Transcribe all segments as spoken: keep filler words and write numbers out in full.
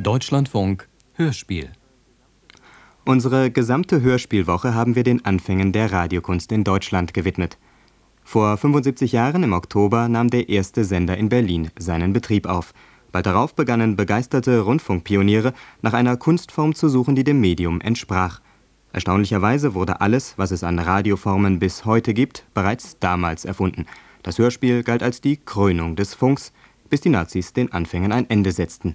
Deutschlandfunk Hörspiel. Unsere gesamte Hörspielwoche haben wir den Anfängen der Radiokunst in Deutschland gewidmet. Vor fünfundsiebzig Jahren im Oktober nahm der erste Sender in Berlin seinen Betrieb auf. Bald darauf begannen begeisterte Rundfunkpioniere, nach einer Kunstform zu suchen, die dem Medium entsprach. Erstaunlicherweise wurde alles, was es an Radioformen bis heute gibt, bereits damals erfunden. Das Hörspiel galt als die Krönung des Funks, bis die Nazis den Anfängen ein Ende setzten.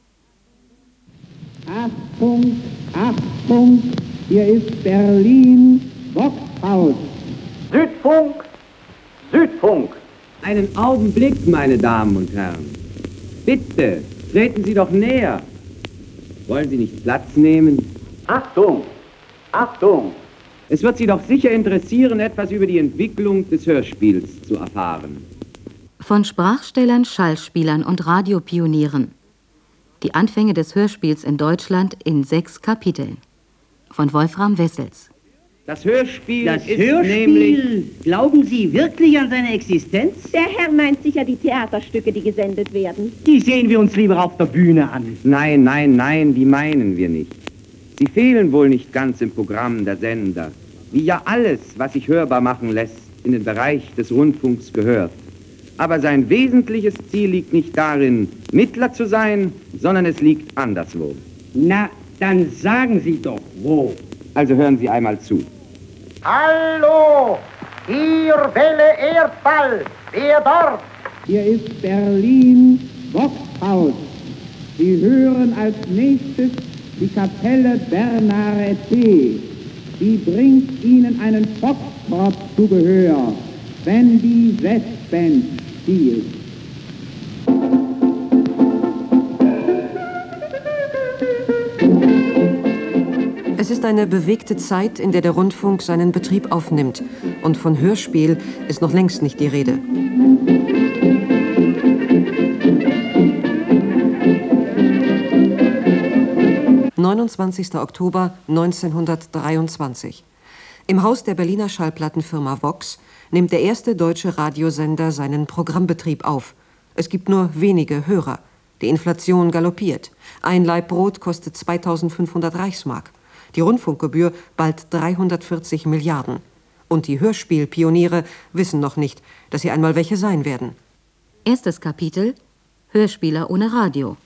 Achtung, Achtung, hier ist Berlin, Boxhaus. Südfunk, Südfunk. Einen Augenblick, meine Damen und Herren. Bitte, treten Sie doch näher. Wollen Sie nicht Platz nehmen? Achtung, Achtung. Es wird Sie doch sicher interessieren, etwas über die Entwicklung des Hörspiels zu erfahren. Von Sprachstellern, Schallspielern und Radiopionieren. Die Anfänge des Hörspiels in Deutschland in sechs Kapiteln. Von Wolfram Wessels. Das Hörspiel Das ist Hörspiel, nämlich... glauben Sie wirklich an seine Existenz? Der Herr meint sicher die Theaterstücke, die gesendet werden. Die sehen wir uns lieber auf der Bühne an. Nein, nein, nein, die meinen wir nicht. Sie fehlen wohl nicht ganz im Programm der Sender, wie ja alles, was sich hörbar machen lässt, in den Bereich des Rundfunks gehört. Aber sein wesentliches Ziel liegt nicht darin, Mittler zu sein, sondern es liegt anderswo. Na, dann sagen Sie doch, wo. Also hören Sie einmal zu. Hallo, hier Welle Erdball, wer dort? Hier ist Berlin, Boxhaus. Sie hören als nächstes die Kapelle Bernarete. Die bringt Ihnen einen Foxtrot zu Gehör, wenn die Westband spielt. Es ist eine bewegte Zeit, in der der Rundfunk seinen Betrieb aufnimmt. Und von Hörspiel ist noch längst nicht die Rede. neunundzwanzigster Oktober neunzehnhundertdreiundzwanzig. Im Haus der Berliner Schallplattenfirma Vox nimmt der erste deutsche Radiosender seinen Programmbetrieb auf. Es gibt nur wenige Hörer. Die Inflation galoppiert. Ein Laib Brot kostet zweitausendfünfhundert Reichsmark. Die Rundfunkgebühr bald dreihundertvierzig Milliarden. Und die Hörspielpioniere wissen noch nicht, dass sie einmal welche sein werden. Erstes Kapitel: Hörspieler ohne Radio.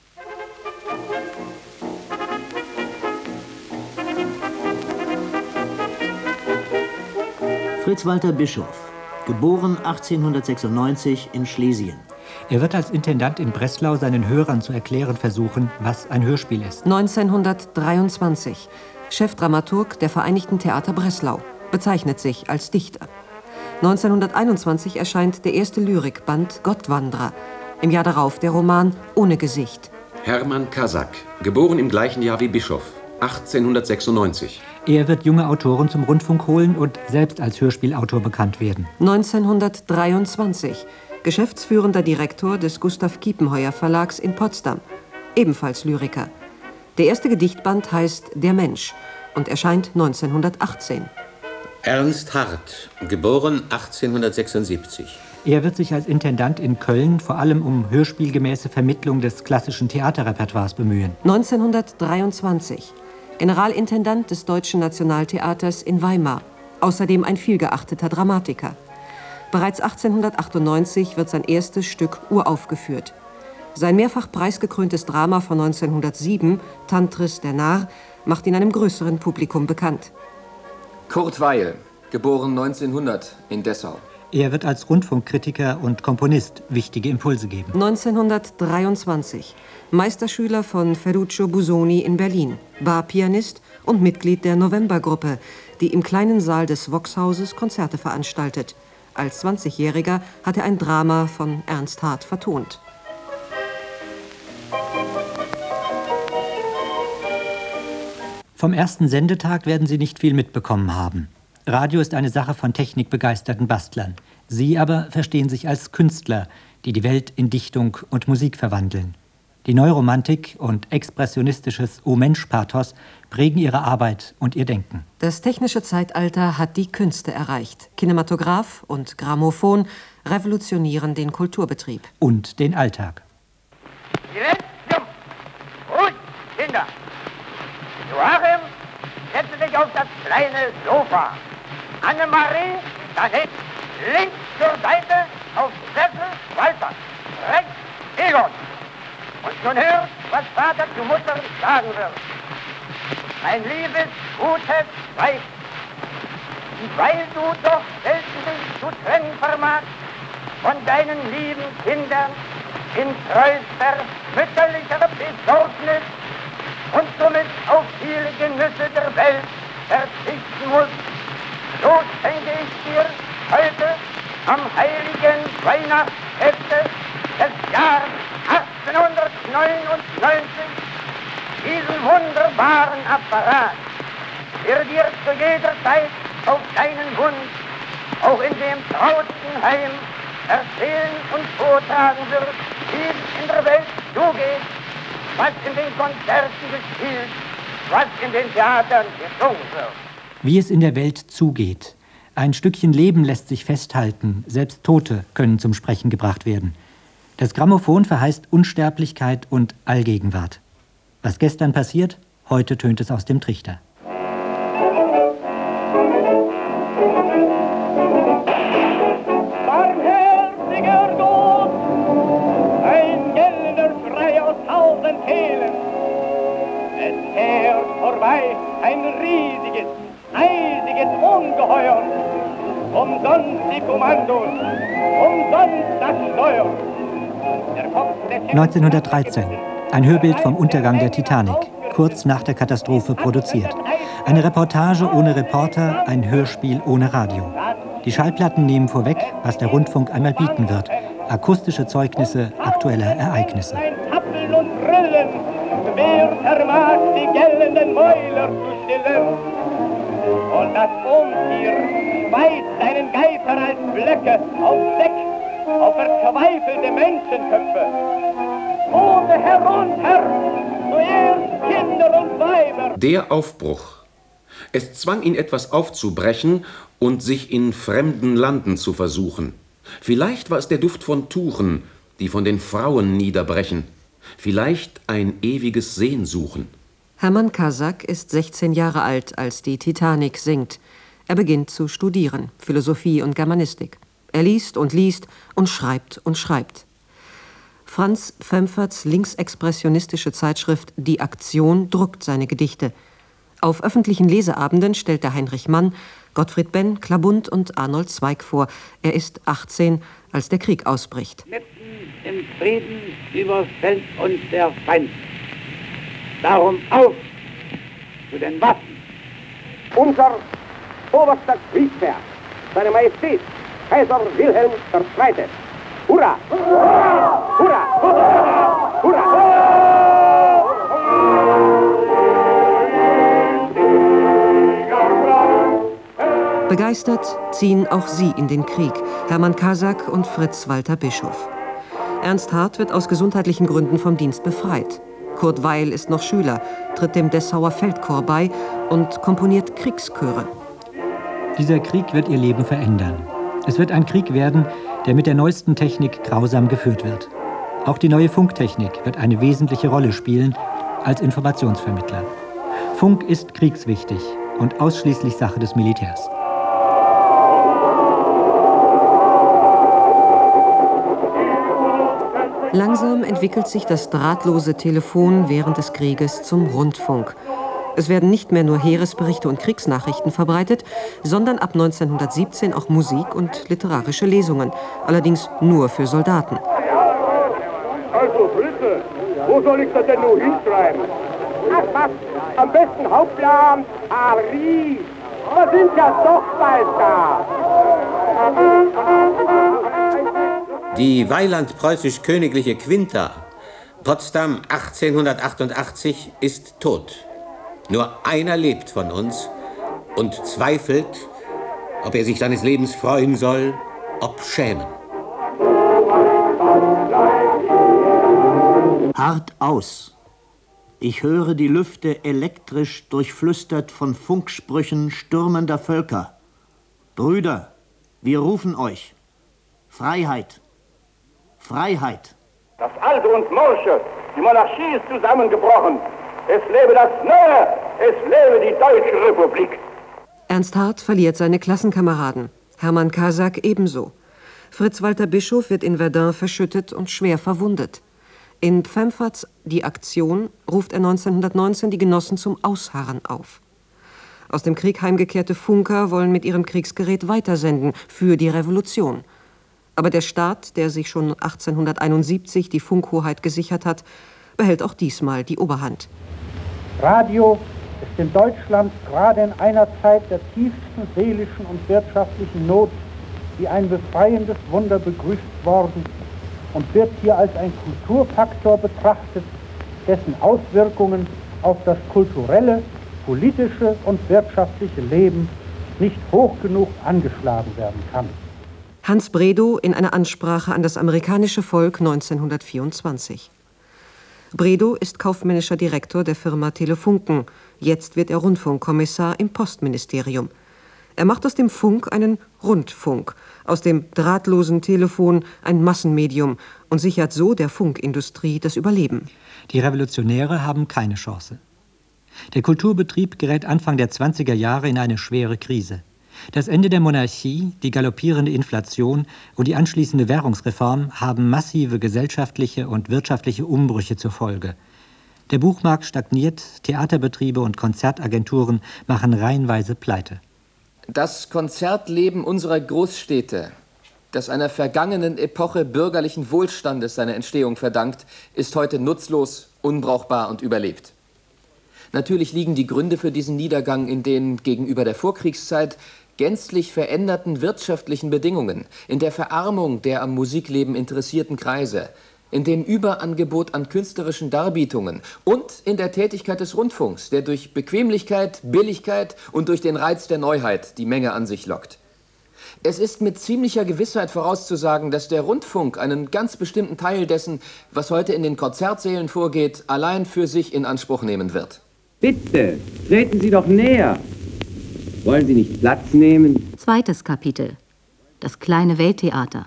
Fritz Walter Bischoff, geboren achtzehnhundertsechsundneunzig in Schlesien. Er wird als Intendant in Breslau seinen Hörern zu erklären versuchen, was ein Hörspiel ist. neunzehnhundertdreiundzwanzig. Chefdramaturg der Vereinigten Theater Breslau. Bezeichnet sich als Dichter. neunzehnhunderteinundzwanzig erscheint der erste Lyrikband Gottwanderer. Im Jahr darauf der Roman Ohne Gesicht. Hermann Kasak, geboren im gleichen Jahr wie Bischoff, achtzehnhundertsechsundneunzig. Er wird junge Autoren zum Rundfunk holen und selbst als Hörspielautor bekannt werden. neunzehnhundertdreiundzwanzig. Geschäftsführender Direktor des Gustav Kiepenheuer Verlags in Potsdam. Ebenfalls Lyriker. Der erste Gedichtband heißt Der Mensch und erscheint neunzehnhundertachtzehn. Ernst Hart, geboren achtzehnhundertsechsundsiebzig. Er wird sich als Intendant in Köln vor allem um hörspielgemäße Vermittlung des klassischen Theaterrepertoires bemühen. neunzehnhundertdreiundzwanzig. Generalintendant des Deutschen Nationaltheaters in Weimar. Außerdem ein vielgeachteter Dramatiker. Bereits achtzehnhundertachtundneunzig wird sein erstes Stück uraufgeführt. Sein mehrfach preisgekröntes Drama von neunzehnhundertsieben, Tantris der Narr, macht ihn einem größeren Publikum bekannt. Kurt Weill, geboren neunzehnhundert in Dessau. Er wird als Rundfunkkritiker und Komponist wichtige Impulse geben. neunzehnhundertdreiundzwanzig. Meisterschüler von Ferruccio Busoni in Berlin. Barpianist und Mitglied der Novembergruppe, die im kleinen Saal des Voxhauses Konzerte veranstaltet. Als zwanzigjähriger hat er ein Drama von Ernst Hart vertont. Vom ersten Sendetag werden Sie nicht viel mitbekommen haben. Radio ist eine Sache von technikbegeisterten Bastlern. Sie aber verstehen sich als Künstler, die die Welt in Dichtung und Musik verwandeln. Die Neuromantik und expressionistisches O-Mensch-Pathos prägen ihre Arbeit und ihr Denken. Das technische Zeitalter hat die Künste erreicht. Kinematograph und Grammophon revolutionieren den Kulturbetrieb. Und den Alltag. Joachim, setze dich auf das kleine Sofa. Annemarie, daneben, links zur Seite, auf Sessel, Walter, rechts, Egon. Und nun hört, was Vater zu Mutter sagen wird. Mein liebes, gutes Weib, weil du doch selten dich zu trennen vermagst von deinen lieben Kindern in treuster, mütterlicher Besorgnis und somit auf viele Genüsse der Welt verzichten musst, so schenke ich dir heute am heiligen Weihnachtsfeste des Jahres achtzehnhundertneunundneunzig diesen wunderbaren Apparat, der dir zu jeder Zeit auf deinen Wunsch auch in dem trauten Heim erzählen und vortragen wird, wie es in der Welt zugeht, was in den Konzerten gespielt, was in den Theatern gesungen wird. Wie es in der Welt zugeht. Ein Stückchen Leben lässt sich festhalten, selbst Tote können zum Sprechen gebracht werden. Das Grammophon verheißt Unsterblichkeit und Allgegenwart. Was gestern passiert, heute tönt es aus dem Trichter. Barmherziger Gott, ein gellender Schrei aus tausend Kehlen. Es fährt vorbei ein riesiges, eisiges Ungeheuer. Umsonst die Kommandos, umsonst das Steuer. neunzehnhundertdreizehn. Ein Hörbild vom Untergang der Titanic, kurz nach der Katastrophe produziert. Eine Reportage ohne Reporter, ein Hörspiel ohne Radio. Die Schallplatten nehmen vorweg, was der Rundfunk einmal bieten wird. Akustische Zeugnisse aktueller Ereignisse. Tappeln und Brüllen, wer vermag die gellenden Mäuler zu stillen? Und das Untier schmeißt seinen Geifer als Blöcke auf Deck, auf verzweifelte Menschenköpfe. Ohne herunter, zuerst Kinder und Weiber. Der Aufbruch. Es zwang ihn, etwas aufzubrechen und sich in fremden Landen zu versuchen. Vielleicht war es der Duft von Tuchen, die von den Frauen niederbrechen. Vielleicht ein ewiges Sehnsuchen. Hermann Kasak ist sechzehn Jahre alt, als die Titanic sinkt. Er beginnt zu studieren, Philosophie und Germanistik. Er liest und liest und schreibt und schreibt. Franz Pfemferts linksexpressionistische Zeitschrift Die Aktion druckt seine Gedichte. Auf öffentlichen Leseabenden stellte Heinrich Mann, Gottfried Benn, Klabund und Arnold Zweig vor. Er ist achtzehn, als der Krieg ausbricht. Mitten im Frieden überfällt uns der Feind. Darum auf zu den Waffen. Unser oberster Kriegsherr, seine Majestät, Kaiser Wilhelm der Zweite. Hurra! Hurra! Hurra! Hurra! Begeistert ziehen auch sie in den Krieg, Hermann Kasak und Fritz Walter Bischof. Ernst Hart wird aus gesundheitlichen Gründen vom Dienst befreit. Kurt Weil ist noch Schüler, tritt dem Dessauer Feldchor bei und komponiert Kriegschöre. Dieser Krieg wird ihr Leben verändern. Es wird ein Krieg werden, der mit der neuesten Technik grausam geführt wird. Auch die neue Funktechnik wird eine wesentliche Rolle spielen als Informationsvermittler. Funk ist kriegswichtig und ausschließlich Sache des Militärs. Langsam entwickelt sich das drahtlose Telefon während des Krieges zum Rundfunk. Es werden nicht mehr nur Heeresberichte und Kriegsnachrichten verbreitet, sondern ab neunzehnhundertsiebzehn auch Musik und literarische Lesungen, allerdings nur für Soldaten. Also Fritze, wo soll ich das denn nur hinschreiben? Ach was, am besten Hauptplan Paris. Wir sind ja doch bald da. Die Weiland-Preußisch-Königliche Quinta, Potsdam achtzehnhundertachtundachtzig, ist tot. Nur einer lebt von uns und zweifelt, ob er sich seines Lebens freuen soll, ob schämen. Hart aus. Ich höre die Lüfte elektrisch durchflüstert von Funksprüchen stürmender Völker. Brüder, wir rufen euch. Freiheit. Freiheit. Das Alte und Morsche, die Monarchie ist zusammengebrochen. Es lebe das Neue, Es lebe die Deutsche Republik! Ernst Hart verliert seine Klassenkameraden, Hermann Kasak ebenso. Fritz Walter Bischof wird in Verdun verschüttet und schwer verwundet. In Pfemferts Die Aktion ruft er neunzehnhundertneunzehn die Genossen zum Ausharren auf. Aus dem Krieg heimgekehrte Funker wollen mit ihrem Kriegsgerät weitersenden für die Revolution. Aber der Staat, der sich schon achtzehnhunderteinundsiebzig die Funkhoheit gesichert hat, behält auch diesmal die Oberhand. Radio ist in Deutschland gerade in einer Zeit der tiefsten seelischen und wirtschaftlichen Not wie ein befreiendes Wunder begrüßt worden und wird hier als ein Kulturfaktor betrachtet, dessen Auswirkungen auf das kulturelle, politische und wirtschaftliche Leben nicht hoch genug angeschlagen werden kann. Hans Bredow in einer Ansprache an das amerikanische Volk neunzehnhundertvierundzwanzig. Bredow ist kaufmännischer Direktor der Firma Telefunken. Jetzt wird er Rundfunkkommissar im Postministerium. Er macht aus dem Funk einen Rundfunk, aus dem drahtlosen Telefon ein Massenmedium und sichert so der Funkindustrie das Überleben. Die Revolutionäre haben keine Chance. Der Kulturbetrieb gerät Anfang der zwanziger Jahre in eine schwere Krise. Das Ende der Monarchie, die galoppierende Inflation und die anschließende Währungsreform haben massive gesellschaftliche und wirtschaftliche Umbrüche zur Folge. Der Buchmarkt stagniert, Theaterbetriebe und Konzertagenturen machen reihenweise Pleite. Das Konzertleben unserer Großstädte, das einer vergangenen Epoche bürgerlichen Wohlstandes seine Entstehung verdankt, ist heute nutzlos, unbrauchbar und überlebt. Natürlich liegen die Gründe für diesen Niedergang in den gegenüber der Vorkriegszeit gänzlich veränderten wirtschaftlichen Bedingungen, in der Verarmung der am Musikleben interessierten Kreise, in dem Überangebot an künstlerischen Darbietungen und in der Tätigkeit des Rundfunks, der durch Bequemlichkeit, Billigkeit und durch den Reiz der Neuheit die Menge an sich lockt. Es ist mit ziemlicher Gewissheit vorauszusagen, dass der Rundfunk einen ganz bestimmten Teil dessen, was heute in den Konzertsälen vorgeht, allein für sich in Anspruch nehmen wird. Bitte, treten Sie doch näher. Wollen Sie nicht Platz nehmen? Zweites Kapitel. Das kleine Welttheater.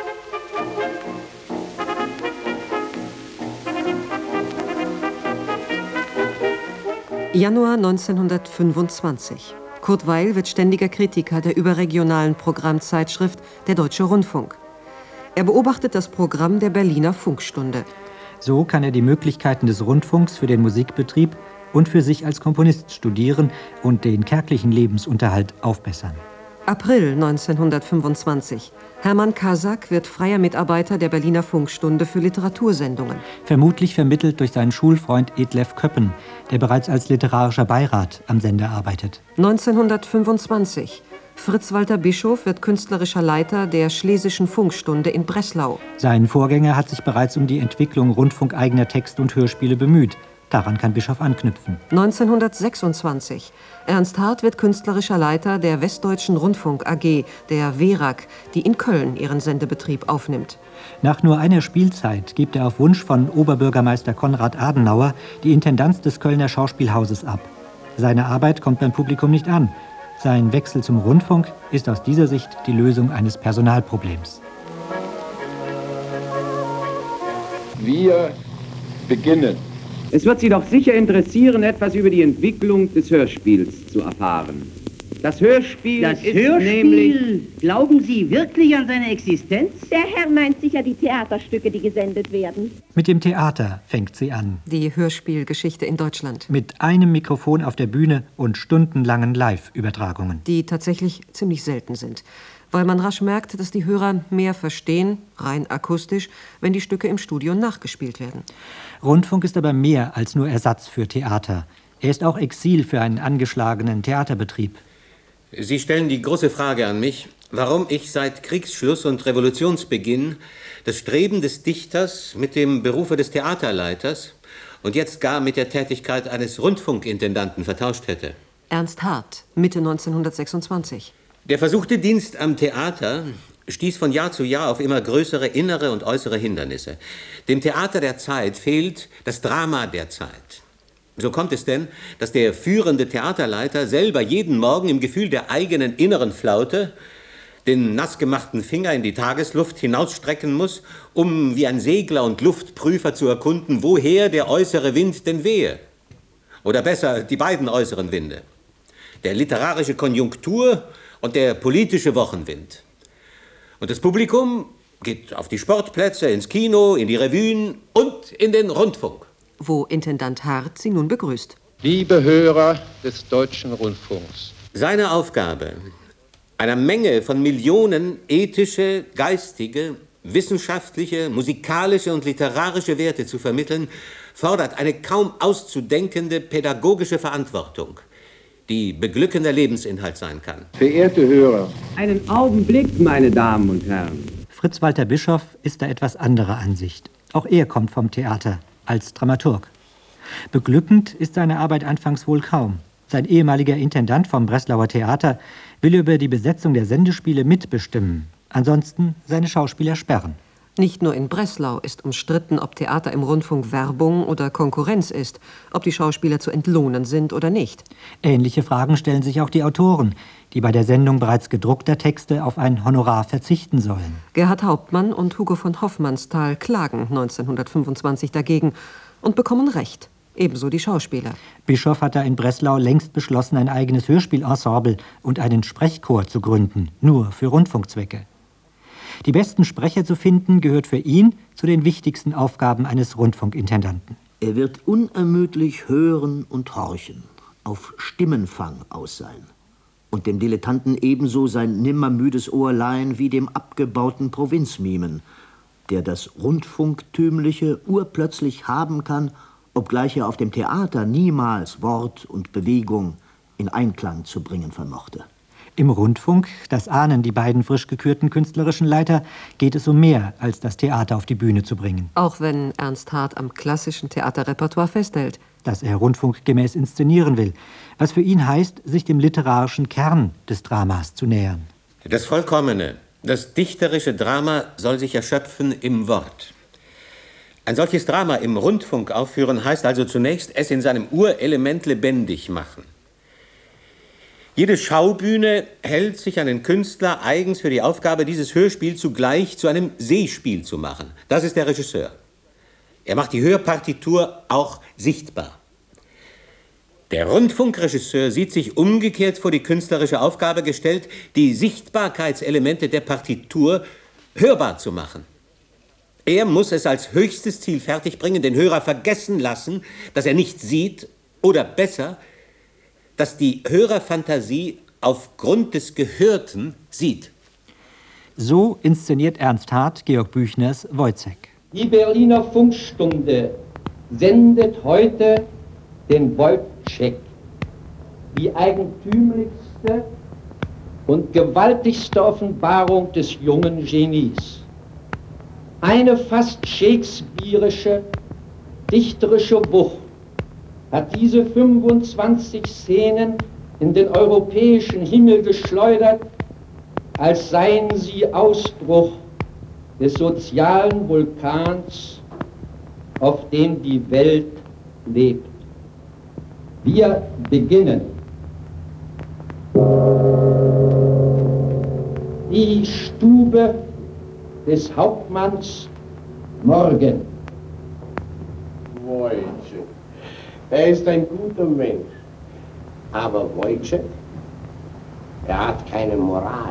Januar neunzehnhundertfünfundzwanzig. Kurt Weil wird ständiger Kritiker der überregionalen Programmzeitschrift Der Deutsche Rundfunk. Er beobachtet das Programm der Berliner Funkstunde. So kann er die Möglichkeiten des Rundfunks für den Musikbetrieb und für sich als Komponist studieren und den kärglichen Lebensunterhalt aufbessern. April neunzehnhundertfünfundzwanzig. Hermann Kasak wird freier Mitarbeiter der Berliner Funkstunde für Literatursendungen. Vermutlich vermittelt durch seinen Schulfreund Edlef Köppen, der bereits als literarischer Beirat am Sender arbeitet. neunzehnhundertfünfundzwanzig. Fritz Walter Bischof wird künstlerischer Leiter der Schlesischen Funkstunde in Breslau. Sein Vorgänger hat sich bereits um die Entwicklung rundfunkeigener Text- und Hörspiele bemüht. Daran kann Bischof anknüpfen. neunzehnhundertsechsundzwanzig. Ernst Hart wird künstlerischer Leiter der Westdeutschen Rundfunk A G, der W E R A G, die in Köln ihren Sendebetrieb aufnimmt. Nach nur einer Spielzeit gibt er auf Wunsch von Oberbürgermeister Konrad Adenauer die Intendanz des Kölner Schauspielhauses ab. Seine Arbeit kommt beim Publikum nicht an. Sein Wechsel zum Rundfunk ist aus dieser Sicht die Lösung eines Personalproblems. Wir beginnen. Es wird Sie doch sicher interessieren, etwas über die Entwicklung des Hörspiels zu erfahren. Das Hörspiel Das ist Hörspiel, nämlich... glauben Sie wirklich an seine Existenz? Der Herr meint sicher die Theaterstücke, die gesendet werden. Mit dem Theater fängt sie an. Die Hörspielgeschichte in Deutschland. Mit einem Mikrofon auf der Bühne und stundenlangen Live-Übertragungen. Die tatsächlich ziemlich selten sind. Weil man rasch merkt, dass die Hörer mehr verstehen, rein akustisch, wenn die Stücke im Studio nachgespielt werden. Rundfunk ist aber mehr als nur Ersatz für Theater. Er ist auch Exil für einen angeschlagenen Theaterbetrieb. Sie stellen die große Frage an mich, warum ich seit Kriegsschluss und Revolutionsbeginn das Streben des Dichters mit dem Berufe des Theaterleiters und jetzt gar mit der Tätigkeit eines Rundfunkintendanten vertauscht hätte. Ernst Hart, Mitte neunzehnhundertsechsundzwanzig. Der versuchte Dienst am Theater stieß von Jahr zu Jahr auf immer größere innere und äußere Hindernisse. Dem Theater der Zeit fehlt das Drama der Zeit. So kommt es denn, dass der führende Theaterleiter selber jeden Morgen im Gefühl der eigenen inneren Flaute den nassgemachten Finger in die Tagesluft hinausstrecken muss, um wie ein Segler und Luftprüfer zu erkunden, woher der äußere Wind denn wehe. Oder besser, die beiden äußeren Winde. Der literarische Konjunktur und der politische Wochenwind. Und das Publikum geht auf die Sportplätze, ins Kino, in die Revuen und in den Rundfunk. Wo Intendant Hart sie nun begrüßt. Liebe Hörer des Deutschen Rundfunks. Seine Aufgabe, einer Menge von Millionen ethische, geistige, wissenschaftliche, musikalische und literarische Werte zu vermitteln, fordert eine kaum auszudenkende pädagogische Verantwortung, die beglückender Lebensinhalt sein kann. Verehrte Hörer. Einen Augenblick, meine Damen und Herren. Fritz Walter Bischoff ist da etwas anderer Ansicht. Auch er kommt vom Theater als Dramaturg. Beglückend ist seine Arbeit anfangs wohl kaum. Sein ehemaliger Intendant vom Breslauer Theater will über die Besetzung der Sendespiele mitbestimmen. Ansonsten seine Schauspieler sperren. Nicht nur in Breslau ist umstritten, ob Theater im Rundfunk Werbung oder Konkurrenz ist, ob die Schauspieler zu entlohnen sind oder nicht. Ähnliche Fragen stellen sich auch die Autoren, die bei der Sendung bereits gedruckter Texte auf ein Honorar verzichten sollen. Gerhard Hauptmann und Hugo von Hoffmannsthal klagen neunzehnhundertfünfundzwanzig dagegen und bekommen Recht. Ebenso die Schauspieler. Bischoff hat da in Breslau längst beschlossen, ein eigenes Hörspielensemble und einen Sprechchor zu gründen, nur für Rundfunkzwecke. Die besten Sprecher zu finden, gehört für ihn zu den wichtigsten Aufgaben eines Rundfunkintendanten. Er wird unermüdlich hören und horchen, auf Stimmenfang aus sein und dem Dilettanten ebenso sein nimmermüdes Ohr leihen wie dem abgebauten Provinzmimen, der das Rundfunktümliche urplötzlich haben kann, obgleich er auf dem Theater niemals Wort und Bewegung in Einklang zu bringen vermochte. Im Rundfunk, das ahnen die beiden frisch gekürten künstlerischen Leiter, geht es um mehr, als das Theater auf die Bühne zu bringen. Auch wenn Ernst Hart am klassischen Theaterrepertoire festhält. Dass er rundfunkgemäß inszenieren will, was für ihn heißt, sich dem literarischen Kern des Dramas zu nähern. Das Vollkommene, das dichterische Drama soll sich erschöpfen im Wort. Ein solches Drama im Rundfunk aufführen heißt also zunächst, es in seinem Urelement lebendig machen. Jede Schaubühne hält sich an den Künstler eigens für die Aufgabe, dieses Hörspiel zugleich zu einem Sehspiel zu machen. Das ist der Regisseur. Er macht die Hörpartitur auch sichtbar. Der Rundfunkregisseur sieht sich umgekehrt vor die künstlerische Aufgabe gestellt, die Sichtbarkeitselemente der Partitur hörbar zu machen. Er muss es als höchstes Ziel fertigbringen, den Hörer vergessen lassen, dass er nicht sieht oder besser, dass die Hörerfantasie aufgrund des Gehörten sieht. So inszeniert Ernst Hart Georg Büchners Wojciech. Die Berliner Funkstunde sendet heute den Wojciech, die eigentümlichste und gewaltigste Offenbarung des jungen Genies. Eine fast shakespearische, dichterische Wucht hat diese fünfundzwanzig Szenen in den europäischen Himmel geschleudert, als seien sie Ausbruch des sozialen Vulkans, auf dem die Welt lebt. Wir beginnen. Die Stube des Hauptmanns Morgen. Wojciech, er ist ein guter Mensch. Aber Wojciech, er hat keine Moral.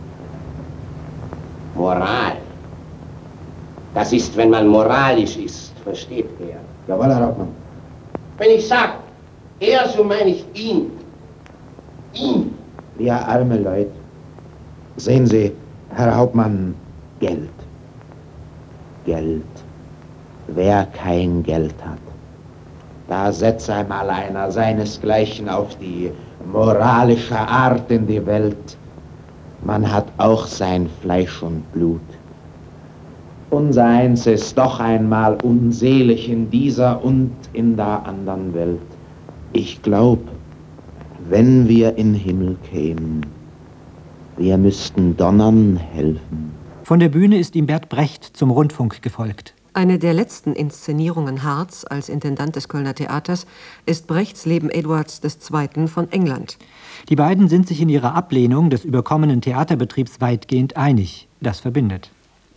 Moral. Das ist, wenn man moralisch ist, versteht er. Jawohl, Herr Hauptmann. Wenn ich sage, er, so meine ich ihn. Ihn. Wir arme Leute. Sehen Sie, Herr Hauptmann, Geld. Geld. Wer kein Geld hat, da setzt einmal einer seinesgleichen auf die moralische Art in die Welt. Man hat auch sein Fleisch und Blut. Unser Eins ist doch einmal unselig in dieser und in der anderen Welt. Ich glaub, wenn wir in Himmel kämen, wir müssten Donnern helfen. Von der Bühne ist ihm Bert Brecht zum Rundfunk gefolgt. Eine der letzten Inszenierungen Harts als Intendant des Kölner Theaters ist Brechts Leben Eduards der Zweite von England. Die beiden sind sich in ihrer Ablehnung des überkommenen Theaterbetriebs weitgehend einig. Das verbindet.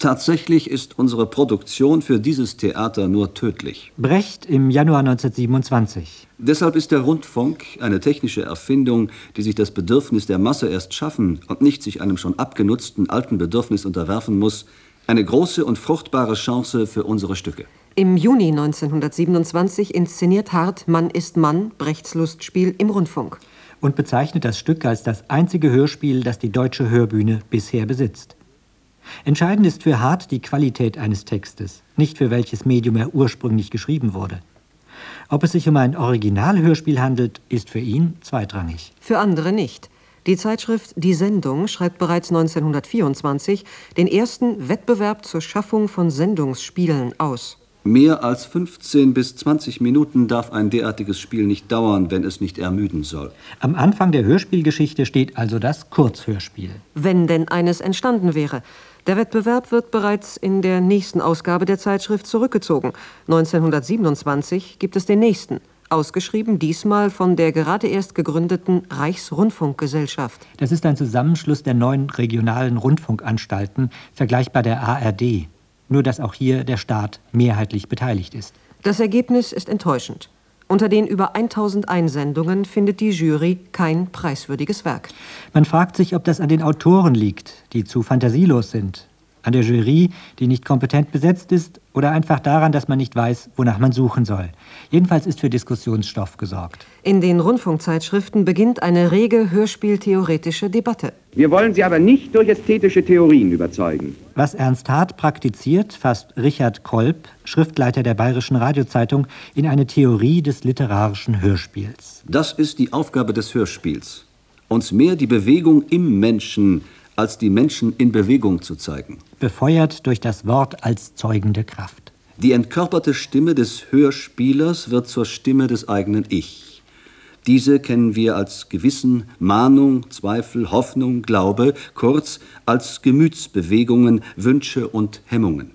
Tatsächlich ist unsere Produktion für dieses Theater nur tödlich. Brecht im Januar neunzehnhundertsiebenundzwanzig. Deshalb ist der Rundfunk eine technische Erfindung, die sich das Bedürfnis der Masse erst schaffen und nicht sich einem schon abgenutzten alten Bedürfnis unterwerfen muss, eine große und fruchtbare Chance für unsere Stücke. Im Juni neunzehnhundertsiebenundzwanzig inszeniert Hart Mann ist Mann, Brechts Lustspiel im Rundfunk. Und bezeichnet das Stück als das einzige Hörspiel, das die Deutsche Hörbühne bisher besitzt. Entscheidend ist für Hart die Qualität eines Textes, nicht für welches Medium er ursprünglich geschrieben wurde. Ob es sich um ein Originalhörspiel handelt, ist für ihn zweitrangig. Für andere nicht. Die Zeitschrift Die Sendung schreibt bereits neunzehnhundertvierundzwanzig den ersten Wettbewerb zur Schaffung von Sendungsspielen aus. Mehr als fünfzehn bis zwanzig Minuten darf ein derartiges Spiel nicht dauern, wenn es nicht ermüden soll. Am Anfang der Hörspielgeschichte steht also das Kurzhörspiel. Wenn denn eines entstanden wäre. Der Wettbewerb wird bereits in der nächsten Ausgabe der Zeitschrift zurückgezogen. neunzehnhundertsiebenundzwanzig gibt es den nächsten, ausgeschrieben diesmal von der gerade erst gegründeten Reichsrundfunkgesellschaft. Das ist ein Zusammenschluss der neuen regionalen Rundfunkanstalten, vergleichbar der A R D. Nur dass auch hier der Staat mehrheitlich beteiligt ist. Das Ergebnis ist enttäuschend. Unter den über tausend Einsendungen findet die Jury kein preiswürdiges Werk. Man fragt sich, ob das an den Autoren liegt, die zu fantasielos sind, an der Jury, die nicht kompetent besetzt ist, oder einfach daran, dass man nicht weiß, wonach man suchen soll. Jedenfalls ist für Diskussionsstoff gesorgt. In den Rundfunkzeitschriften beginnt eine rege hörspieltheoretische Debatte. Wir wollen sie aber nicht durch ästhetische Theorien überzeugen. Was Ernst Hart praktiziert, fasst Richard Kolb, Schriftleiter der Bayerischen Radiozeitung, in eine Theorie des literarischen Hörspiels. Das ist die Aufgabe des Hörspiels, uns mehr die Bewegung im Menschen als die Menschen in Bewegung zu zeigen. Befeuert durch das Wort als zeugende Kraft. Die entkörperte Stimme des Hörspielers wird zur Stimme des eigenen Ich. Diese kennen wir als Gewissen, Mahnung, Zweifel, Hoffnung, Glaube, kurz als Gemütsbewegungen, Wünsche und Hemmungen.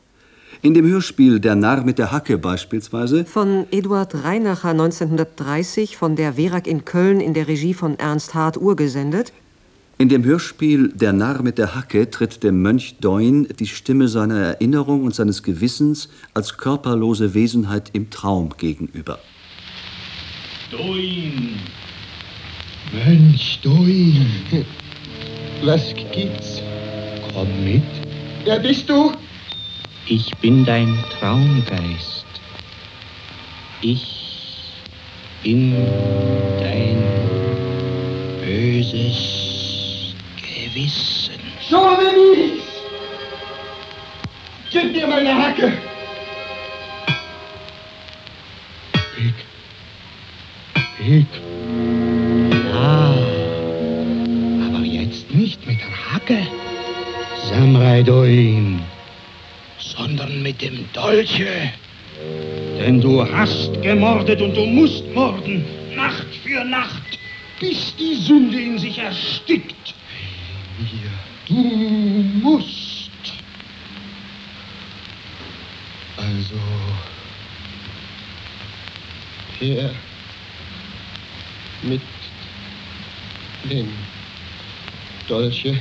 In dem Hörspiel Der Narr mit der Hacke beispielsweise, von Eduard Reinacher neunzehnhundertdreißig, von der Verak in Köln in der Regie von Ernst Hart urgesendet. In dem Hörspiel Der Narr mit der Hacke tritt dem Mönch Doin die Stimme seiner Erinnerung und seines Gewissens als körperlose Wesenheit im Traum gegenüber. Doin, Mönch Doin, was gibt's? Komm mit. Wer bist du? Ich bin dein Traumgeist. Ich bin dein böses Gewissen. Schau mich! Gib mir meine Hacke! Weg. Weg. Ja, aber jetzt nicht mit der Hacke, Samurai Doin, sondern mit dem Dolche. Denn du hast gemordet und du musst morden, Nacht für Nacht, bis die Sünde in sich erstickt. Du musst. Also, her mit dem Dolche.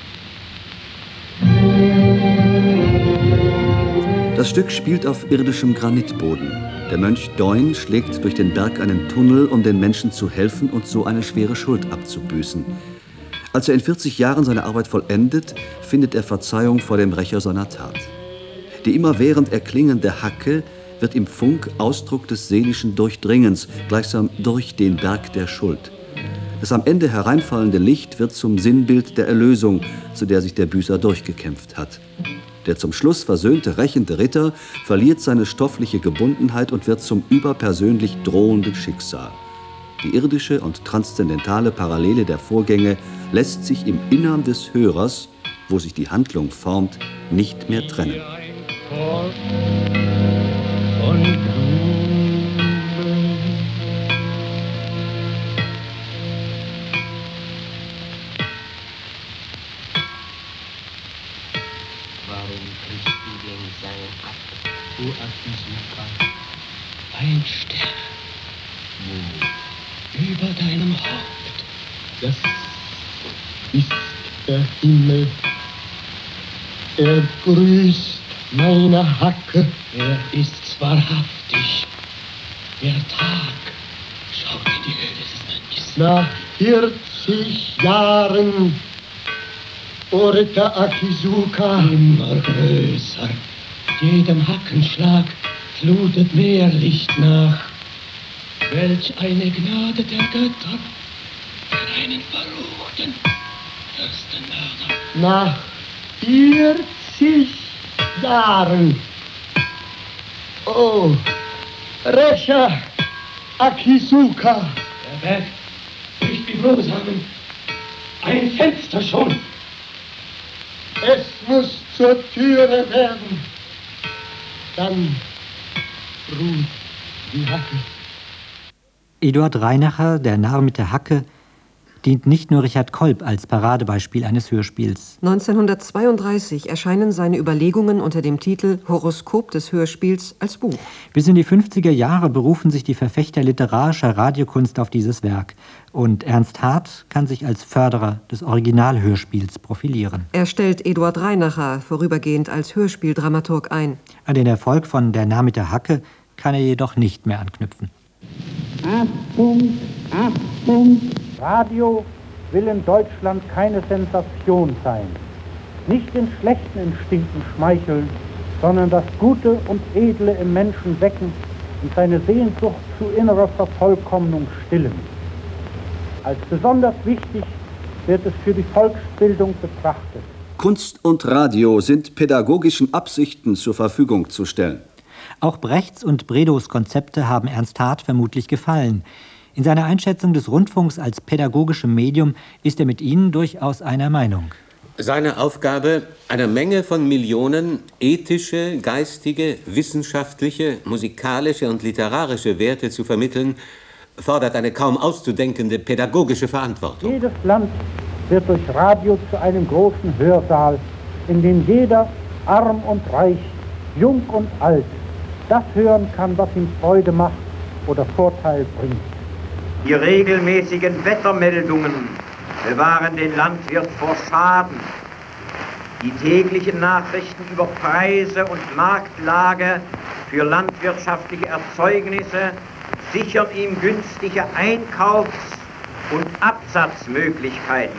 Das Stück spielt auf irdischem Granitboden. Der Mönch Doin schlägt durch den Berg einen Tunnel, um den Menschen zu helfen und so eine schwere Schuld abzubüßen. Als er in vierzig Jahren seine Arbeit vollendet, findet er Verzeihung vor dem Rächer seiner Tat. Die immerwährend erklingende Hacke wird im Funk Ausdruck des seelischen Durchdringens, gleichsam durch den Berg der Schuld. Das am Ende hereinfallende Licht wird zum Sinnbild der Erlösung, zu der sich der Büßer durchgekämpft hat. Der zum Schluss versöhnte, rächende Ritter verliert seine stoffliche Gebundenheit und wird zum überpersönlich drohenden Schicksal. Die irdische und transzendentale Parallele der Vorgänge lässt sich im Innern des Hörers, wo sich die Handlung formt, nicht mehr trennen. Warum kriegst du den Sang ab, du Akisuka? Ein Stern. Wo? Über deinem Haupt. Das ist der Himmel. Er grüßt meine Hacke. Er ist wahrhaftig. Der Tag schaut in die Höhle des Mönchs. Nach vierzig Jahren Orta Akizuka. Immer größer. Jedem Hackenschlag flutet mehr Licht nach. Welch eine Gnade der Götter für einen verruchten Fürstenmörder. Nach vierzig Jahren. Oh, Recha Akizuka. Der Berg bricht wie Brosamen. Ein Fenster schon. Es muss zur Türe werden. Dann ruht die Hacke. Eduard Reinacher, der Narr mit der Hacke, dient nicht nur Richard Kolb als Paradebeispiel eines Hörspiels. neunzehnhundertzweiunddreißig erscheinen seine Überlegungen unter dem Titel Horoskop des Hörspiels als Buch. Bis in die fünfziger Jahre berufen sich die Verfechter literarischer Radiokunst auf dieses Werk. Und Ernst Hart kann sich als Förderer des Originalhörspiels profilieren. Er stellt Eduard Reinacher vorübergehend als Hörspieldramaturg ein. An den Erfolg von Der Narr mit der Hacke kann er jedoch nicht mehr anknüpfen. Achtung, Achtung! Radio will in Deutschland keine Sensation sein. Nicht den schlechten Instinkten schmeicheln, sondern das Gute und Edle im Menschen wecken und seine Sehnsucht zu innerer Vervollkommnung stillen. Als besonders wichtig wird es für die Volksbildung betrachtet. Kunst und Radio sind pädagogischen Absichten zur Verfügung zu stellen. Auch Brechts und Bredows Konzepte haben Ernst Hart vermutlich gefallen. In seiner Einschätzung des Rundfunks als pädagogischem Medium ist er mit ihnen durchaus einer Meinung. Seine Aufgabe, einer Menge von Millionen ethische, geistige, wissenschaftliche, musikalische und literarische Werte zu vermitteln, fordert eine kaum auszudenkende pädagogische Verantwortung. Jedes Land wird durch Radio zu einem großen Hörsaal, in dem jeder, arm und reich, jung und alt, das hören kann, was ihm Freude macht oder Vorteil bringt. Die regelmäßigen Wettermeldungen bewahren den Landwirt vor Schaden. Die täglichen Nachrichten über Preise und Marktlage für landwirtschaftliche Erzeugnisse sichern ihm günstige Einkaufs- und Absatzmöglichkeiten.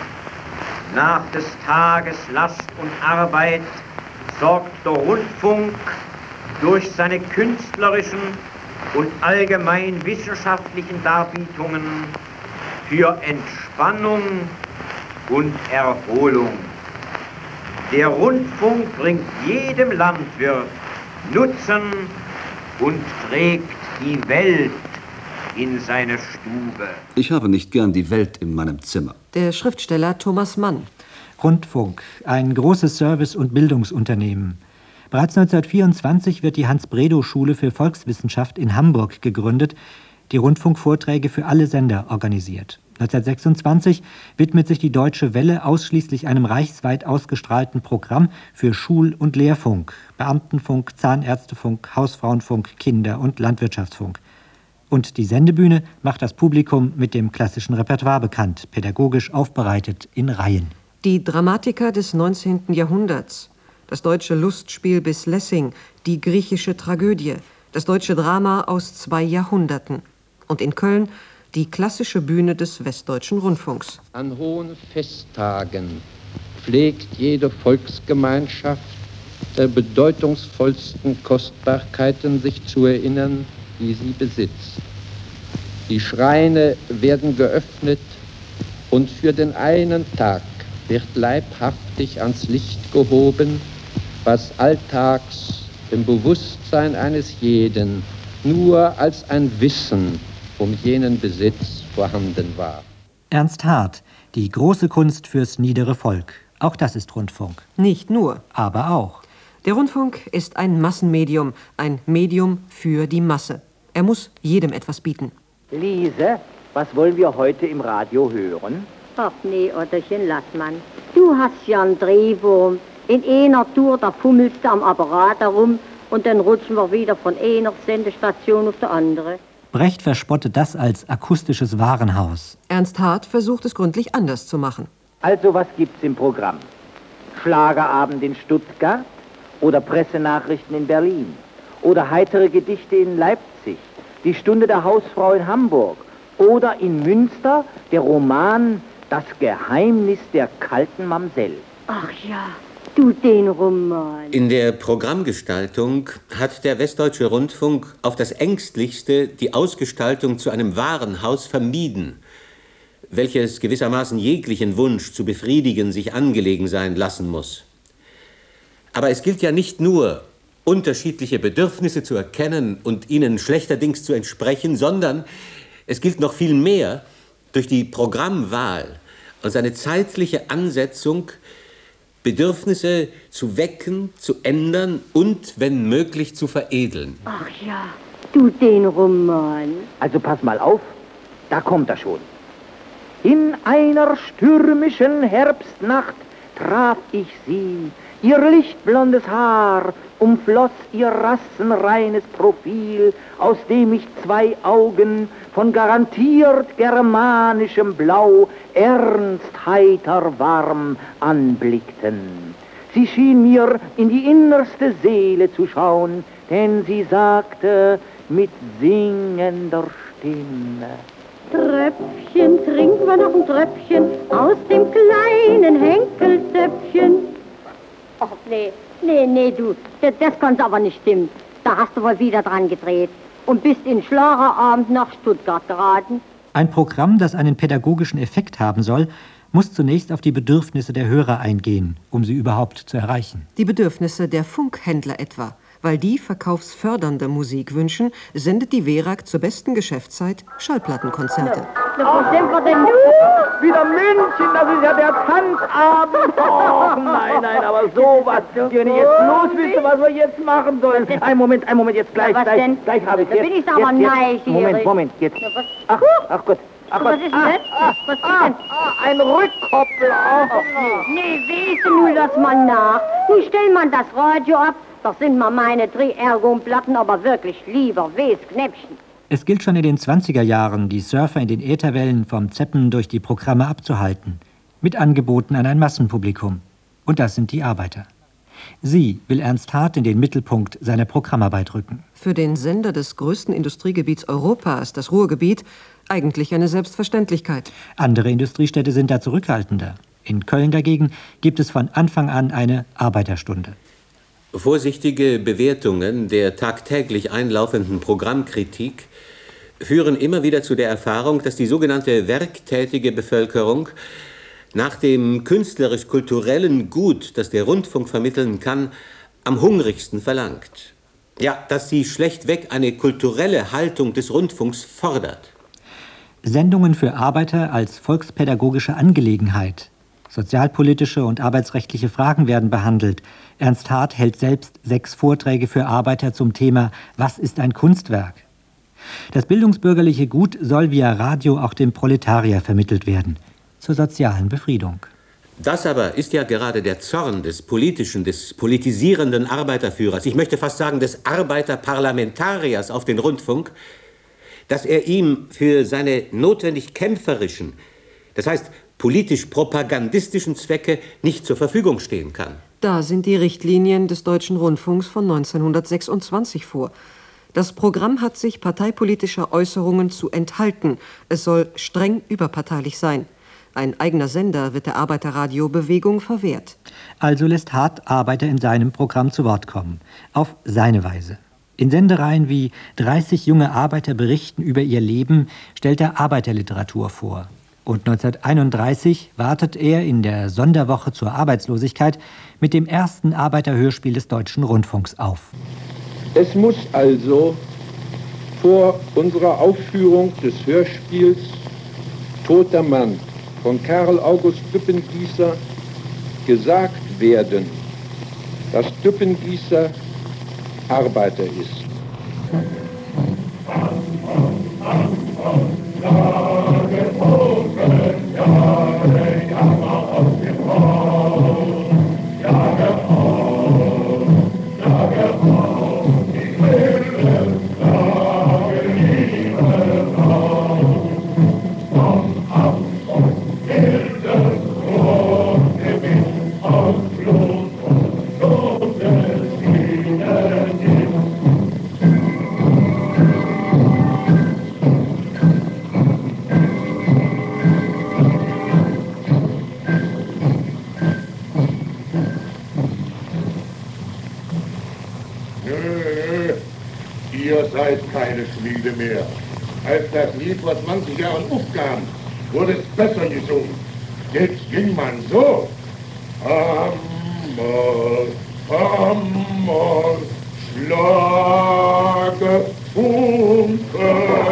Nach des Tages Last und Arbeit sorgt der Rundfunk durch seine künstlerischen und allgemein wissenschaftlichen Darbietungen für Entspannung und Erholung. Der Rundfunk bringt jedem Landwirt Nutzen und trägt die Welt in seine Stube. Ich habe nicht gern die Welt in meinem Zimmer. Der Schriftsteller Thomas Mann. Rundfunk, ein großes Service- und Bildungsunternehmen. Bereits neunzehnhundertvierundzwanzig wird die Hans-Bredow-Schule für Volkswissenschaft in Hamburg gegründet, die Rundfunkvorträge für alle Sender organisiert. neunzehnhundertsechsundzwanzig widmet sich die Deutsche Welle ausschließlich einem reichsweit ausgestrahlten Programm für Schul- und Lehrfunk, Beamtenfunk, Zahnärztefunk, Hausfrauenfunk, Kinder- und Landwirtschaftsfunk. Und die Sendebühne macht das Publikum mit dem klassischen Repertoire bekannt, pädagogisch aufbereitet in Reihen. Die Dramatiker des neunzehnten Jahrhunderts, das deutsche Lustspiel bis Lessing, die griechische Tragödie, das deutsche Drama aus zwei Jahrhunderten. Und in Köln die klassische Bühne des Westdeutschen Rundfunks. An hohen Festtagen pflegt jede Volksgemeinschaft der bedeutungsvollsten Kostbarkeiten sich zu erinnern, die sie besitzt. Die Schreine werden geöffnet und für den einen Tag wird leibhaftig ans Licht gehoben, was alltags im Bewusstsein eines jeden nur als ein Wissen um jenen Besitz vorhanden war. Ernst Hart, die große Kunst fürs niedere Volk. Auch das ist Rundfunk. Nicht nur. Aber auch. Der Rundfunk ist ein Massenmedium, ein Medium für die Masse. Er muss jedem etwas bieten. Lise, was wollen wir heute im Radio hören? Ach nee, Otterchen, lass man. Du hast ja einen Drehwurm. In einer Tour, da fummelst du am Apparat herum und dann rutschen wir wieder von einer Sendestation auf die andere. Brecht verspottet das als akustisches Warenhaus. Ernst Hart versucht es gründlich anders zu machen. Also, was gibt's im Programm? Schlagerabend in Stuttgart oder Pressenachrichten in Berlin oder heitere Gedichte in Leipzig, die Stunde der Hausfrau in Hamburg oder in Münster der Roman Das Geheimnis der kalten Mamsell. Ach ja, du den Roman. In der Programmgestaltung hat der Westdeutsche Rundfunk auf das Ängstlichste die Ausgestaltung zu einem Warenhaus vermieden, welches gewissermaßen jeglichen Wunsch zu befriedigen sich angelegen sein lassen muss. Aber es gilt ja nicht nur, unterschiedliche Bedürfnisse zu erkennen und ihnen schlechterdings zu entsprechen, sondern es gilt noch viel mehr, durch die Programmwahl und seine zeitliche Ansetzung Bedürfnisse zu wecken, zu ändern und, wenn möglich, zu veredeln. Ach ja, du den Roman. Also pass mal auf, da kommt er schon. In einer stürmischen Herbstnacht traf ich sie. Ihr lichtblondes Haar umfloss ihr rassenreines Profil, aus dem ich zwei Augen von garantiert germanischem Blau ernst, heiter, warm anblickten. Sie schien mir in die innerste Seele zu schauen, denn sie sagte mit singender Stimme: Tröpfchen, trinken wir noch ein Tröpfchen aus dem kleinen Henkeltöpfchen. Ach, nee, nee, nee, du, das, das kann's aber nicht stimmen. Da hast du wohl wieder dran gedreht und bist in Schlagerabend nach Stuttgart geraten. Ein Programm, das einen pädagogischen Effekt haben soll, muss zunächst auf die Bedürfnisse der Hörer eingehen, um sie überhaupt zu erreichen. Die Bedürfnisse der Funkhändler etwa. Weil die verkaufsfördernde Musik wünschen, sendet die W E R A G zur besten Geschäftszeit Schallplattenkonzerte. Na, wo sind wir denn nun? Wieder München, das ist ja der Tanzabend. Oh, nein, nein, aber sowas. Wenn ich jetzt los wüsste, was wir jetzt machen sollen. Ein Moment, ein Moment, jetzt gleich, Na, was gleich, denn? gleich habe ich Da jetzt. bin ich aber jetzt, neugierig. Moment, Moment, jetzt. Na, was? Ach, ach Gott. Ach, was Gott. ist denn ah, das? ah, Was ist ah, denn? ah, ein Rückkoppler. Oh, Nee, nee, wese nur das mal nach. Nun stell man das Radio ab. Das sind mal meine Tri-Ergon-Platten, aber wirklich lieber wes Knäppchen. Es gilt schon in den zwanziger Jahren, die Surfer in den Ätherwellen vom Zeppen durch die Programme abzuhalten, mit Angeboten an ein Massenpublikum. Und das sind die Arbeiter. Sie will Ernst Hart in den Mittelpunkt seiner Programmarbeit rücken. Für den Sender des größten Industriegebiets Europas, das Ruhrgebiet, eigentlich eine Selbstverständlichkeit. Andere Industriestädte sind da zurückhaltender. In Köln dagegen gibt es von Anfang an eine Arbeiterstunde. Vorsichtige Bewertungen der tagtäglich einlaufenden Programmkritik führen immer wieder zu der Erfahrung, dass die sogenannte werktätige Bevölkerung nach dem künstlerisch-kulturellen Gut, das der Rundfunk vermitteln kann, am hungrigsten verlangt. Ja, dass sie schlechtweg eine kulturelle Haltung des Rundfunks fordert. Sendungen für Arbeiter als volkspädagogische Angelegenheit. Sozialpolitische und arbeitsrechtliche Fragen werden behandelt. Ernst Hart hält selbst sechs Vorträge für Arbeiter zum Thema »Was ist ein Kunstwerk?«. Das bildungsbürgerliche Gut soll via Radio auch dem Proletarier vermittelt werden, zur sozialen Befriedung. Das aber ist ja gerade der Zorn des politischen, des politisierenden Arbeiterführers, ich möchte fast sagen des Arbeiterparlamentariers auf den Rundfunk, dass er ihm für seine notwendig kämpferischen, das heißt politisch-propagandistischen Zwecke nicht zur Verfügung stehen kann. Da sind die Richtlinien des Deutschen Rundfunks von neunzehnhundertsechsundzwanzig vor. Das Programm hat sich parteipolitischer Äußerungen zu enthalten. Es soll streng überparteilich sein. Ein eigener Sender wird der Arbeiterradiobewegung verwehrt. Also lässt Hart Arbeiter in seinem Programm zu Wort kommen. Auf seine Weise. In Sendereien wie dreißig junge Arbeiter berichten über ihr Leben stellt er Arbeiterliteratur vor. Und neunzehnhunderteinunddreißig wartet er in der Sonderwoche zur Arbeitslosigkeit mit dem ersten Arbeiterhörspiel des Deutschen Rundfunks auf. Es muss also vor unserer Aufführung des Hörspiels Toter Mann von Karl August Düppengießer gesagt werden, dass Düppengießer Arbeiter ist. Auf Nö, ihr seid keine Schmiede mehr. Als das Lied vor zwanzig Jahren aufkam, wurde es besser gesungen. Jetzt ging man so. Hammer, Hammer, schlage Funke.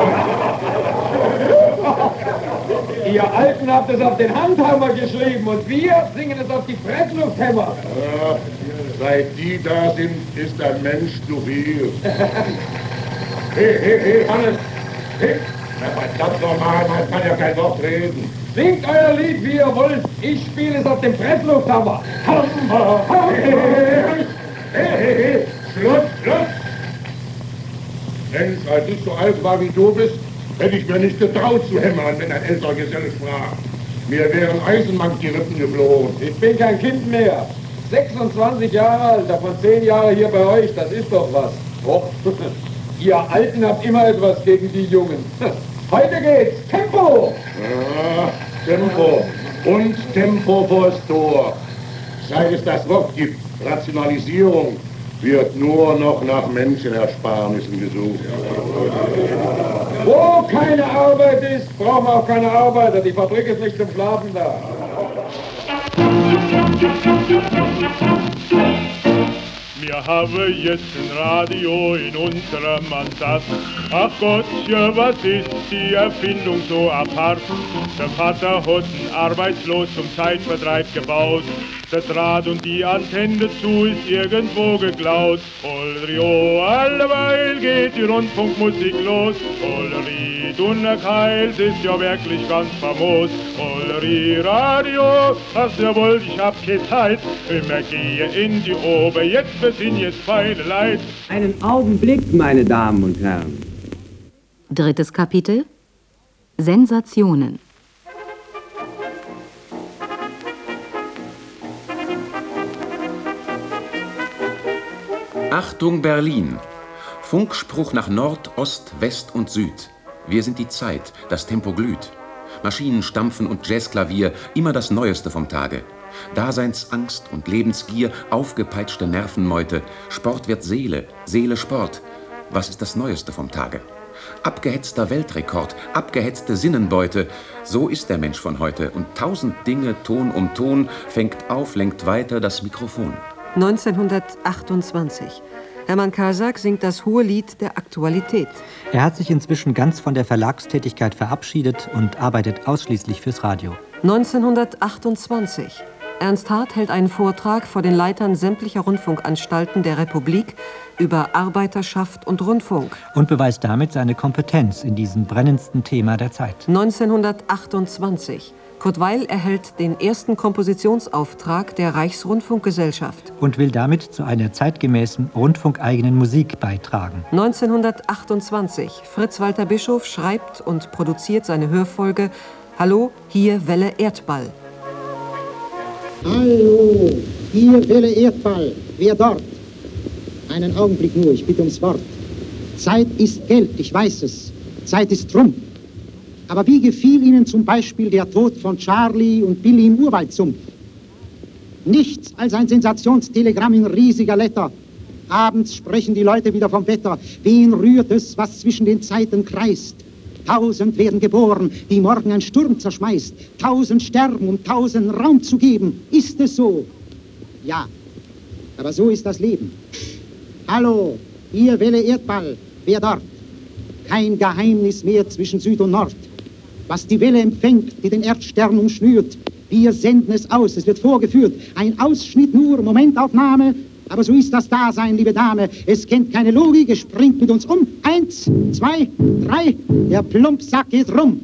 Ihr Alten habt es auf den Handhammer geschrieben und wir singen es auf die Presslufthämmer. Ja, seit die da sind, ist ein Mensch zu viel. Hey, hey, hey, Hannes! Hey, na verdammt normal, man kann ja kein Wort reden. Singt euer Lied, wie ihr wollt. Ich spiele es auf dem Presslufthammer. Hammer, Hammer. Hey, hey, hey, hey, Schluss, Schluss! Mensch, als ich so alt war wie du bist, hätte ich mir nicht getraut zu hämmern, wenn ein älterer Geselle sprach. Mir wären Eisenmank die Rippen geflogen. Ich bin kein Kind mehr. sechsundzwanzig Jahre alt, davon zehn Jahre hier bei euch, das ist doch was. Och, ihr Alten habt immer etwas gegen die Jungen. Heute geht's, Tempo! Ja, Tempo. Und Tempo vors Tor. Seit es das Wort gibt, Rationalisierung, wird nur noch nach Menschenersparnissen gesucht. Wo keine Arbeit ist, brauchen wir auch keine Arbeiter. Die Fabrik ist nicht zum Schlafen da. Wir haben jetzt ein Radio in unserem Ansatz. Ach Gottchen, was ist die Erfindung so apart? Der Vater hat einen Arbeitslos zum Zeitvertreib gebaut. Der Draht und die Antenne dazu ist irgendwo geklaut. Holrio, alleweil geht die Rundfunkmusik los. Holri, Dunnerkeils ist ja wirklich ganz famos. Holri, Radio, hast ja wohl, ich hab keine Zeit. Immer gehe in die Ober, jetzt besinnt jetzt meine Leid. Einen Augenblick, meine Damen und Herren. Drittes Kapitel: Sensationen. Achtung Berlin! Funkspruch nach Nord, Ost, West und Süd. Wir sind die Zeit, das Tempo glüht. Maschinen stampfen und Jazzklavier, immer das Neueste vom Tage. Daseinsangst und Lebensgier, aufgepeitschte Nervenmeute. Sport wird Seele, Seele Sport. Was ist das Neueste vom Tage? Abgehetzter Weltrekord, abgehetzte Sinnenbeute. So ist der Mensch von heute. Und tausend Dinge, Ton um Ton, fängt auf, lenkt weiter das Mikrofon. neunzehnhundertachtundzwanzig. Hermann Kasak singt das hohe Lied der Aktualität. Er hat sich inzwischen ganz von der Verlagstätigkeit verabschiedet und arbeitet ausschließlich fürs Radio. neunzehnhundertachtundzwanzig. Ernst Hart hält einen Vortrag vor den Leitern sämtlicher Rundfunkanstalten der Republik über Arbeiterschaft und Rundfunk. Und beweist damit seine Kompetenz in diesem brennendsten Thema der Zeit. neunzehnhundertachtundzwanzig. Kurt Weil erhält den ersten Kompositionsauftrag der Reichsrundfunkgesellschaft. Und will damit zu einer zeitgemäßen rundfunkeigenen Musik beitragen. neunzehnhundertachtundzwanzig. Fritz Walter Bischof schreibt und produziert seine Hörfolge Hallo, hier Welle Erdball. Hallo, hier Welle Erdball. Wer dort? Einen Augenblick nur, ich bitte ums Wort. Zeit ist Geld, ich weiß es. Zeit ist Trump. Aber wie gefiel Ihnen zum Beispiel der Tod von Charlie und Billy im Urwaldsumpf? Nichts als ein Sensationstelegramm in riesiger Letter. Abends sprechen die Leute wieder vom Wetter. Wen rührt es, was zwischen den Zeiten kreist? Tausend werden geboren, die morgen ein Sturm zerschmeißt. Tausend sterben, um tausend Raum zu geben. Ist es so? Ja, aber so ist das Leben. Hallo, hier Welle Erdball. Wer dort? Kein Geheimnis mehr zwischen Süd und Nord. Was die Welle empfängt, die den Erdstern umschnürt. Wir senden es aus, es wird vorgeführt. Ein Ausschnitt nur, Momentaufnahme. Aber so ist das Dasein, liebe Dame. Es kennt keine Logik, es springt mit uns um. Eins, zwei, drei, der Plumpsack geht rum.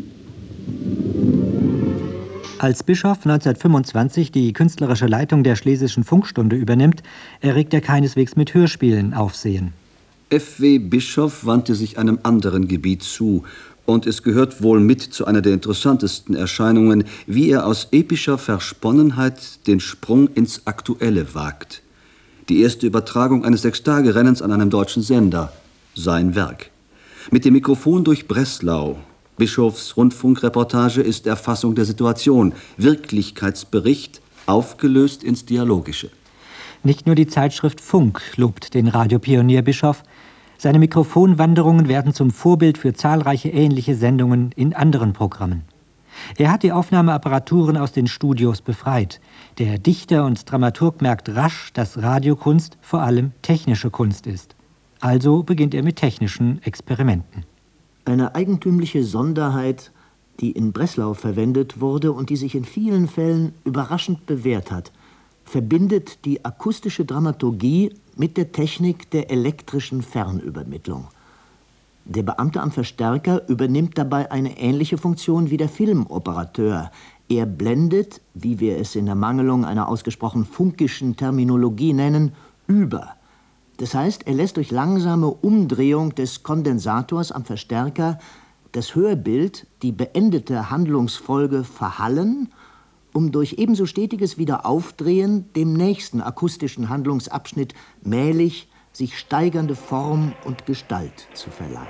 Als Bischof neunzehnhundertfünfundzwanzig die künstlerische Leitung der Schlesischen Funkstunde übernimmt, erregt er keineswegs mit Hörspielen Aufsehen. F W Bischof wandte sich einem anderen Gebiet zu, und es gehört wohl mit zu einer der interessantesten Erscheinungen, wie er aus epischer Versponnenheit den Sprung ins Aktuelle wagt. Die erste Übertragung eines Sechstagerennens an einem deutschen Sender. Sein Werk. Mit dem Mikrofon durch Breslau. Bischofs Rundfunkreportage ist Erfassung der Situation. Wirklichkeitsbericht, aufgelöst ins Dialogische. Nicht nur die Zeitschrift Funk lobt den Radiopionier Bischoff, seine Mikrofonwanderungen werden zum Vorbild für zahlreiche ähnliche Sendungen in anderen Programmen. Er hat die Aufnahmeapparaturen aus den Studios befreit. Der Dichter und Dramaturg merkt rasch, dass Radiokunst vor allem technische Kunst ist. Also beginnt er mit technischen Experimenten. Eine eigentümliche Sonderheit, die in Breslau verwendet wurde und die sich in vielen Fällen überraschend bewährt hat, verbindet die akustische Dramaturgie mit der Technik der elektrischen Fernübermittlung. Der Beamte am Verstärker übernimmt dabei eine ähnliche Funktion wie der Filmoperateur. Er blendet, wie wir es in der Mangelung einer ausgesprochen funkischen Terminologie nennen, über. Das heißt, er lässt durch langsame Umdrehung des Kondensators am Verstärker das Hörbild, die beendete Handlungsfolge verhallen, um durch ebenso stetiges Wiederaufdrehen dem nächsten akustischen Handlungsabschnitt mählich sich steigernde Form und Gestalt zu verleihen.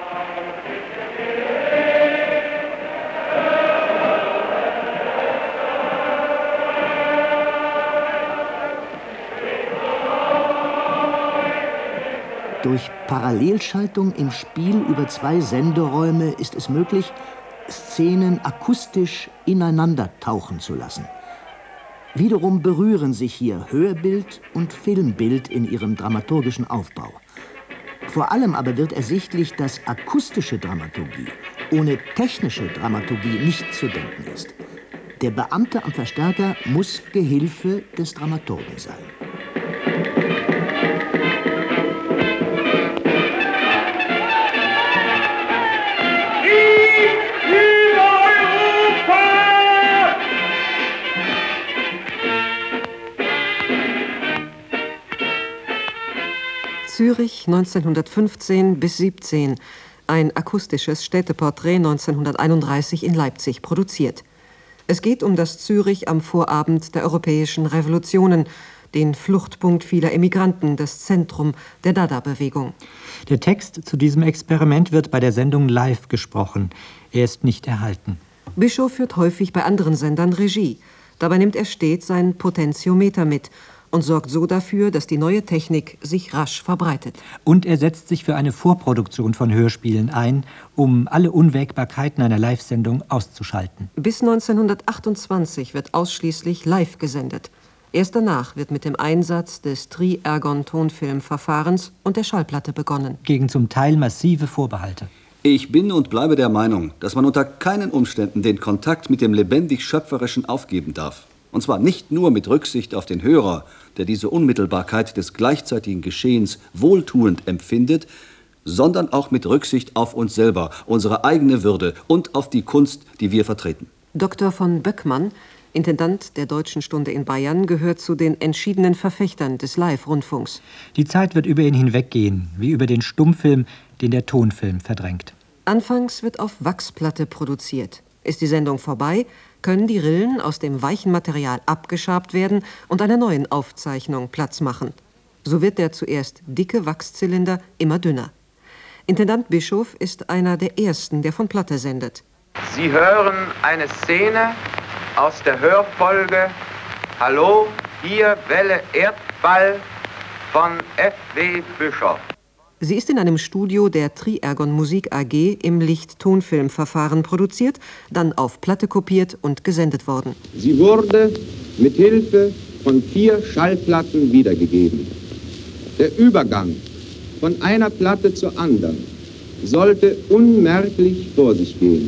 Durch Parallelschaltung im Spiel über zwei Senderäume ist es möglich, Szenen akustisch ineinander tauchen zu lassen. Wiederum berühren sich hier Hörbild und Filmbild in ihrem dramaturgischen Aufbau. Vor allem aber wird ersichtlich, dass akustische Dramaturgie ohne technische Dramaturgie nicht zu denken ist. Der Beamte am Verstärker muss Gehilfe des Dramaturgen sein. Zürich neunzehnhundertfünfzehn bis siebzehn, ein akustisches Städteporträt neunzehnhunderteinunddreißig in Leipzig produziert. Es geht um das Zürich am Vorabend der europäischen Revolutionen, den Fluchtpunkt vieler Emigranten, das Zentrum der Dada-Bewegung. Der Text zu diesem Experiment wird bei der Sendung live gesprochen. Er ist nicht erhalten. Bischoff führt häufig bei anderen Sendern Regie. Dabei nimmt er stets sein Potentiometer mit und sorgt so dafür, dass die neue Technik sich rasch verbreitet. Und er setzt sich für eine Vorproduktion von Hörspielen ein, um alle Unwägbarkeiten einer Live-Sendung auszuschalten. Bis neunzehnhundertachtundzwanzig wird ausschließlich live gesendet. Erst danach wird mit dem Einsatz des Tri-Ergon-Tonfilmverfahrens und der Schallplatte begonnen. Gegen zum Teil massive Vorbehalte. Ich bin und bleibe der Meinung, dass man unter keinen Umständen den Kontakt mit dem lebendig Schöpferischen aufgeben darf. Und zwar nicht nur mit Rücksicht auf den Hörer, der diese Unmittelbarkeit des gleichzeitigen Geschehens wohltuend empfindet, sondern auch mit Rücksicht auf uns selber, unsere eigene Würde und auf die Kunst, die wir vertreten. Doktor von Böckmann, Intendant der Deutschen Stunde in Bayern, gehört zu den entschiedenen Verfechtern des Live-Rundfunks. Die Zeit wird über ihn hinweggehen, wie über den Stummfilm, den der Tonfilm verdrängt. Anfangs wird auf Wachsplatte produziert. Ist die Sendung vorbei, können die Rillen aus dem weichen Material abgeschabt werden und einer neuen Aufzeichnung Platz machen. So wird der zuerst dicke Wachszylinder immer dünner. Intendant Bischoff ist einer der ersten, der von Platte sendet. Sie hören eine Szene aus der Hörfolge Hallo, hier Welle Erdball von F W Bischoff. Sie ist in einem Studio der Tri-Ergon Musik A G im Licht-Tonfilmverfahren produziert, dann auf Platte kopiert und gesendet worden. Sie wurde mit Hilfe von vier Schallplatten wiedergegeben. Der Übergang von einer Platte zur anderen sollte unmerklich vor sich gehen.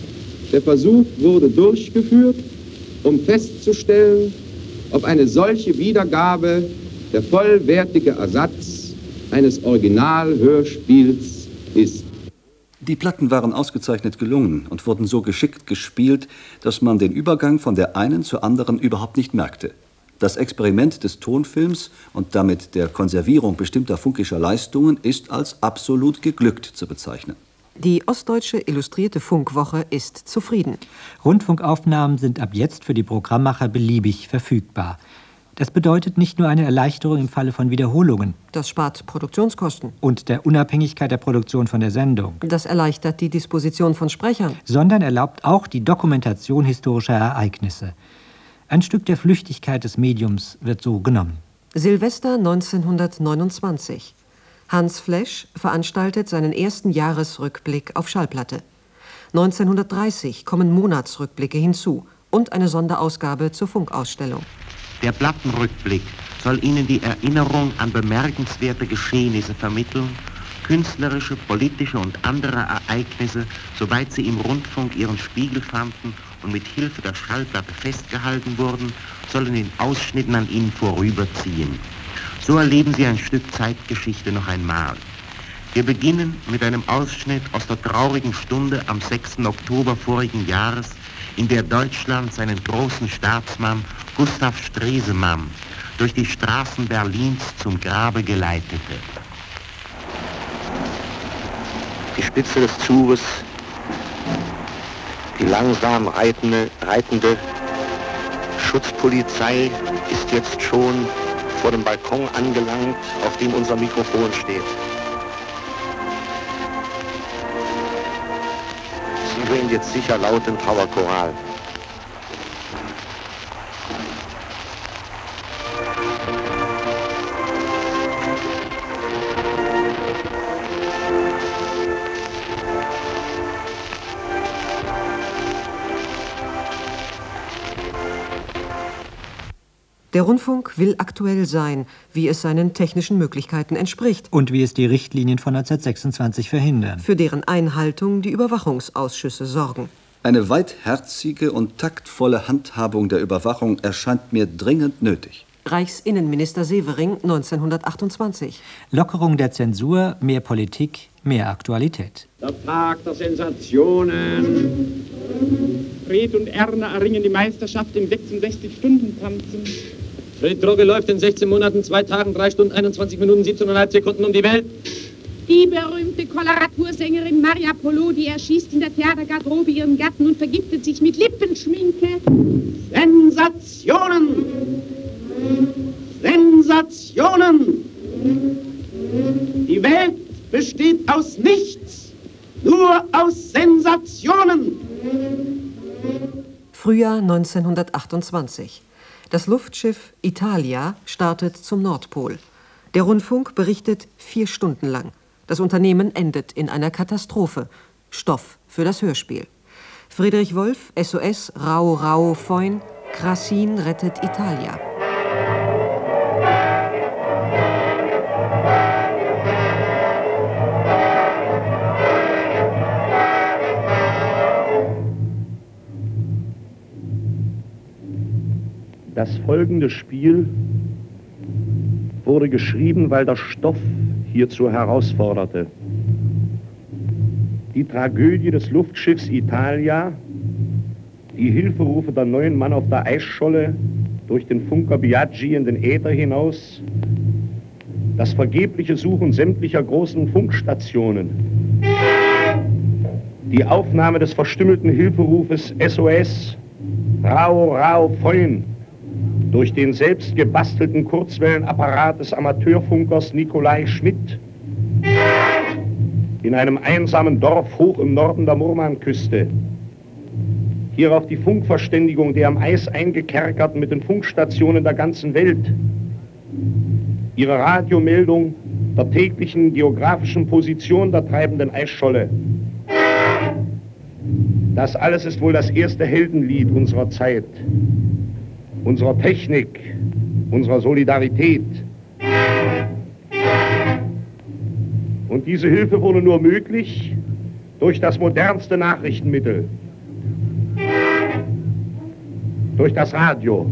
Der Versuch wurde durchgeführt, um festzustellen, ob eine solche Wiedergabe der vollwertige Ersatz eines Originalhörspiels ist. Die Platten waren ausgezeichnet gelungen und wurden so geschickt gespielt, dass man den Übergang von der einen zur anderen überhaupt nicht merkte. Das Experiment des Tonfilms und damit der Konservierung bestimmter funkischer Leistungen ist als absolut geglückt zu bezeichnen. Die Ostdeutsche Illustrierte Funkwoche ist zufrieden. Rundfunkaufnahmen sind ab jetzt für die Programmmacher beliebig verfügbar. Das bedeutet nicht nur eine Erleichterung im Falle von Wiederholungen. Das spart Produktionskosten. Und der Unabhängigkeit der Produktion von der Sendung. Das erleichtert die Disposition von Sprechern. Sondern erlaubt auch die Dokumentation historischer Ereignisse. Ein Stück der Flüchtigkeit des Mediums wird so genommen. Silvester neunzehnhundertneunundzwanzig. Hans Flesch veranstaltet seinen ersten Jahresrückblick auf Schallplatte. neunzehnhundertdreißig kommen Monatsrückblicke hinzu und eine Sonderausgabe zur Funkausstellung. Der Plattenrückblick soll Ihnen die Erinnerung an bemerkenswerte Geschehnisse vermitteln, künstlerische, politische und andere Ereignisse, soweit sie im Rundfunk ihren Spiegel fanden und mit Hilfe der Schallplatte festgehalten wurden, sollen in Ausschnitten an Ihnen vorüberziehen. So erleben Sie ein Stück Zeitgeschichte noch einmal. Wir beginnen mit einem Ausschnitt aus der traurigen Stunde am sechsten Oktober vorigen Jahres, in der Deutschland seinen großen Staatsmann Gustav Stresemann durch die Straßen Berlins zum Grabe geleitete. Die Spitze des Zuges, die langsam reitende, reitende Schutzpolizei ist jetzt schon vor dem Balkon angelangt, auf dem unser Mikrofon steht. Sie hören jetzt sicher laut den Trauerchoral. Der Rundfunk will aktuell sein, wie es seinen technischen Möglichkeiten entspricht. Und wie es die Richtlinien von neunzehnhundertsechsundzwanzig verhindern. Für deren Einhaltung die Überwachungsausschüsse sorgen. Eine weitherzige und taktvolle Handhabung der Überwachung erscheint mir dringend nötig. Reichsinnenminister Severing neunzehnhundertachtundzwanzig. Lockerung der Zensur, mehr Politik, mehr Aktualität. Der Tag der Sensationen. Fred und Erna erringen die Meisterschaft im sechsundsechzig-Stunden-Tanzen. Fred Drogge läuft in sechzehn Monaten, zwei Tagen, drei Stunden, einundzwanzig Minuten, siebzehn Komma fünf Sekunden um die Welt. Die berühmte Koloratursängerin Maria Polo, die erschießt in der Theatergarderobe ihren Gatten und vergiftet sich mit Lippenschminke. Sensationen! Sensationen! Die Welt besteht aus nichts, nur aus Sensationen! Frühjahr neunzehnhundertachtundzwanzig. Das Luftschiff Italia startet zum Nordpol. Der Rundfunk berichtet vier Stunden lang. Das Unternehmen endet in einer Katastrophe. Stoff für das Hörspiel. Friedrich Wolf, S O S, Rau, Rau, Foyn, Krassin rettet Italia. Das folgende Spiel wurde geschrieben, weil der Stoff hierzu herausforderte. Die Tragödie des Luftschiffs Italia, die Hilferufe der neuen Mann auf der Eisscholle durch den Funker Biaggi in den Äther hinaus, das vergebliche Suchen sämtlicher großen Funkstationen, die Aufnahme des verstümmelten Hilferufes S O S, Rau, Rau, Foyn, durch den selbst gebastelten Kurzwellenapparat des Amateurfunkers Nikolai Schmidt in einem einsamen Dorf hoch im Norden der Murmanküste. Hierauf die Funkverständigung der am Eis eingekerkerten mit den Funkstationen der ganzen Welt. Ihre Radiomeldung der täglichen geografischen Position der treibenden Eisscholle. Das alles ist wohl das erste Heldenlied unserer Zeit, unserer Technik, unserer Solidarität. Und diese Hilfe wurde nur möglich durch das modernste Nachrichtenmittel, durch das Radio.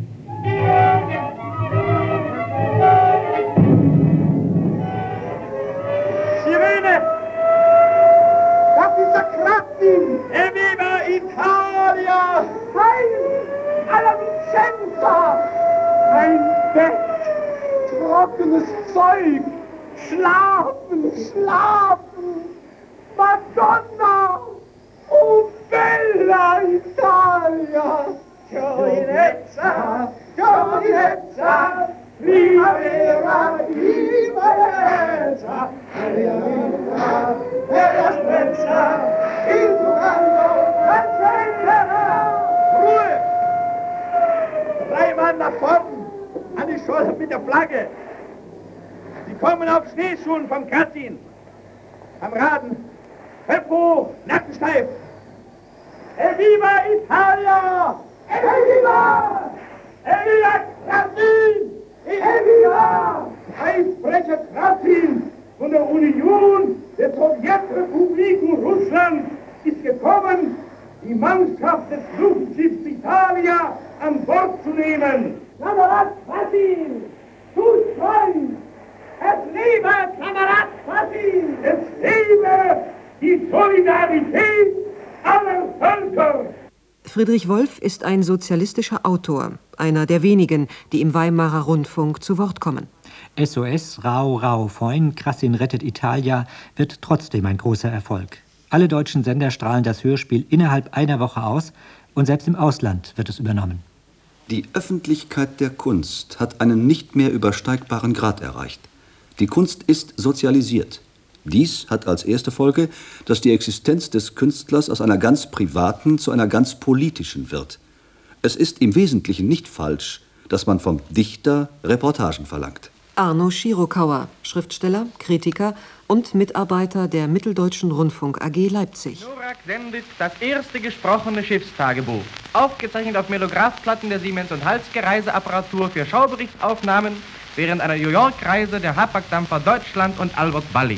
Sirene! Capita Cratti! Evviva Italia! Heil! Alla Vicenza! Ein Bett! Trockenes Zeug! Schlafen! Schlafen! Madonna! Oh bella Italia! Giovinezza! Giovinezza! Primavera! Primavera! Primavera! Bella Spenza! Il Durango! Ruhe! Drei Mann nach vorn! An die Eisscholle mit der Flagge. Sie kommen auf Schneeschuhen vom Kratzin. Kameraden, Köpfe hoch, Nacken steif. Evviva Italia! Evviva! Evviva Kratzin! Evviva! Eisbrecher Kratzin von der Union der Sowjetrepubliken Russland ist gekommen, die Mannschaft des Luftschiffs Italia an Bord zu nehmen. Kamerad Kratzin, du Freund! Es lebe Kamerad Kratzin! Es lebe die Solidarität aller Völker! Friedrich Wolf ist ein sozialistischer Autor, einer der wenigen, die im Weimarer Rundfunk zu Wort kommen. S O S Rau Rau Foin, Kratzin rettet Italia wird trotzdem ein großer Erfolg. Alle deutschen Sender strahlen das Hörspiel innerhalb einer Woche aus und selbst im Ausland wird es übernommen. Die Öffentlichkeit der Kunst hat einen nicht mehr übersteigbaren Grad erreicht. Die Kunst ist sozialisiert. Dies hat als erste Folge, dass die Existenz des Künstlers aus einer ganz privaten zu einer ganz politischen wird. Es ist im Wesentlichen nicht falsch, dass man vom Dichter Reportagen verlangt. Arno Schirokauer, Schriftsteller, Kritiker und Mitarbeiter der Mitteldeutschen Rundfunk A G Leipzig. Norak sendet das erste gesprochene Schiffstagebuch, aufgezeichnet auf Melograph-Platten der Siemens und Halske Reiseapparatur für Schauberichtsaufnahmen während einer New York-Reise der Hapag-Dampfer Deutschland und Albert Bally.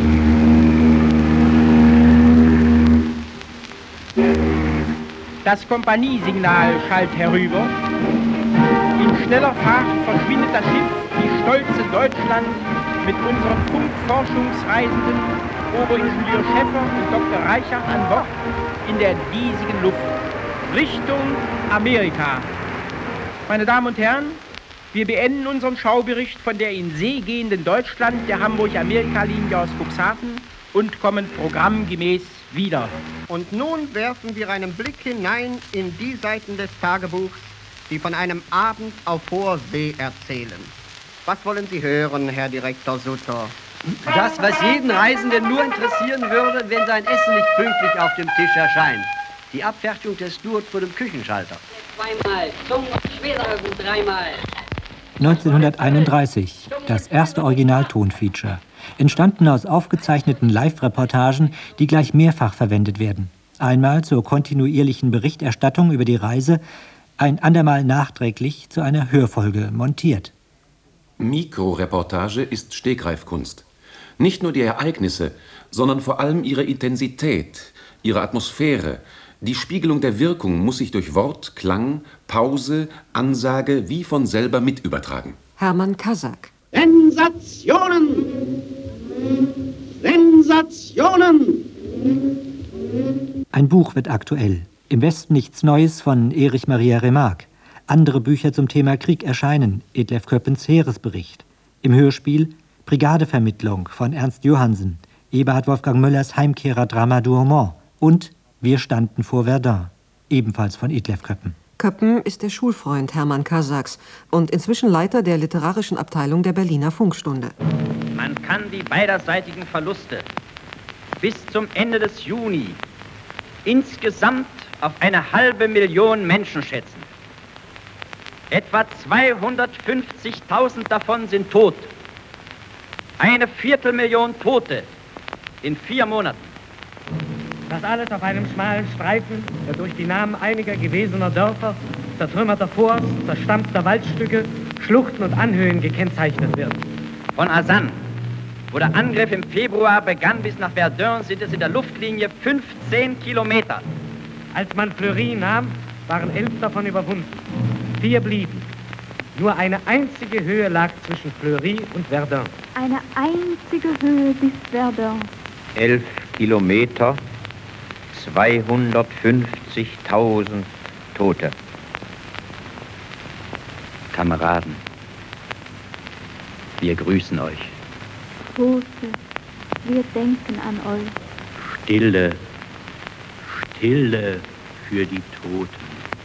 Das Kompaniesignal schallt herüber. In schneller Fahrt verschwindet das Schiff, die stolze Deutschland, mit unseren Funkforschungsreisenden Oberingenieur Schäffer und Doktor Reichert an Bord in der diesigen Luft. Richtung Amerika. Meine Damen und Herren, wir beenden unseren Schaubericht von der in See gehenden Deutschland der Hamburg-Amerika-Linie aus Cuxhaven und kommen programmgemäß wieder. Und nun werfen wir einen Blick hinein in die Seiten des Tagebuchs, die von einem Abend auf hoher See erzählen. Was wollen Sie hören, Herr Direktor Sutter? Das, was jeden Reisenden nur interessieren würde, wenn sein Essen nicht pünktlich auf dem Tisch erscheint. Die Abfertigung des Stewards vor dem Küchenschalter. Zweimal, zum Schweröfen dreimal. neunzehnhunderteinunddreißig, das erste Originaltonfeature. Entstanden aus aufgezeichneten Live-Reportagen, die gleich mehrfach verwendet werden. Einmal zur kontinuierlichen Berichterstattung über die Reise, ein andermal nachträglich zu einer Hörfolge montiert. Mikroreportage ist Stegreifkunst. Nicht nur die Ereignisse, sondern vor allem ihre Intensität, ihre Atmosphäre, die Spiegelung der Wirkung muss sich durch Wort, Klang, Pause, Ansage wie von selber mit übertragen. Hermann Kasak. Sensationen! Sensationen! Ein Buch wird aktuell. Im Westen nichts Neues von Erich Maria Remarque. Andere Bücher zum Thema Krieg erscheinen. Detlef Köppens Heeresbericht. Im Hörspiel Brigadevermittlung von Ernst Johansen. Eberhard Wolfgang Möllers Heimkehrer-Drama Douaumont. Und Wir standen vor Verdun. Ebenfalls von Detlef Köppen. Köppen ist der Schulfreund Hermann Kasaks und inzwischen Leiter der literarischen Abteilung der Berliner Funkstunde. Man kann die beiderseitigen Verluste bis zum Ende des Juni insgesamt auf eine halbe Million Menschen schätzen. Etwa zweihundertfünfzigtausend davon sind tot. Eine Viertelmillion Tote in vier Monaten. Das alles auf einem schmalen Streifen, der durch die Namen einiger gewesener Dörfer, zertrümmerter Forts, zerstampfter Waldstücke, Schluchten und Anhöhen gekennzeichnet wird. Von Asan, wo der Angriff im Februar begann, bis nach Verdun sind es in der Luftlinie fünfzehn Kilometer. Als man Fleury nahm, waren elf davon überwunden. Vier blieben. Nur eine einzige Höhe lag zwischen Fleury und Verdun. Eine einzige Höhe bis Verdun. Elf Kilometer, zweihundertfünfzigtausend Tote. Kameraden, wir grüßen euch. Tote, wir denken an euch. Stille, Stille für die Toten.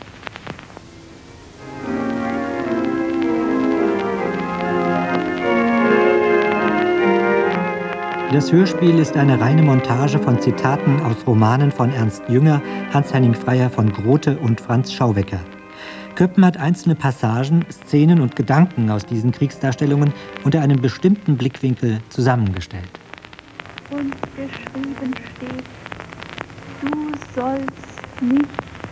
Das Hörspiel ist eine reine Montage von Zitaten aus Romanen von Ernst Jünger, Hans-Henning Freyer von Grote und Franz Schauwecker. Köppen hat einzelne Passagen, Szenen und Gedanken aus diesen Kriegsdarstellungen unter einem bestimmten Blickwinkel zusammengestellt. Und geschrieben steht, du sollst nicht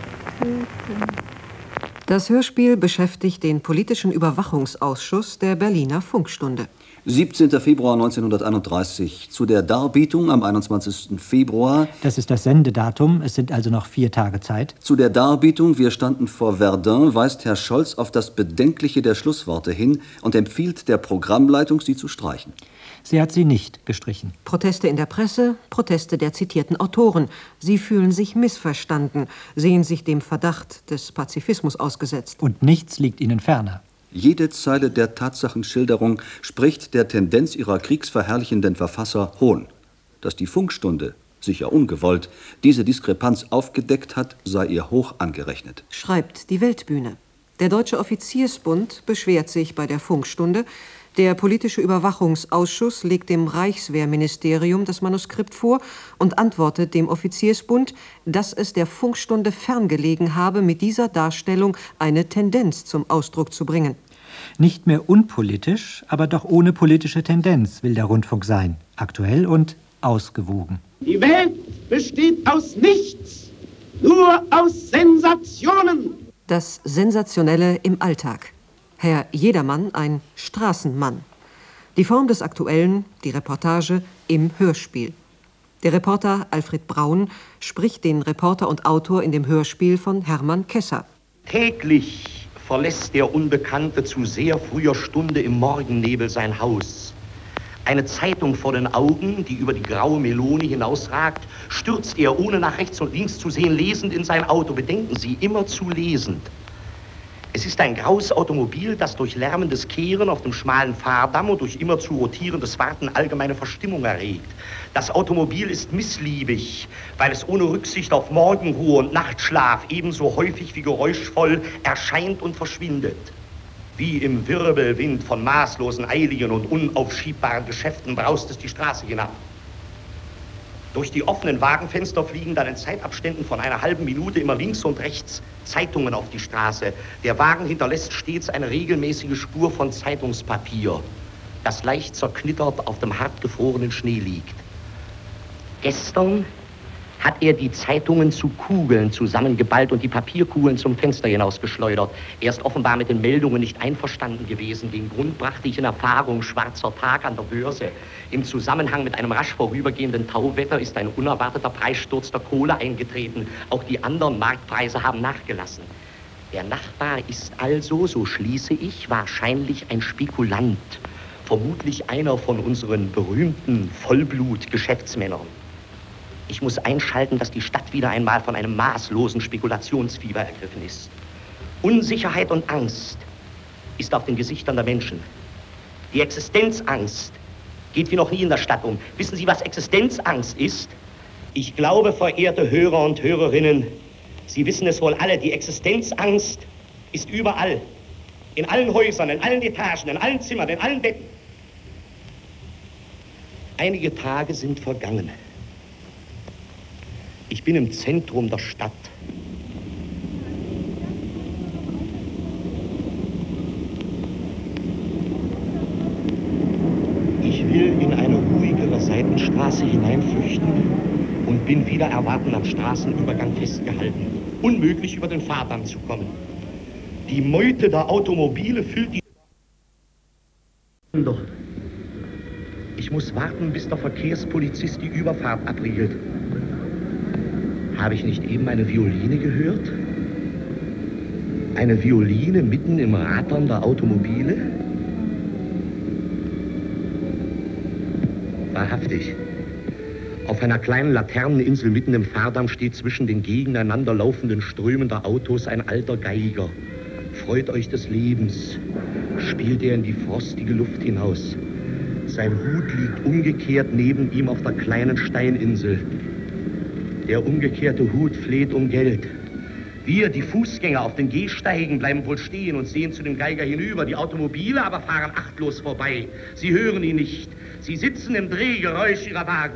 töten. Das Hörspiel beschäftigt den politischen Überwachungsausschuss der Berliner Funkstunde. siebzehnter Februar neunzehnhunderteinunddreißig. Zu der Darbietung am einundzwanzigsten Februar. Das ist das Sendedatum, es sind also noch vier Tage Zeit. Zu der Darbietung, wir standen vor Verdun, weist Herr Scholz auf das Bedenkliche der Schlussworte hin und empfiehlt der Programmleitung, sie zu streichen. Sie hat sie nicht gestrichen. Proteste in der Presse, Proteste der zitierten Autoren. Sie fühlen sich missverstanden, sehen sich dem Verdacht des Pazifismus ausgesetzt. Und nichts liegt ihnen ferner. Jede Zeile der Tatsachenschilderung spricht der Tendenz ihrer kriegsverherrlichenden Verfasser Hohn. Dass die Funkstunde, sicher ungewollt, diese Diskrepanz aufgedeckt hat, sei ihr hoch angerechnet. Schreibt die Weltbühne. Der Deutsche Offiziersbund beschwert sich bei der Funkstunde. Der politische Überwachungsausschuss legt dem Reichswehrministerium das Manuskript vor und antwortet dem Offiziersbund, dass es der Funkstunde ferngelegen habe, mit dieser Darstellung eine Tendenz zum Ausdruck zu bringen. Nicht mehr unpolitisch, aber doch ohne politische Tendenz will der Rundfunk sein. Aktuell und ausgewogen. Die Welt besteht aus nichts, nur aus Sensationen. Das Sensationelle im Alltag. Herr Jedermann ein Straßenmann. Die Form des Aktuellen, die Reportage im Hörspiel. Der Reporter Alfred Braun spricht den Reporter und Autor in dem Hörspiel von Hermann Kesser. Täglich verlässt der Unbekannte zu sehr früher Stunde im Morgennebel sein Haus. Eine Zeitung vor den Augen, die über die graue Melone hinausragt, stürzt er, ohne nach rechts und links zu sehen, lesend in sein Auto. Bedenken Sie, immerzu lesend. Es ist ein graues Automobil, das durch lärmendes Kehren auf dem schmalen Fahrdamm und durch immerzu rotierendes Warten allgemeine Verstimmung erregt. Das Automobil ist missliebig, weil es ohne Rücksicht auf Morgenruhe und Nachtschlaf ebenso häufig wie geräuschvoll erscheint und verschwindet. Wie im Wirbelwind von maßlosen, eiligen und unaufschiebbaren Geschäften braust es die Straße hinab. Durch die offenen Wagenfenster fliegen dann in Zeitabständen von einer halben Minute immer links und rechts Zeitungen auf die Straße. Der Wagen hinterlässt stets eine regelmäßige Spur von Zeitungspapier, das leicht zerknittert auf dem hartgefrorenen Schnee liegt. Gestern hat er die Zeitungen zu Kugeln zusammengeballt und die Papierkugeln zum Fenster hinausgeschleudert. Er ist offenbar mit den Meldungen nicht einverstanden gewesen. Den Grund brachte ich in Erfahrung. Schwarzer Tag an der Börse. Im Zusammenhang mit einem rasch vorübergehenden Tauwetter ist ein unerwarteter Preissturz der Kohle eingetreten. Auch die anderen Marktpreise haben nachgelassen. Der Nachbar ist also, so schließe ich, wahrscheinlich ein Spekulant. Vermutlich einer von unseren berühmten Vollblut-Geschäftsmännern. Ich muss einschalten, dass die Stadt wieder einmal von einem maßlosen Spekulationsfieber ergriffen ist. Unsicherheit und Angst ist auf den Gesichtern der Menschen. Die Existenzangst geht wie noch nie in der Stadt um. Wissen Sie, was Existenzangst ist? Ich glaube, verehrte Hörer und Hörerinnen, Sie wissen es wohl alle, die Existenzangst ist überall. In allen Häusern, in allen Etagen, in allen Zimmern, in allen Betten. Einige Tage sind vergangen. Ich bin im Zentrum der Stadt. Ich will in eine ruhigere Seitenstraße hineinflüchten und bin wieder erwarten am Straßenübergang festgehalten. Unmöglich, über den Fahrdamm zu kommen. Die Meute der Automobile füllt die... Ich muss warten, bis der Verkehrspolizist die Überfahrt abriegelt. Habe ich nicht eben eine Violine gehört? Eine Violine mitten im Rattern der Automobile? Wahrhaftig. Auf einer kleinen Laterneninsel mitten im Fahrdamm steht zwischen den gegeneinander laufenden Strömen der Autos ein alter Geiger. Freut euch des Lebens, spielt er in die frostige Luft hinaus. Sein Hut liegt umgekehrt neben ihm auf der kleinen Steininsel. Der umgekehrte Hut fleht um Geld. Wir, die Fußgänger auf den Gehsteigen, bleiben wohl stehen und sehen zu dem Geiger hinüber. Die Automobile aber fahren achtlos vorbei. Sie hören ihn nicht. Sie sitzen im Drehgeräusch ihrer Wagen.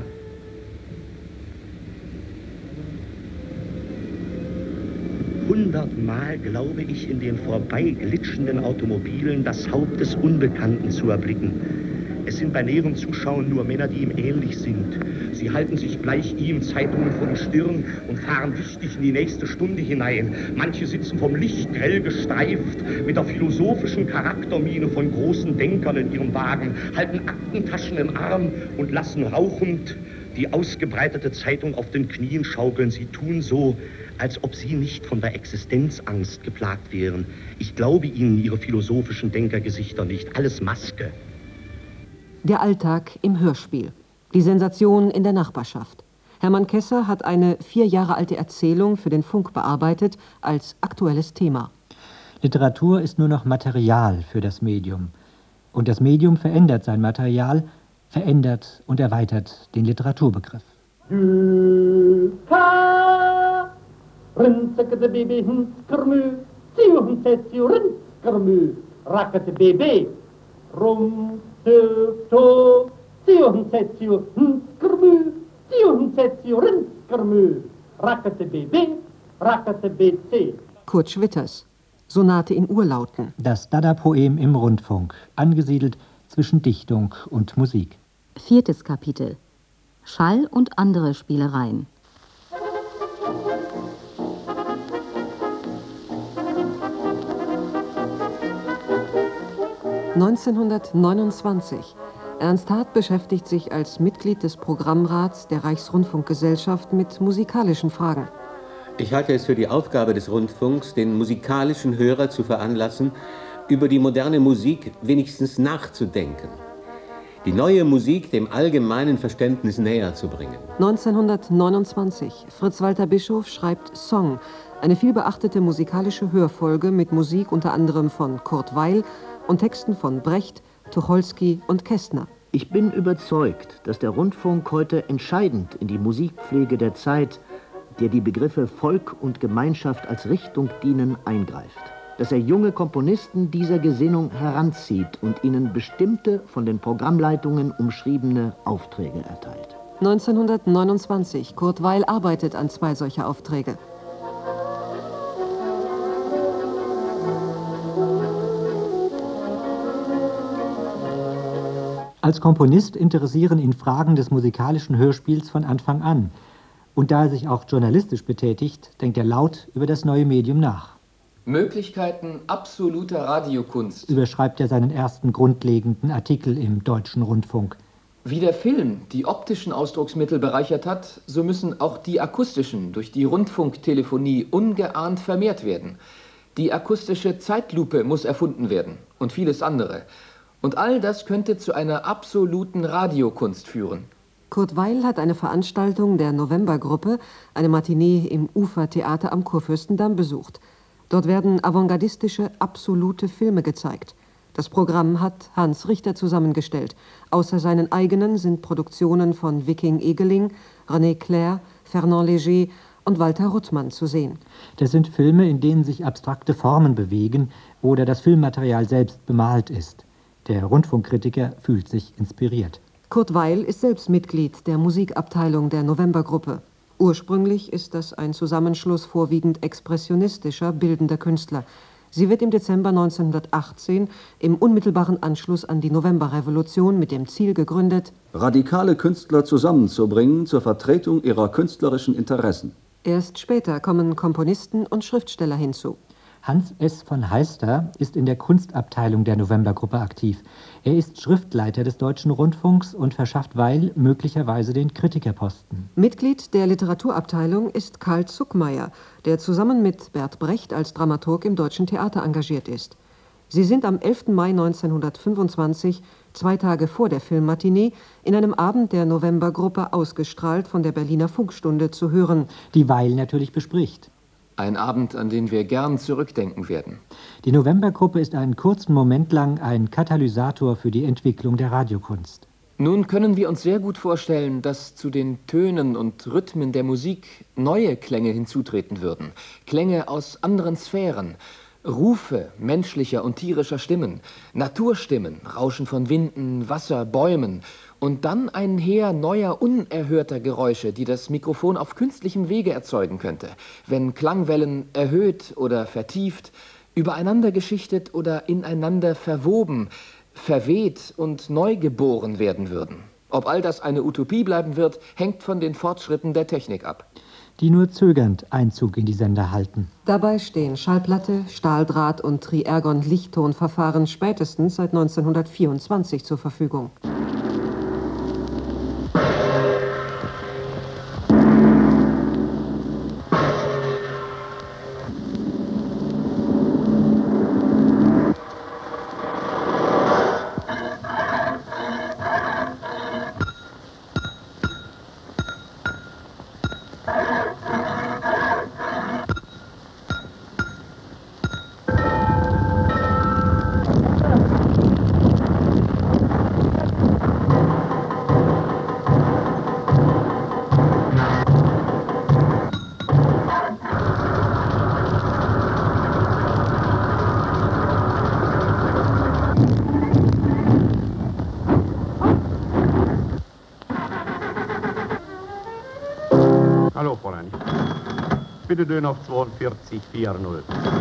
Hundertmal glaube ich, in den vorbeiglitschenden Automobilen das Haupt des Unbekannten zu erblicken. Es sind bei näherem Zuschauen nur Männer, die ihm ähnlich sind. Sie halten sich gleich ihm Zeitungen vor die Stirn und fahren wichtig in die nächste Stunde hinein. Manche sitzen vom Licht grell gestreift, mit der philosophischen Charaktermiene von großen Denkern in ihrem Wagen, halten Aktentaschen im Arm und lassen rauchend die ausgebreitete Zeitung auf den Knien schaukeln. Sie tun so, als ob sie nicht von der Existenzangst geplagt wären. Ich glaube ihnen ihre philosophischen Denkergesichter nicht. Alles Maske. Der Alltag im Hörspiel. Die Sensation in der Nachbarschaft. Hermann Kesser hat eine vier Jahre alte Erzählung für den Funk bearbeitet als aktuelles Thema. Literatur ist nur noch Material für das Medium. Und das Medium verändert sein Material, verändert und erweitert den Literaturbegriff. Rum, to, to, zion setio, skrmü, zion setio, skrmü, rakete B B, rakete B C. Kurt Schwitters, Sonate in Urlauten. Das Dada-Poem im Rundfunk, angesiedelt zwischen Dichtung und Musik. Viertes Kapitel. Schall und andere Spielereien. neunzehnhundertneunundzwanzig. Ernst Hart beschäftigt sich als Mitglied des Programmrats der Reichsrundfunkgesellschaft mit musikalischen Fragen. Ich halte es für die Aufgabe des Rundfunks, den musikalischen Hörer zu veranlassen, über die moderne Musik wenigstens nachzudenken. Die neue Musik dem allgemeinen Verständnis näher zu bringen. neunzehnhundertneunundzwanzig. Fritz Walter Bischof schreibt Song, eine vielbeachtete musikalische Hörfolge mit Musik unter anderem von Kurt Weil und Texten von Brecht, Tucholsky und Kästner. Ich bin überzeugt, dass der Rundfunk heute entscheidend in die Musikpflege der Zeit, der die Begriffe Volk und Gemeinschaft als Richtung dienen, eingreift. Dass er junge Komponisten dieser Gesinnung heranzieht und ihnen bestimmte, von den Programmleitungen umschriebene Aufträge erteilt. neunzehnhundertneunundzwanzig. Kurt Weil arbeitet an zwei solcher Aufträge. Als Komponist interessieren ihn Fragen des musikalischen Hörspiels von Anfang an. Und da er sich auch journalistisch betätigt, denkt er laut über das neue Medium nach. Möglichkeiten absoluter Radiokunst. Überschreibt er seinen ersten grundlegenden Artikel im Deutschen Rundfunk. Wie der Film die optischen Ausdrucksmittel bereichert hat, so müssen auch die akustischen durch die Rundfunktelefonie ungeahnt vermehrt werden. Die akustische Zeitlupe muss erfunden werden und vieles andere. Und all das könnte zu einer absoluten Radiokunst führen. Kurt Weil hat eine Veranstaltung der Novembergruppe, eine Matinee im Ufertheater am Kurfürstendamm, besucht. Dort werden avantgardistische, absolute Filme gezeigt. Das Programm hat Hans Richter zusammengestellt. Außer seinen eigenen sind Produktionen von Viking Egeling, René Clair, Fernand Léger und Walter Ruttmann zu sehen. Das sind Filme, in denen sich abstrakte Formen bewegen oder das Filmmaterial selbst bemalt ist. Der Rundfunkkritiker fühlt sich inspiriert. Kurt Weil ist selbst Mitglied der Musikabteilung der Novembergruppe. Ursprünglich ist das ein Zusammenschluss vorwiegend expressionistischer, bildender Künstler. Sie wird im Dezember neunzehnhundertachtzehn im unmittelbaren Anschluss an die Novemberrevolution mit dem Ziel gegründet, radikale Künstler zusammenzubringen zur Vertretung ihrer künstlerischen Interessen. Erst später kommen Komponisten und Schriftsteller hinzu. Hans S. von Heister ist in der Kunstabteilung der Novembergruppe aktiv. Er ist Schriftleiter des Deutschen Rundfunks und verschafft Weil möglicherweise den Kritikerposten. Mitglied der Literaturabteilung ist Karl Zuckmayer, der zusammen mit Bert Brecht als Dramaturg im Deutschen Theater engagiert ist. Sie sind am elften Mai neunzehnhundertfünfundzwanzig, zwei Tage vor der Filmmatinee, in einem Abend der Novembergruppe ausgestrahlt von der Berliner Funkstunde zu hören, die Weil natürlich bespricht. Ein Abend, an den wir gern zurückdenken werden. Die Novembergruppe ist einen kurzen Moment lang ein Katalysator für die Entwicklung der Radiokunst. Nun können wir uns sehr gut vorstellen, dass zu den Tönen und Rhythmen der Musik neue Klänge hinzutreten würden. Klänge aus anderen Sphären. Rufe menschlicher und tierischer Stimmen, Naturstimmen, Rauschen von Winden, Wasser, Bäumen Und dann ein Heer neuer, unerhörter Geräusche, die das Mikrofon auf künstlichem Wege erzeugen könnte, wenn Klangwellen erhöht oder vertieft, übereinander geschichtet oder ineinander verwoben, verweht und neu geboren werden würden. Ob all das eine Utopie bleiben wird, hängt von den Fortschritten der Technik ab. Die nur zögernd Einzug in die Sender halten. Dabei stehen Schallplatte, Stahldraht und Tri-Ergon-Lichttonverfahren spätestens seit neunzehnhundertvierundzwanzig zur Verfügung. Hallo, Fräulein. Bitte Dön auf zweiundvierzig vierzig.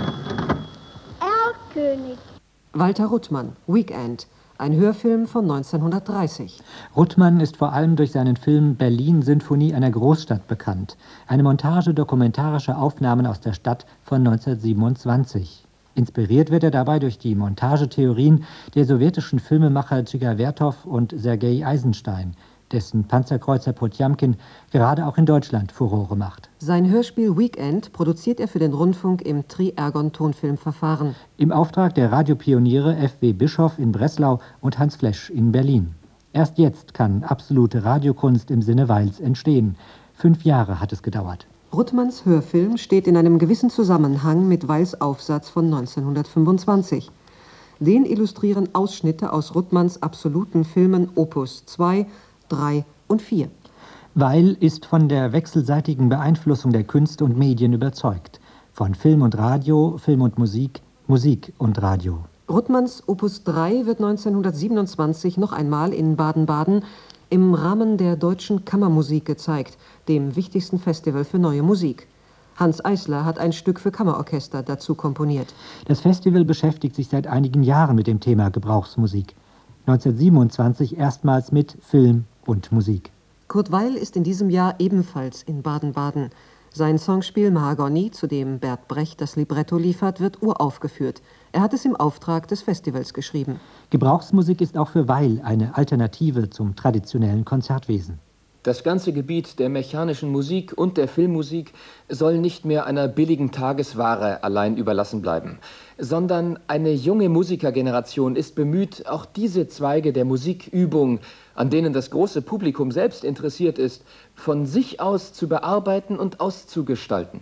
Erlkönig. Walter Ruttmann, Weekend, ein Hörfilm von neunzehnhundertdreißig. Ruttmann ist vor allem durch seinen Film Berlin Sinfonie einer Großstadt bekannt. Eine Montage dokumentarischer Aufnahmen aus der Stadt von neunzehnhundertsiebenundzwanzig. Inspiriert wird er dabei durch die Montagetheorien der sowjetischen Filmemacher Dziga Vertov und Sergei Eisenstein, dessen Panzerkreuzer Potjamkin gerade auch in Deutschland Furore macht. Sein Hörspiel Weekend produziert er für den Rundfunk im Tri-Ergon-Tonfilmverfahren. Im Auftrag der Radiopioniere F W Bischoff in Breslau und Hans Flesch in Berlin. Erst jetzt kann absolute Radiokunst im Sinne Weils entstehen. Fünf Jahre hat es gedauert. Ruttmanns Hörfilm steht in einem gewissen Zusammenhang mit Weils Aufsatz von neunzehnhundertfünfundzwanzig. Den illustrieren Ausschnitte aus Ruttmanns absoluten Filmen Opus zwei, drei und vier. Weil ist von der wechselseitigen Beeinflussung der Künste und Medien überzeugt. Von Film und Radio, Film und Musik, Musik und Radio. Ruttmanns Opus drei wird neunzehnhundertsiebenundzwanzig noch einmal in Baden-Baden im Rahmen der Deutschen Kammermusik gezeigt, dem wichtigsten Festival für neue Musik. Hans Eisler hat ein Stück für Kammerorchester dazu komponiert. Das Festival beschäftigt sich seit einigen Jahren mit dem Thema Gebrauchsmusik. neunzehnhundertsiebenundzwanzig erstmals mit Film und Musik. Kurt Weil ist in diesem Jahr ebenfalls in Baden-Baden. Sein Songspiel Mahagoni, zu dem Bert Brecht das Libretto liefert, wird uraufgeführt. Er hat es im Auftrag des Festivals geschrieben. Gebrauchsmusik ist auch für Weil eine Alternative zum traditionellen Konzertwesen. Das ganze Gebiet der mechanischen Musik und der Filmmusik soll nicht mehr einer billigen Tagesware allein überlassen bleiben, sondern eine junge Musikergeneration ist bemüht, auch diese Zweige der Musikübung, an denen das große Publikum selbst interessiert ist, von sich aus zu bearbeiten und auszugestalten.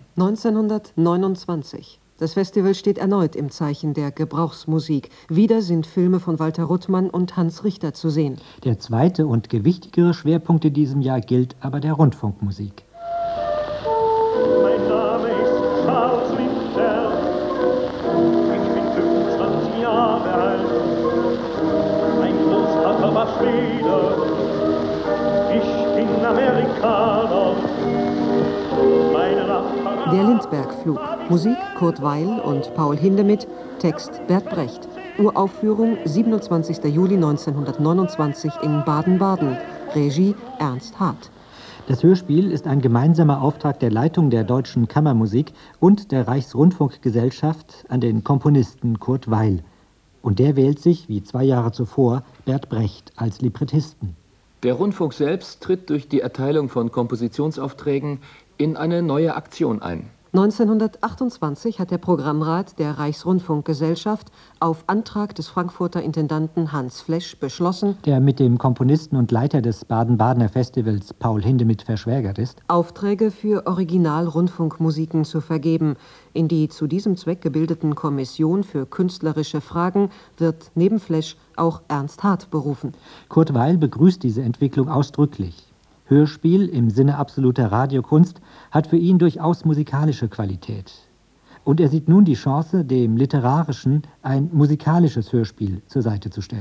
neunzehnhundertneunundzwanzig. Das Festival steht erneut im Zeichen der Gebrauchsmusik. Wieder sind Filme von Walter Ruttmann und Hans Richter zu sehen. Der zweite und gewichtigere Schwerpunkt in diesem Jahr gilt aber der Rundfunkmusik. Mein Name ist Charles Richter. Ich bin fünfundzwanzig Jahre alt. Mein Großvater war Schwede. Ich bin Amerikaner. Meine Nachbarn. Der Lindbergh-Flug. Musik Kurt Weil und Paul Hindemith. Text Bert Brecht. Uraufführung siebenundzwanzigster Juli neunzehnhundertneunundzwanzig in Baden-Baden. Regie Ernst Hart. Das Hörspiel ist ein gemeinsamer Auftrag der Leitung der Deutschen Kammermusik und der Reichsrundfunkgesellschaft an den Komponisten Kurt Weil. Und der wählt sich, wie zwei Jahre zuvor, Bert Brecht als Librettisten. Der Rundfunk selbst tritt durch die Erteilung von Kompositionsaufträgen in eine neue Aktion ein. neunzehnhundertachtundzwanzig hat der Programmrat der Reichsrundfunkgesellschaft auf Antrag des Frankfurter Intendanten Hans Flesch beschlossen, der mit dem Komponisten und Leiter des Baden-Badener Festivals Paul Hindemith verschwägert ist, Aufträge für Original-Rundfunkmusiken zu vergeben. In die zu diesem Zweck gebildeten Kommission für künstlerische Fragen wird neben Flesch auch Ernst Hart berufen. Kurt Weil begrüßt diese Entwicklung ausdrücklich. Hörspiel im Sinne absoluter Radiokunst hat für ihn durchaus musikalische Qualität. Und er sieht nun die Chance, dem Literarischen ein musikalisches Hörspiel zur Seite zu stellen.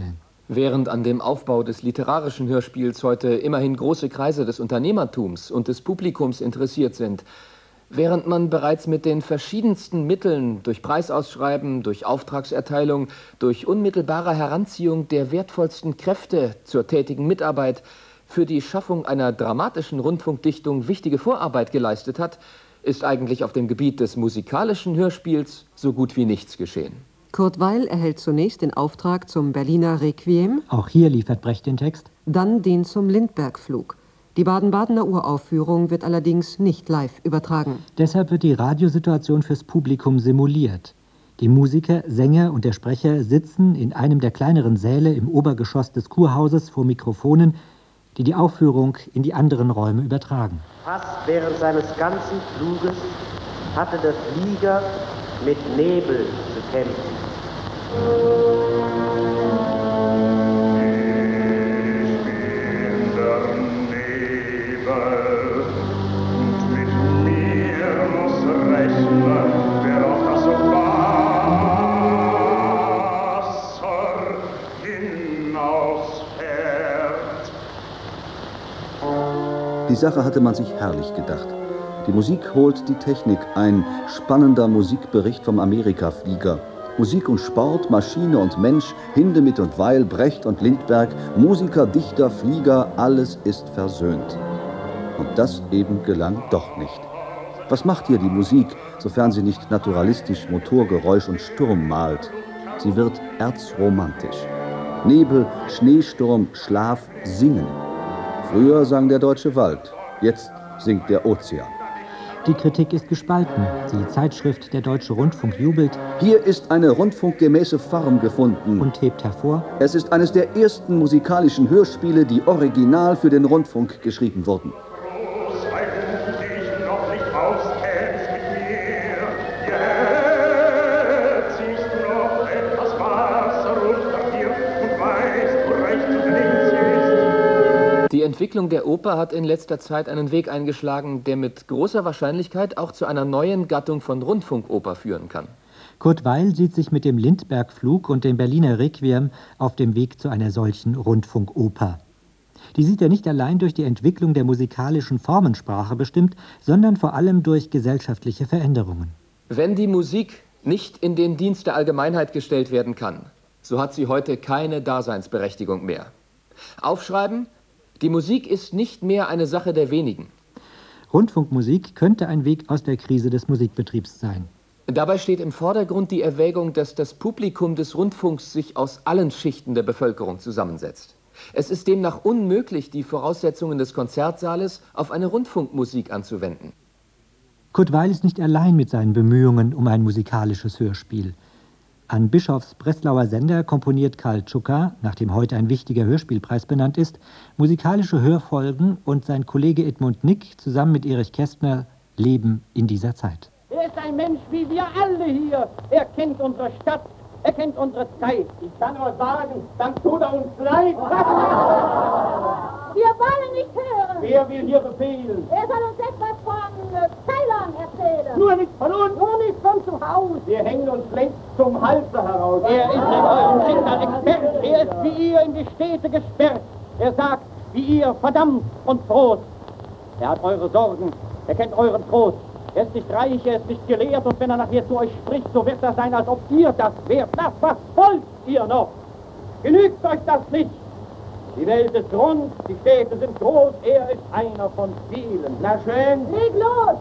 Während an dem Aufbau des literarischen Hörspiels heute immerhin große Kreise des Unternehmertums und des Publikums interessiert sind, während man bereits mit den verschiedensten Mitteln durch Preisausschreiben, durch Auftragserteilung, durch unmittelbare Heranziehung der wertvollsten Kräfte zur tätigen Mitarbeit für die Schaffung einer dramatischen Rundfunkdichtung wichtige Vorarbeit geleistet hat, ist eigentlich auf dem Gebiet des musikalischen Hörspiels so gut wie nichts geschehen. Kurt Weil erhält zunächst den Auftrag zum Berliner Requiem. Auch hier liefert Brecht den Text. Dann den zum Lindbergh-Flug. Die Baden-Badener Uraufführung wird allerdings nicht live übertragen. Deshalb wird die Radiosituation fürs Publikum simuliert. Die Musiker, Sänger und der Sprecher sitzen in einem der kleineren Säle im Obergeschoss des Kurhauses vor Mikrofonen, die die Aufführung in die anderen Räume übertragen. Fast während seines ganzen Fluges hatte der Flieger mit Nebel zu kämpfen. Die Sache hatte man sich herrlich gedacht. Die Musik holt die Technik ein. Spannender Musikbericht vom Amerika-Flieger. Musik und Sport, Maschine und Mensch, Hindemith und Weil, Brecht und Lindbergh, Musiker, Dichter, Flieger, alles ist versöhnt. Und das eben gelang doch nicht. Was macht hier die Musik, sofern sie nicht naturalistisch Motorgeräusch und Sturm malt? Sie wird erzromantisch. Nebel, Schneesturm, Schlaf, Singen. Früher sang der deutsche Wald, jetzt singt der Ozean. Die Kritik ist gespalten. Die Zeitschrift Der Deutsche Rundfunk jubelt. Hier ist eine rundfunkgemäße Form gefunden. Und hebt hervor. Es ist eines der ersten musikalischen Hörspiele, die original für den Rundfunk geschrieben wurden. Die Entwicklung der Oper hat in letzter Zeit einen Weg eingeschlagen, der mit großer Wahrscheinlichkeit auch zu einer neuen Gattung von Rundfunkoper führen kann. Kurt Weil sieht sich mit dem Lindbergh-Flug und dem Berliner Requiem auf dem Weg zu einer solchen Rundfunkoper. Die sieht er nicht allein durch die Entwicklung der musikalischen Formensprache bestimmt, sondern vor allem durch gesellschaftliche Veränderungen. Wenn die Musik nicht in den Dienst der Allgemeinheit gestellt werden kann, so hat sie heute keine Daseinsberechtigung mehr. Aufschreiben: Die Musik ist nicht mehr eine Sache der wenigen. Rundfunkmusik könnte ein Weg aus der Krise des Musikbetriebs sein. Dabei steht im Vordergrund die Erwägung, dass das Publikum des Rundfunks sich aus allen Schichten der Bevölkerung zusammensetzt. Es ist demnach unmöglich, die Voraussetzungen des Konzertsaales auf eine Rundfunkmusik anzuwenden. Kurt Weil ist nicht allein mit seinen Bemühungen um ein musikalisches Hörspiel. An Bischofs Breslauer Sender komponiert Karl Tschuka, nach dem heute ein wichtiger Hörspielpreis benannt ist, musikalische Hörfolgen, und sein Kollege Edmund Nick zusammen mit Erich Kästner leben in dieser Zeit. Er ist ein Mensch wie wir alle hier. Er kennt unsere Stadt, er kennt unsere Zeit. Ich kann nur sagen, dann tut er uns leid. Wir wollen nicht hören. Wer will hier befehlen? Er soll uns etwas von äh, Ceylon erzählen. Nur nichts von uns. Nur nichts von zu Hause. Wir hängen uns längst zum Halse heraus. Er ist in eurem Schicksal Expert. Er ist wie ihr in die Städte gesperrt. Er sagt, wie ihr verdammt und Trost. Er hat eure Sorgen, er kennt euren Trost. Er ist nicht reich, er ist nicht gelehrt, und wenn er nachher zu euch spricht, so wird das sein, als ob ihr das wärt. Das, was wollt ihr noch? Genügt euch das nicht? Die Welt ist rund, die Städte sind groß, er ist einer von vielen. Na schön. Leg los!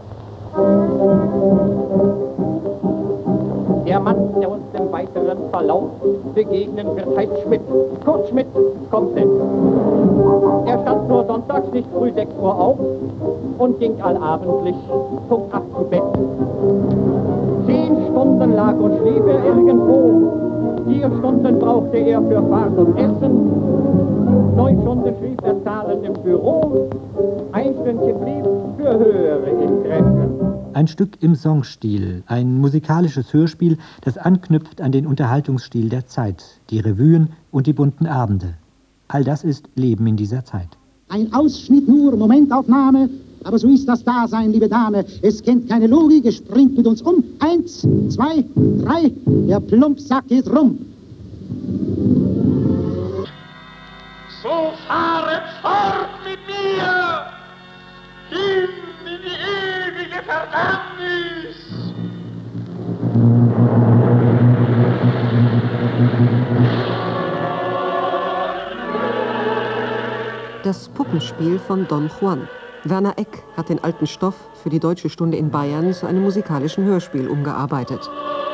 Der Mann, der uns im weiteren Verlauf begegnen wird, heißt Schmidt. Kurt Schmidt kommt denn. Er stand nur sonntags nicht früh sechs Uhr auf und ging allabendlich Punkt acht zu Bett. Zehn Stunden lag und schlief er irgendwo. Vier Stunden brauchte er für Fahrt und Essen. Neun Stunden schlief er zahlend im Büro. Ein Stündchen blieb für höhere Interessen. Ein Stück im Songstil, ein musikalisches Hörspiel, das anknüpft an den Unterhaltungsstil der Zeit, die Revuen und die bunten Abende. All das ist Leben in dieser Zeit. Ein Ausschnitt nur, Momentaufnahme, aber so ist das Dasein, liebe Dame. Es kennt keine Logik, es springt mit uns um. Eins, zwei, drei, der Plumpsack geht rum. So fahret fort mit mir, hin in die ewige Verdammnis. Das Puppenspiel von Don Juan. Werner Eck hat den alten Stoff für die Deutsche Stunde in Bayern zu einem musikalischen Hörspiel umgearbeitet.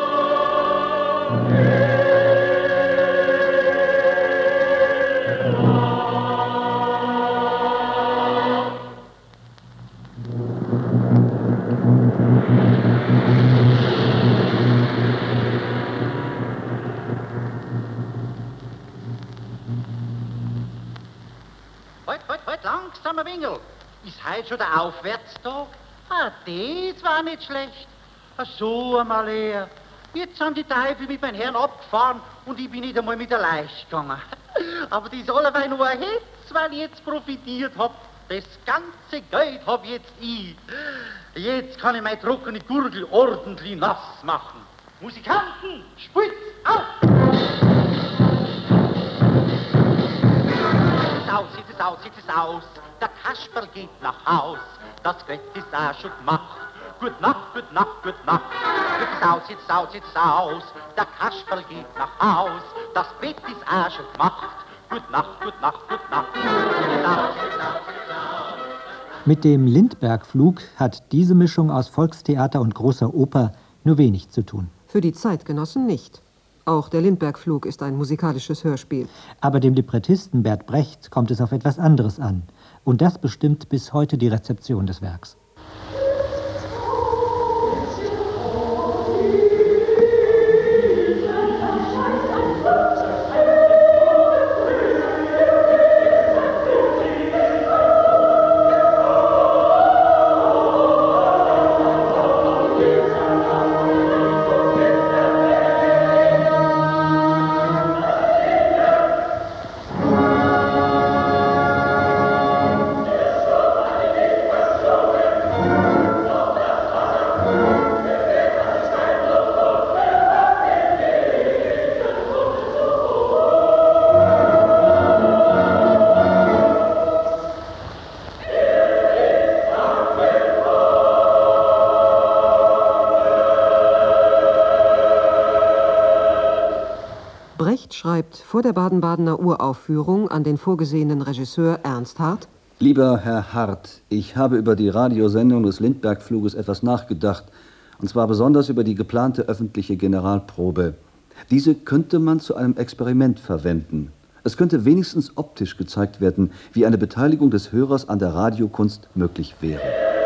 Halt, halt, halt, langsam ein wenig. Ist heute schon der Aufwärtstag? Ah, das war nicht schlecht. Ach so einmal her. Jetzt sind die Teufel mit meinem Herrn abgefahren und ich bin nicht einmal mit der Leicht gegangen. Aber das allerweil nur ein Hetz, weil ich jetzt profitiert hab. Das ganze Geld hab jetzt ich. Jetzt kann ich meine trockene Gurgel ordentlich nass machen. Musikanten, spielt's auf! Aus, sieht es aus, sieht es aus. Der Kasperl geht nach Haus. Das Brett ist auch schon gemacht. Gut Nacht, gut Nacht, gut Nacht. Sieht es aus, sieht es aus, sieht es aus. Der Kasperl geht nach Haus. Das Brett ist auch schon gemacht. Gut Nacht, gut Nacht, gut Nacht. Sieht es aus, sieht es aus, sieht es aus. Mit dem Lindbergh-Flug hat diese Mischung aus Volkstheater und großer Oper nur wenig zu tun. Für die Zeitgenossen nicht. Auch der Lindbergh-Flug ist ein musikalisches Hörspiel. Aber dem Librettisten Bert Brecht kommt es auf etwas anderes an. Und das bestimmt bis heute die Rezeption des Werks. Brecht schreibt vor der Baden-Badener Uraufführung an den vorgesehenen Regisseur Ernst Hart: Lieber Herr Hart, ich habe über die Radiosendung des Lindbergh-Fluges etwas nachgedacht, und zwar besonders über die geplante öffentliche Generalprobe. Diese könnte man zu einem Experiment verwenden. Es könnte wenigstens optisch gezeigt werden, wie eine Beteiligung des Hörers an der Radiokunst möglich wäre.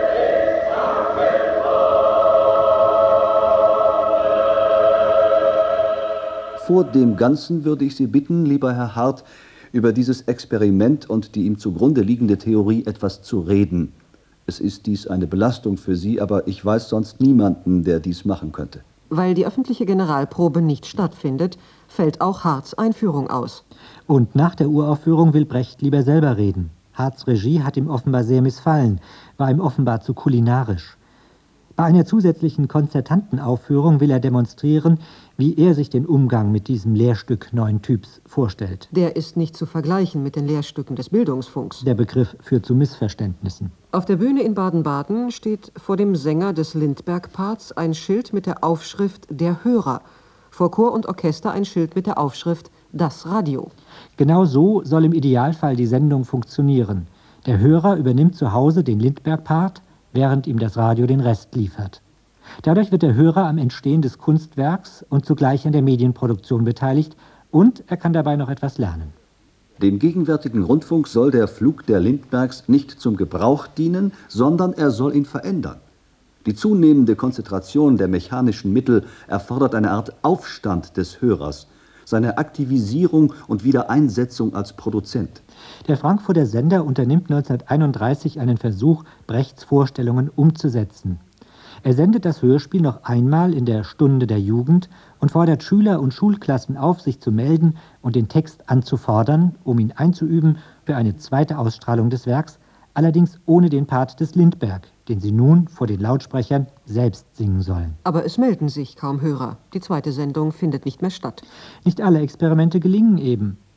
Vor dem Ganzen würde ich Sie bitten, lieber Herr Hart, über dieses Experiment und die ihm zugrunde liegende Theorie etwas zu reden. Es ist dies eine Belastung für Sie, aber ich weiß sonst niemanden, der dies machen könnte. Weil die öffentliche Generalprobe nicht stattfindet, fällt auch Harts Einführung aus. Und nach der Uraufführung will Brecht lieber selber reden. Harts Regie hat ihm offenbar sehr missfallen, war ihm offenbar zu kulinarisch. Bei einer zusätzlichen Konzertantenaufführung will er demonstrieren, wie er sich den Umgang mit diesem Lehrstück neuen Typs vorstellt. Der ist nicht zu vergleichen mit den Lehrstücken des Bildungsfunks. Der Begriff führt zu Missverständnissen. Auf der Bühne in Baden-Baden steht vor dem Sänger des Lindbergh-Parts ein Schild mit der Aufschrift »Der Hörer«. Vor Chor und Orchester ein Schild mit der Aufschrift »Das Radio«. Genau so soll im Idealfall die Sendung funktionieren. Der Hörer übernimmt zu Hause den Lindbergh-Part, während ihm das Radio den Rest liefert. Dadurch wird der Hörer am Entstehen des Kunstwerks und zugleich an der Medienproduktion beteiligt und er kann dabei noch etwas lernen. Dem gegenwärtigen Rundfunk soll der Flug der Lindberghs nicht zum Gebrauch dienen, sondern er soll ihn verändern. Die zunehmende Konzentration der mechanischen Mittel erfordert eine Art Aufstand des Hörers, seine Aktivisierung und Wiedereinsetzung als Produzent. Der Frankfurter Sender unternimmt neunzehnhunderteinunddreißig einen Versuch, Brechts Vorstellungen umzusetzen. Er sendet das Hörspiel noch einmal in der Stunde der Jugend und fordert Schüler und Schulklassen auf, sich zu melden und den Text anzufordern, um ihn einzuüben für eine zweite Ausstrahlung des Werks, allerdings ohne den Part des Lindbergh, den sie nun vor den Lautsprechern selbst singen sollen. Aber es melden sich kaum Hörer. Die zweite Sendung findet nicht mehr statt. Nicht alle Experimente gelingen eben.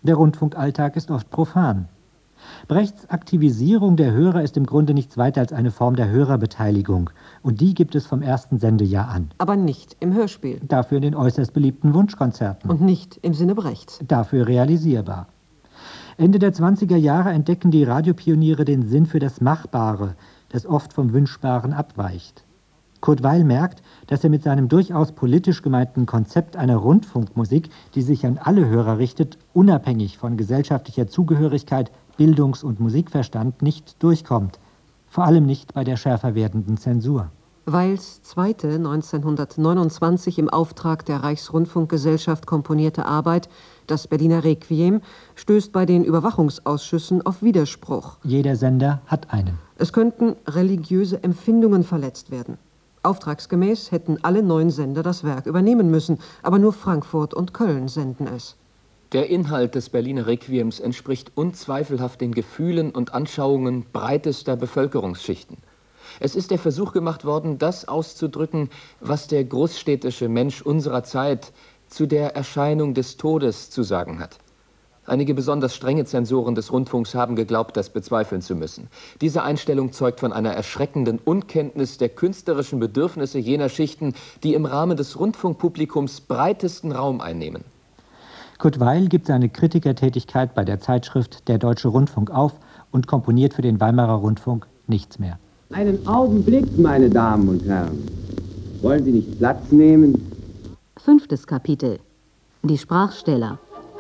Der Rundfunkalltag ist oft profan. Brechts Aktivisierung der Hörer ist im Grunde nichts weiter als eine Form der Hörerbeteiligung. Und die gibt es vom ersten Sendejahr an. Aber nicht im Hörspiel. Dafür in den äußerst beliebten Wunschkonzerten. Und nicht im Sinne Brechts. Dafür realisierbar. Ende der zwanziger Jahre entdecken die Radiopioniere den Sinn für das Machbare, das oft vom Wünschbaren abweicht. Kurt Weill merkt, dass er mit seinem durchaus politisch gemeinten Konzept einer Rundfunkmusik, die sich an alle Hörer richtet, unabhängig von gesellschaftlicher Zugehörigkeit, Bildungs- und Musikverstand, nicht durchkommt. Vor allem nicht bei der schärfer werdenden Zensur. Weils zweite neunzehnhundertneunundzwanzig im Auftrag der Reichsrundfunkgesellschaft komponierte Arbeit, das Berliner Requiem, stößt bei den Überwachungsausschüssen auf Widerspruch. Jeder Sender hat einen. Es könnten religiöse Empfindungen verletzt werden. Auftragsgemäß hätten alle neun Sender das Werk übernehmen müssen, aber nur Frankfurt und Köln senden es. Der Inhalt des Berliner Requiems entspricht unzweifelhaft den Gefühlen und Anschauungen breitester Bevölkerungsschichten. Es ist der Versuch gemacht worden, das auszudrücken, was der großstädtische Mensch unserer Zeit zu der Erscheinung des Todes zu sagen hat. Einige besonders strenge Zensoren des Rundfunks haben geglaubt, das bezweifeln zu müssen. Diese Einstellung zeugt von einer erschreckenden Unkenntnis der künstlerischen Bedürfnisse jener Schichten, die im Rahmen des Rundfunkpublikums breitesten Raum einnehmen. Kurt Weill gibt seine Kritikertätigkeit bei der Zeitschrift Der Deutsche Rundfunk auf und komponiert für den Weimarer Rundfunk nichts mehr. Einen Augenblick, meine Damen und Herren. Wollen Sie nicht Platz nehmen? Fünftes Kapitel. Die Sprachsteller.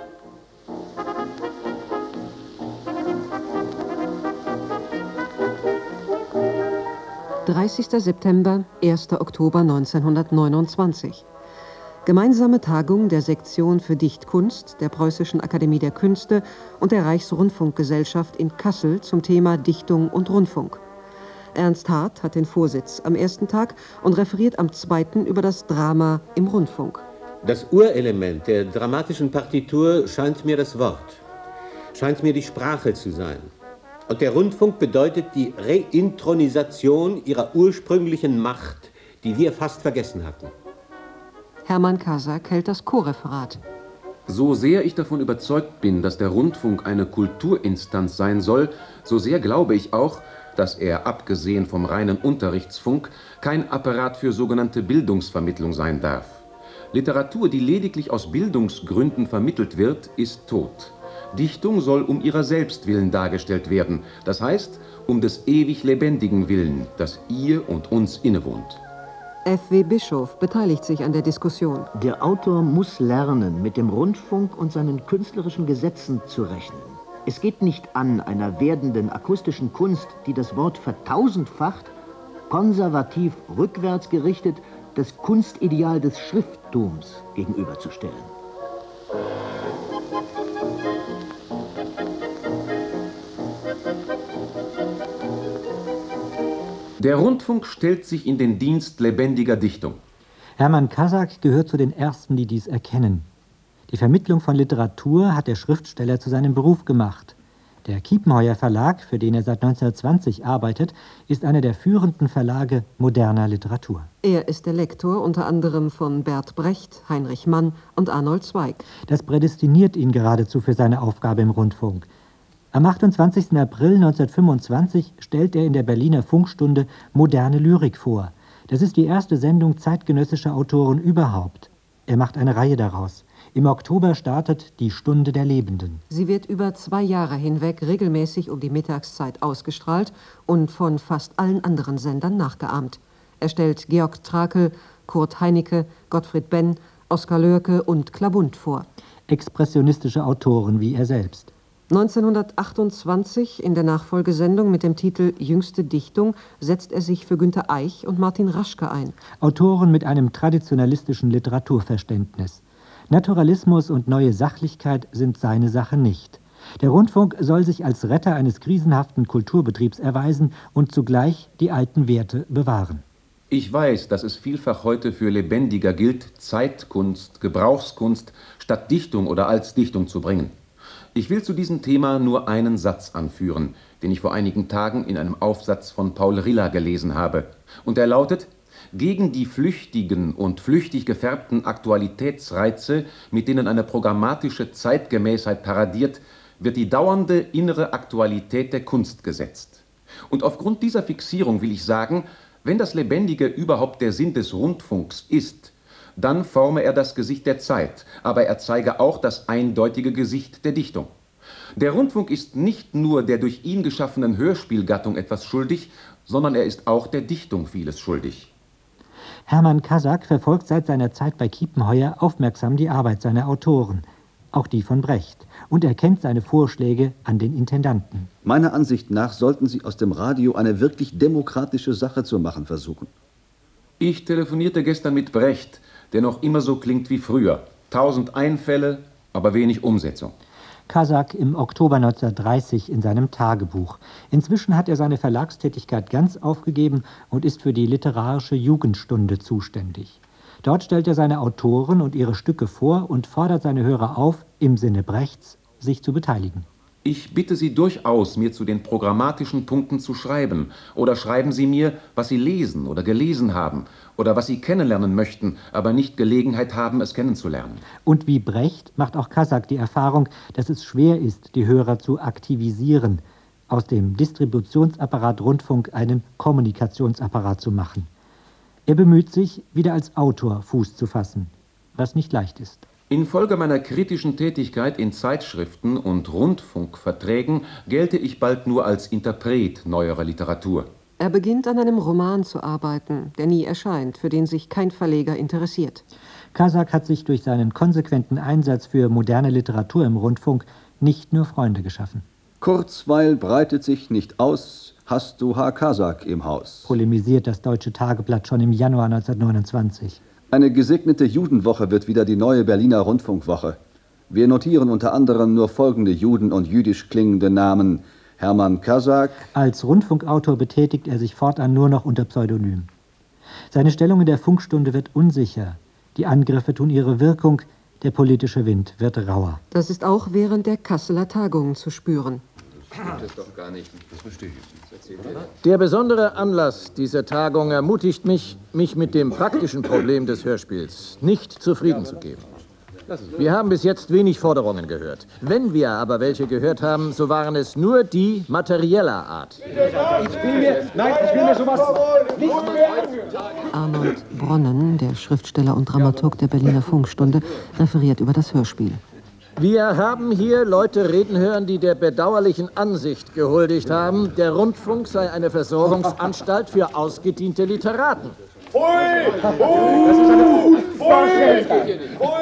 dreißigster September, erster Oktober neunzehnhundertneunundzwanzig. Gemeinsame Tagung der Sektion für Dichtkunst der Preußischen Akademie der Künste und der Reichsrundfunkgesellschaft in Kassel zum Thema Dichtung und Rundfunk. Ernst Hart hat den Vorsitz am ersten Tag und referiert am zweiten über das Drama im Rundfunk. Das Urelement der dramatischen Partitur scheint mir das Wort, scheint mir die Sprache zu sein. Und der Rundfunk bedeutet die Reintronisation ihrer ursprünglichen Macht, die wir fast vergessen hatten. Hermann Kasak hält das Chorreferat. So sehr ich davon überzeugt bin, dass der Rundfunk eine Kulturinstanz sein soll, so sehr glaube ich auch, dass er, abgesehen vom reinen Unterrichtsfunk, kein Apparat für sogenannte Bildungsvermittlung sein darf. Literatur, die lediglich aus Bildungsgründen vermittelt wird, ist tot. Dichtung soll um ihrer selbst willen dargestellt werden, das heißt, um des ewig Lebendigen willen, das ihr und uns innewohnt. F W Bischof beteiligt sich an der Diskussion. Der Autor muss lernen, mit dem Rundfunk und seinen künstlerischen Gesetzen zu rechnen. Es geht nicht an, einer werdenden akustischen Kunst, die das Wort vertausendfacht, konservativ rückwärts gerichtet, das Kunstideal des Schrifttums gegenüberzustellen. Der Rundfunk stellt sich in den Dienst lebendiger Dichtung. Hermann Kasak gehört zu den Ersten, die dies erkennen. Die Vermittlung von Literatur hat der Schriftsteller zu seinem Beruf gemacht. Der Kiepenheuer Verlag, für den er seit neunzehnhundertzwanzig arbeitet, ist einer der führenden Verlage moderner Literatur. Er ist der Lektor unter anderem von Bert Brecht, Heinrich Mann und Arnold Zweig. Das prädestiniert ihn geradezu für seine Aufgabe im Rundfunk. Am achtundzwanzigsten April neunzehnhundertfünfundzwanzig stellt er in der Berliner Funkstunde Moderne Lyrik vor. Das ist die erste Sendung zeitgenössischer Autoren überhaupt. Er macht eine Reihe daraus. Im Oktober startet die Stunde der Lebenden. Sie wird über zwei Jahre hinweg regelmäßig um die Mittagszeit ausgestrahlt und von fast allen anderen Sendern nachgeahmt. Er stellt Georg Trakl, Kurt Heinecke, Gottfried Benn, Oskar Loerke und Klabund vor. Expressionistische Autoren wie er selbst. neunzehnhundertachtundzwanzig in der Nachfolgesendung mit dem Titel Jüngste Dichtung setzt er sich für Günter Eich und Martin Raschke ein. Autoren mit einem traditionalistischen Literaturverständnis. Naturalismus und neue Sachlichkeit sind seine Sache nicht. Der Rundfunk soll sich als Retter eines krisenhaften Kulturbetriebs erweisen und zugleich die alten Werte bewahren. Ich weiß, dass es vielfach heute für lebendiger gilt, Zeitkunst, Gebrauchskunst statt Dichtung oder als Dichtung zu bringen. Ich will zu diesem Thema nur einen Satz anführen, den ich vor einigen Tagen in einem Aufsatz von Paul Riller gelesen habe. Und er lautet: Gegen die flüchtigen und flüchtig gefärbten Aktualitätsreize, mit denen eine programmatische Zeitgemäßheit paradiert, wird die dauernde innere Aktualität der Kunst gesetzt. Und aufgrund dieser Fixierung will ich sagen, wenn das Lebendige überhaupt der Sinn des Rundfunks ist, dann forme er das Gesicht der Zeit, aber er zeige auch das eindeutige Gesicht der Dichtung. Der Rundfunk ist nicht nur der durch ihn geschaffenen Hörspielgattung etwas schuldig, sondern er ist auch der Dichtung vieles schuldig. Hermann Kasak verfolgt seit seiner Zeit bei Kiepenheuer aufmerksam die Arbeit seiner Autoren, auch die von Brecht, und erkennt seine Vorschläge an den Intendanten. Meiner Ansicht nach sollten Sie aus dem Radio eine wirklich demokratische Sache zu machen versuchen. Ich telefonierte gestern mit Brecht, der noch immer so klingt wie früher. Tausend Einfälle, aber wenig Umsetzung. Kasak im Oktober neunzehnhundertdreißig in seinem Tagebuch. Inzwischen hat er seine Verlagstätigkeit ganz aufgegeben und ist für die literarische Jugendstunde zuständig. Dort stellt er seine Autoren und ihre Stücke vor und fordert seine Hörer auf, im Sinne Brechts, sich zu beteiligen. Ich bitte Sie durchaus, mir zu den programmatischen Punkten zu schreiben. Oder schreiben Sie mir, was Sie lesen oder gelesen haben oder was Sie kennenlernen möchten, aber nicht Gelegenheit haben, es kennenzulernen. Und wie Brecht macht auch Kasak die Erfahrung, dass es schwer ist, die Hörer zu aktivisieren, aus dem Distributionsapparat Rundfunk einen Kommunikationsapparat zu machen. Er bemüht sich, wieder als Autor Fuß zu fassen, was nicht leicht ist. Infolge meiner kritischen Tätigkeit in Zeitschriften und Rundfunkverträgen gelte ich bald nur als Interpret neuerer Literatur. Er beginnt an einem Roman zu arbeiten, der nie erscheint, für den sich kein Verleger interessiert. Kasak hat sich durch seinen konsequenten Einsatz für moderne Literatur im Rundfunk nicht nur Freunde geschaffen. Kurzweil breitet sich nicht aus, hast du Herr Kasak im Haus. Polemisiert das Deutsche Tageblatt schon im Januar neunzehnhundertneunundzwanzig. Eine gesegnete Judenwoche wird wieder die neue Berliner Rundfunkwoche. Wir notieren unter anderem nur folgende Juden- und jüdisch klingende Namen. Hermann Kasak. Als Rundfunkautor betätigt er sich fortan nur noch unter Pseudonym. Seine Stellung in der Funkstunde wird unsicher. Die Angriffe tun ihre Wirkung, der politische Wind wird rauer. Das ist auch während der Kasseler Tagungen zu spüren. Das doch gar nicht. Das verstehe ich nicht. Der besondere Anlass dieser Tagung ermutigt mich, mich mit dem praktischen Problem des Hörspiels nicht zufrieden zu geben. Wir haben bis jetzt wenig Forderungen gehört. Wenn wir aber welche gehört haben, so waren es nur die materieller Art. Ich will mir, nein, ich will mir sowas nicht. Arnold Bronnen, der Schriftsteller und Dramaturg der Berliner Funkstunde, referiert über das Hörspiel. Wir haben hier Leute reden hören, die der bedauerlichen Ansicht gehuldigt haben, der Rundfunk sei eine Versorgungsanstalt für ausgediente Literaten. Pfui! Das ist eine Unvorstellung!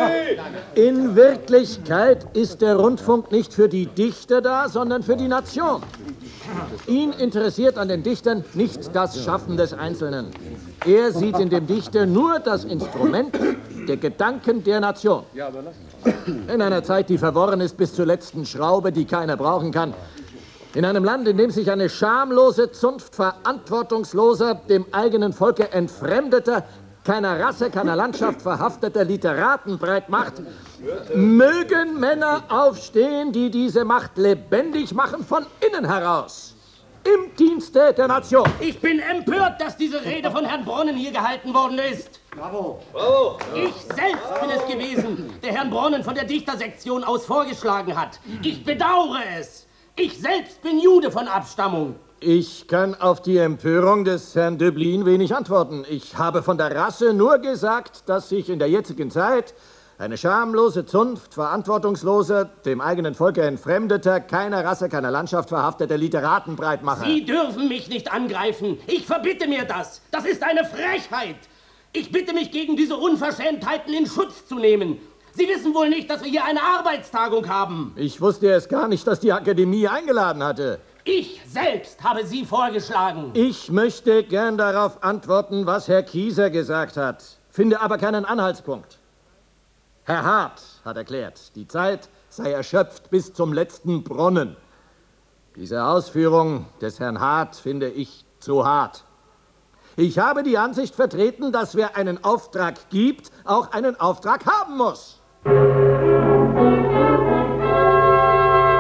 In Wirklichkeit ist der Rundfunk nicht für die Dichter da, sondern für die Nation. Ihn interessiert an den Dichtern nicht das Schaffen des Einzelnen. Er sieht in dem Dichter nur das Instrument der Gedanken der Nation. In einer Zeit, die verworren ist bis zur letzten Schraube, die keiner brauchen kann. In einem Land, in dem sich eine schamlose Zunft verantwortungsloser, dem eigenen Volke entfremdeter, keiner Rasse, keiner Landschaft verhafteter Literaten breit macht, mögen Männer aufstehen, die diese Macht lebendig machen von innen heraus. Im Dienste der Nation. Ich bin empört, dass diese Rede von Herrn Bronnen hier gehalten worden ist. Bravo! Bravo! Ich selbst bin es gewesen, der Herrn Bronnen von der Dichtersektion aus vorgeschlagen hat. Ich bedauere es. Ich selbst bin Jude von Abstammung. Ich kann auf die Empörung des Herrn Döblin wenig antworten. Ich habe von der Rasse nur gesagt, dass sich in der jetzigen Zeit eine schamlose Zunft verantwortungsloser, dem eigenen Volke entfremdeter, keiner Rasse, keiner Landschaft verhafteter Literaten breit mache. Sie dürfen mich nicht angreifen. Ich verbitte mir das. Das ist eine Frechheit. Ich bitte mich, gegen diese Unverschämtheiten in Schutz zu nehmen. Sie wissen wohl nicht, dass wir hier eine Arbeitstagung haben. Ich wusste erst gar nicht, dass die Akademie eingeladen hatte. Ich selbst habe Sie vorgeschlagen. Ich möchte gern darauf antworten, was Herr Kieser gesagt hat, finde aber keinen Anhaltspunkt. Herr Hart hat erklärt, die Zeit sei erschöpft bis zum letzten Brunnen. Diese Ausführung des Herrn Hart finde ich zu hart. Ich habe die Ansicht vertreten, dass wer einen Auftrag gibt, auch einen Auftrag haben muss. Die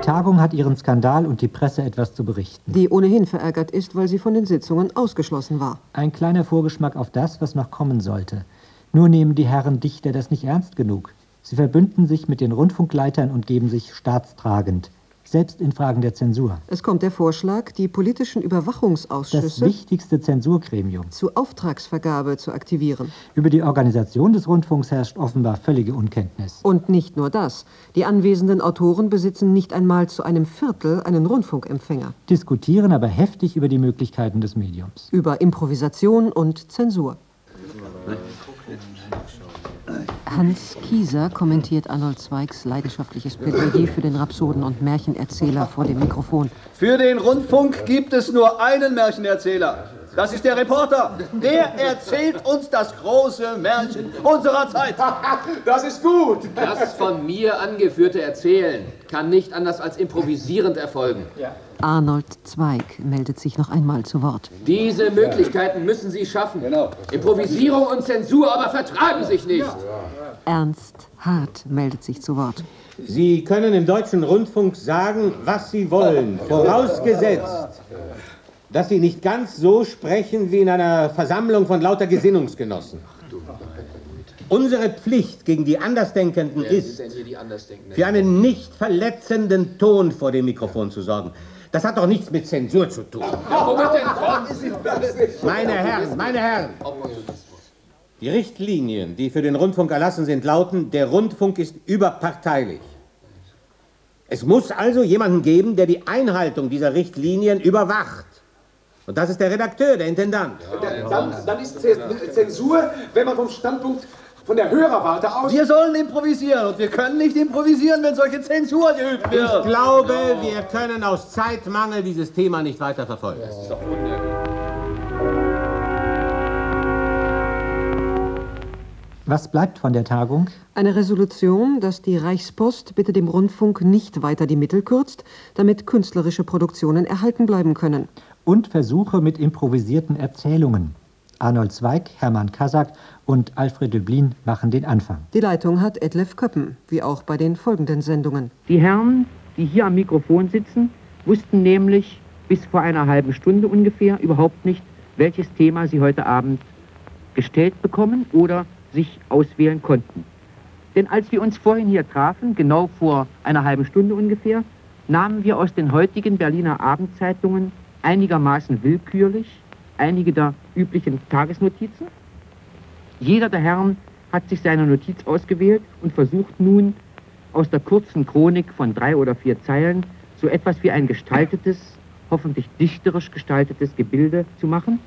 Tagung hat ihren Skandal und die Presse etwas zu berichten. Die ohnehin verärgert ist, weil sie von den Sitzungen ausgeschlossen war. Ein kleiner Vorgeschmack auf das, was noch kommen sollte. Nur nehmen die Herren Dichter das nicht ernst genug. Sie verbünden sich mit den Rundfunkleitern und geben sich staatstragend. Selbst in Fragen der Zensur. Es kommt der Vorschlag, die politischen Überwachungsausschüsse, das wichtigste Zensurgremium, zu Auftragsvergabe zu aktivieren. Über die Organisation des Rundfunks herrscht offenbar völlige Unkenntnis. Und nicht nur das. Die anwesenden Autoren besitzen nicht einmal zu einem Viertel einen Rundfunkempfänger. Diskutieren aber heftig über die Möglichkeiten des Mediums. Über Improvisation und Zensur. Hans Kieser kommentiert Arnold Zweigs leidenschaftliches Plädoyer für den Rhapsoden und Märchenerzähler vor dem Mikrofon. Für den Rundfunk gibt es nur einen Märchenerzähler. Das ist der Reporter. Der erzählt uns das große Märchen unserer Zeit. Das ist gut. Das von mir angeführte Erzählen kann nicht anders als improvisierend erfolgen. Ja. Arnold Zweig meldet sich noch einmal zu Wort. Diese Möglichkeiten müssen Sie schaffen. Genau. Improvisierung und Zensur aber vertragen sich nicht. Ja. Ernst Hart meldet sich zu Wort. Sie können im Deutschen Rundfunk sagen, was Sie wollen, vorausgesetzt, dass Sie nicht ganz so sprechen wie in einer Versammlung von lauter Gesinnungsgenossen. Unsere Pflicht gegen die Andersdenkenden ist, für einen nicht verletzenden Ton vor dem Mikrofon zu sorgen. Das hat doch nichts mit Zensur zu tun. Meine Herren, meine Herren, die Richtlinien, die für den Rundfunk erlassen sind, lauten, der Rundfunk ist überparteilich. Es muss also jemanden geben, der die Einhaltung dieser Richtlinien überwacht. Und das ist der Redakteur, der Intendant. Ja, dann, dann ist Zensur, wenn man vom Standpunkt von der Hörerwarte aus... Wir sollen improvisieren und wir können nicht improvisieren, wenn solche Zensur geübt wird. Ich glaube, wir können aus Zeitmangel dieses Thema nicht weiter verfolgen. Das ist doch unnötig. Was bleibt von der Tagung? Eine Resolution, dass die Reichspost bitte dem Rundfunk nicht weiter die Mittel kürzt, damit künstlerische Produktionen erhalten bleiben können. Und Versuche mit improvisierten Erzählungen. Arnold Zweig, Hermann Kasak und Alfred Döblin machen den Anfang. Die Leitung hat Etlef Köppen, wie auch bei den folgenden Sendungen. Die Herren, die hier am Mikrofon sitzen, wussten nämlich bis vor einer halben Stunde ungefähr überhaupt nicht, welches Thema sie heute Abend gestellt bekommen oder sich auswählen konnten. Denn als wir uns vorhin hier trafen, genau vor einer halben Stunde ungefähr, nahmen wir aus den heutigen Berliner Abendzeitungen einigermaßen willkürlich einige der üblichen Tagesnotizen. Jeder der Herren hat sich seine Notiz ausgewählt und versucht nun aus der kurzen Chronik von drei oder vier Zeilen so etwas wie ein gestaltetes, hoffentlich dichterisch gestaltetes Gebilde zu machen.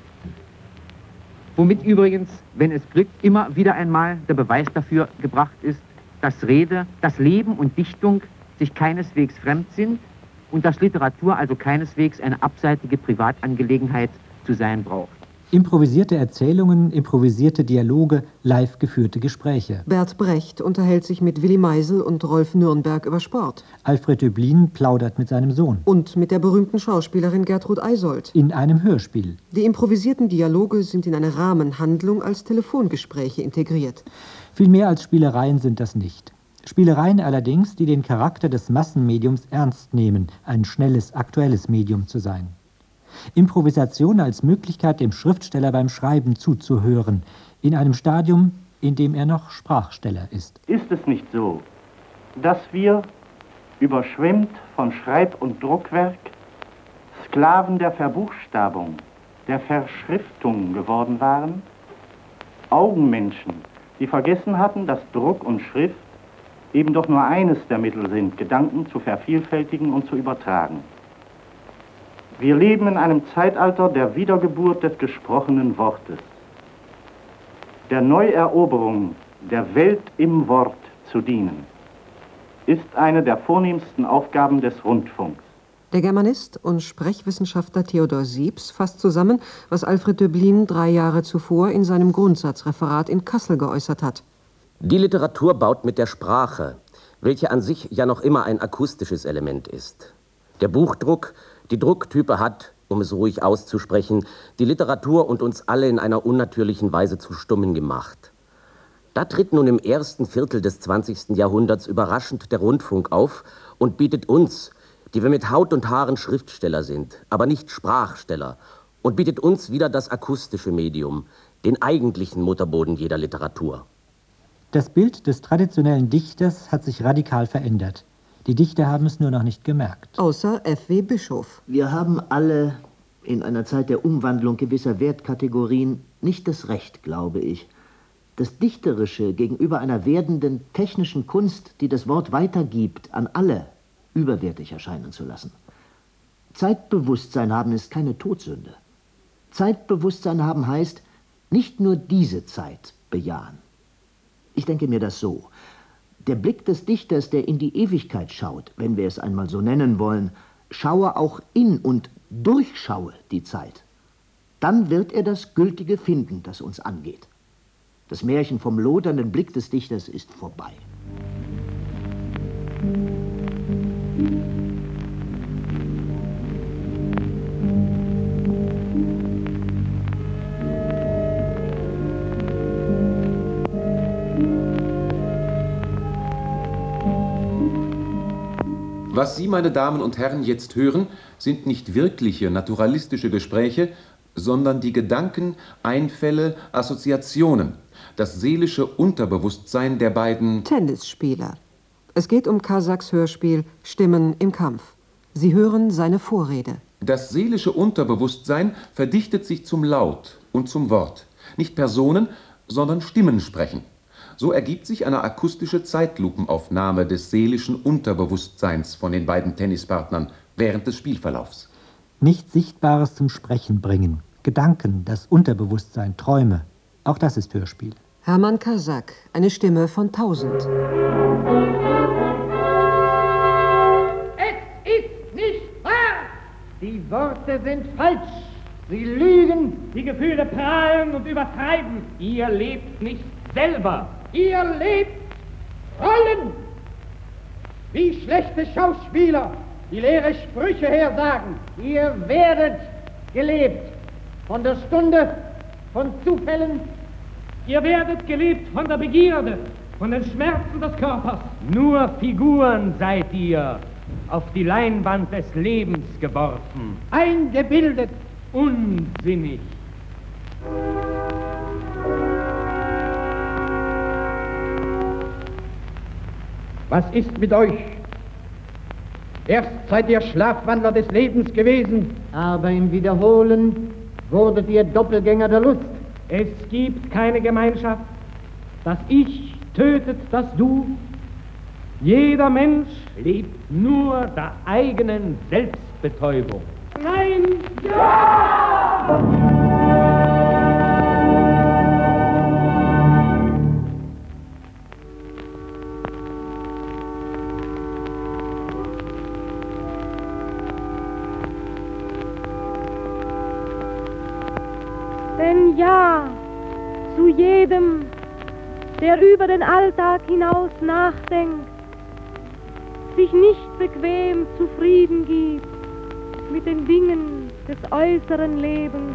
Womit übrigens, wenn es glückt, immer wieder einmal der Beweis dafür gebracht ist, dass Rede, dass Leben und Dichtung sich keineswegs fremd sind und dass Literatur also keineswegs eine abseitige Privatangelegenheit zu sein braucht. Improvisierte Erzählungen, improvisierte Dialoge, live geführte Gespräche. Bert Brecht unterhält sich mit Willy Meisel und Rolf Nürnberg über Sport. Alfred Döblin plaudert mit seinem Sohn. Und mit der berühmten Schauspielerin Gertrud Eysoldt. In einem Hörspiel. Die improvisierten Dialoge sind in eine Rahmenhandlung als Telefongespräche integriert. Viel mehr als Spielereien sind das nicht. Spielereien allerdings, die den Charakter des Massenmediums ernst nehmen, ein schnelles, aktuelles Medium zu sein. Improvisation als Möglichkeit, dem Schriftsteller beim Schreiben zuzuhören, in einem Stadium, in dem er noch Sprachsteller ist. Ist es nicht so, dass wir, überschwemmt von Schreib- und Druckwerk, Sklaven der Verbuchstabung, der Verschriftung geworden waren? Augenmenschen, die vergessen hatten, dass Druck und Schrift eben doch nur eines der Mittel sind, Gedanken zu vervielfältigen und zu übertragen. Wir leben in einem Zeitalter der Wiedergeburt des gesprochenen Wortes, der Neueroberung der Welt im Wort zu dienen, ist eine der vornehmsten Aufgaben des Rundfunks. Der Germanist und Sprechwissenschaftler Theodor Siebs fasst zusammen, was Alfred Döblin drei Jahre zuvor in seinem Grundsatzreferat in Kassel geäußert hat. Die Literatur baut mit der Sprache, welche an sich ja noch immer ein akustisches Element ist. Der Buchdruck, die Drucktype hat, um es ruhig auszusprechen, die Literatur und uns alle in einer unnatürlichen Weise zu Stummen gemacht. Da tritt nun im ersten Viertel des zwanzigsten Jahrhunderts überraschend der Rundfunk auf und bietet uns, die wir mit Haut und Haaren Schriftsteller sind, aber nicht Sprachsteller, und bietet uns wieder das akustische Medium, den eigentlichen Mutterboden jeder Literatur. Das Bild des traditionellen Dichters hat sich radikal verändert. Die Dichter haben es nur noch nicht gemerkt. Außer F W Bischof. Wir haben alle in einer Zeit der Umwandlung gewisser Wertkategorien nicht das Recht, glaube ich, das Dichterische gegenüber einer werdenden technischen Kunst, die das Wort weitergibt, an alle überwertig erscheinen zu lassen. Zeitbewusstsein haben ist keine Todsünde. Zeitbewusstsein haben heißt, nicht nur diese Zeit bejahen. Ich denke mir das so. Der Blick des Dichters, der in die Ewigkeit schaut, wenn wir es einmal so nennen wollen, schaue auch in und durchschaue die Zeit. Dann wird er das Gültige finden, das uns angeht. Das Märchen vom lodernden Blick des Dichters ist vorbei. Was Sie, meine Damen und Herren, jetzt hören, sind nicht wirkliche naturalistische Gespräche, sondern die Gedanken, Einfälle, Assoziationen, das seelische Unterbewusstsein der beiden Tennisspieler. Es geht um Kasaks Hörspiel Stimmen im Kampf. Sie hören seine Vorrede. Das seelische Unterbewusstsein verdichtet sich zum Laut und zum Wort. Nicht Personen, sondern Stimmen sprechen. So ergibt sich eine akustische Zeitlupenaufnahme des seelischen Unterbewusstseins von den beiden Tennispartnern während des Spielverlaufs. Nicht Sichtbares zum Sprechen bringen. Gedanken, das Unterbewusstsein, Träume. Auch das ist Hörspiel. Hermann Kasak, eine Stimme von tausend. Es ist nicht wahr! Die Worte sind falsch. Sie lügen. Die Gefühle prahlen und übertreiben. Ihr lebt nicht selber. Ihr lebt Rollen. Wie schlechte Schauspieler, die leere Sprüche hersagen. Ihr werdet gelebt. Von der Stunde, von Zufällen. Ihr werdet gelebt von der Begierde, von den Schmerzen des Körpers. Nur Figuren seid ihr, auf die Leinwand des Lebens geworfen. Eingebildet. Unsinnig. Was ist mit euch? Erst seid ihr Schlafwandler des Lebens gewesen, aber im Wiederholen wurdet ihr Doppelgänger der Lust. Es gibt keine Gemeinschaft. Das Ich tötet das Du. Jeder Mensch lebt nur der eigenen Selbstbetäubung. Nein! Ja! Denn ja, zu jedem, der über den Alltag hinaus nachdenkt, sich nicht bequem zufrieden gibt mit den Dingen des äußeren Lebens.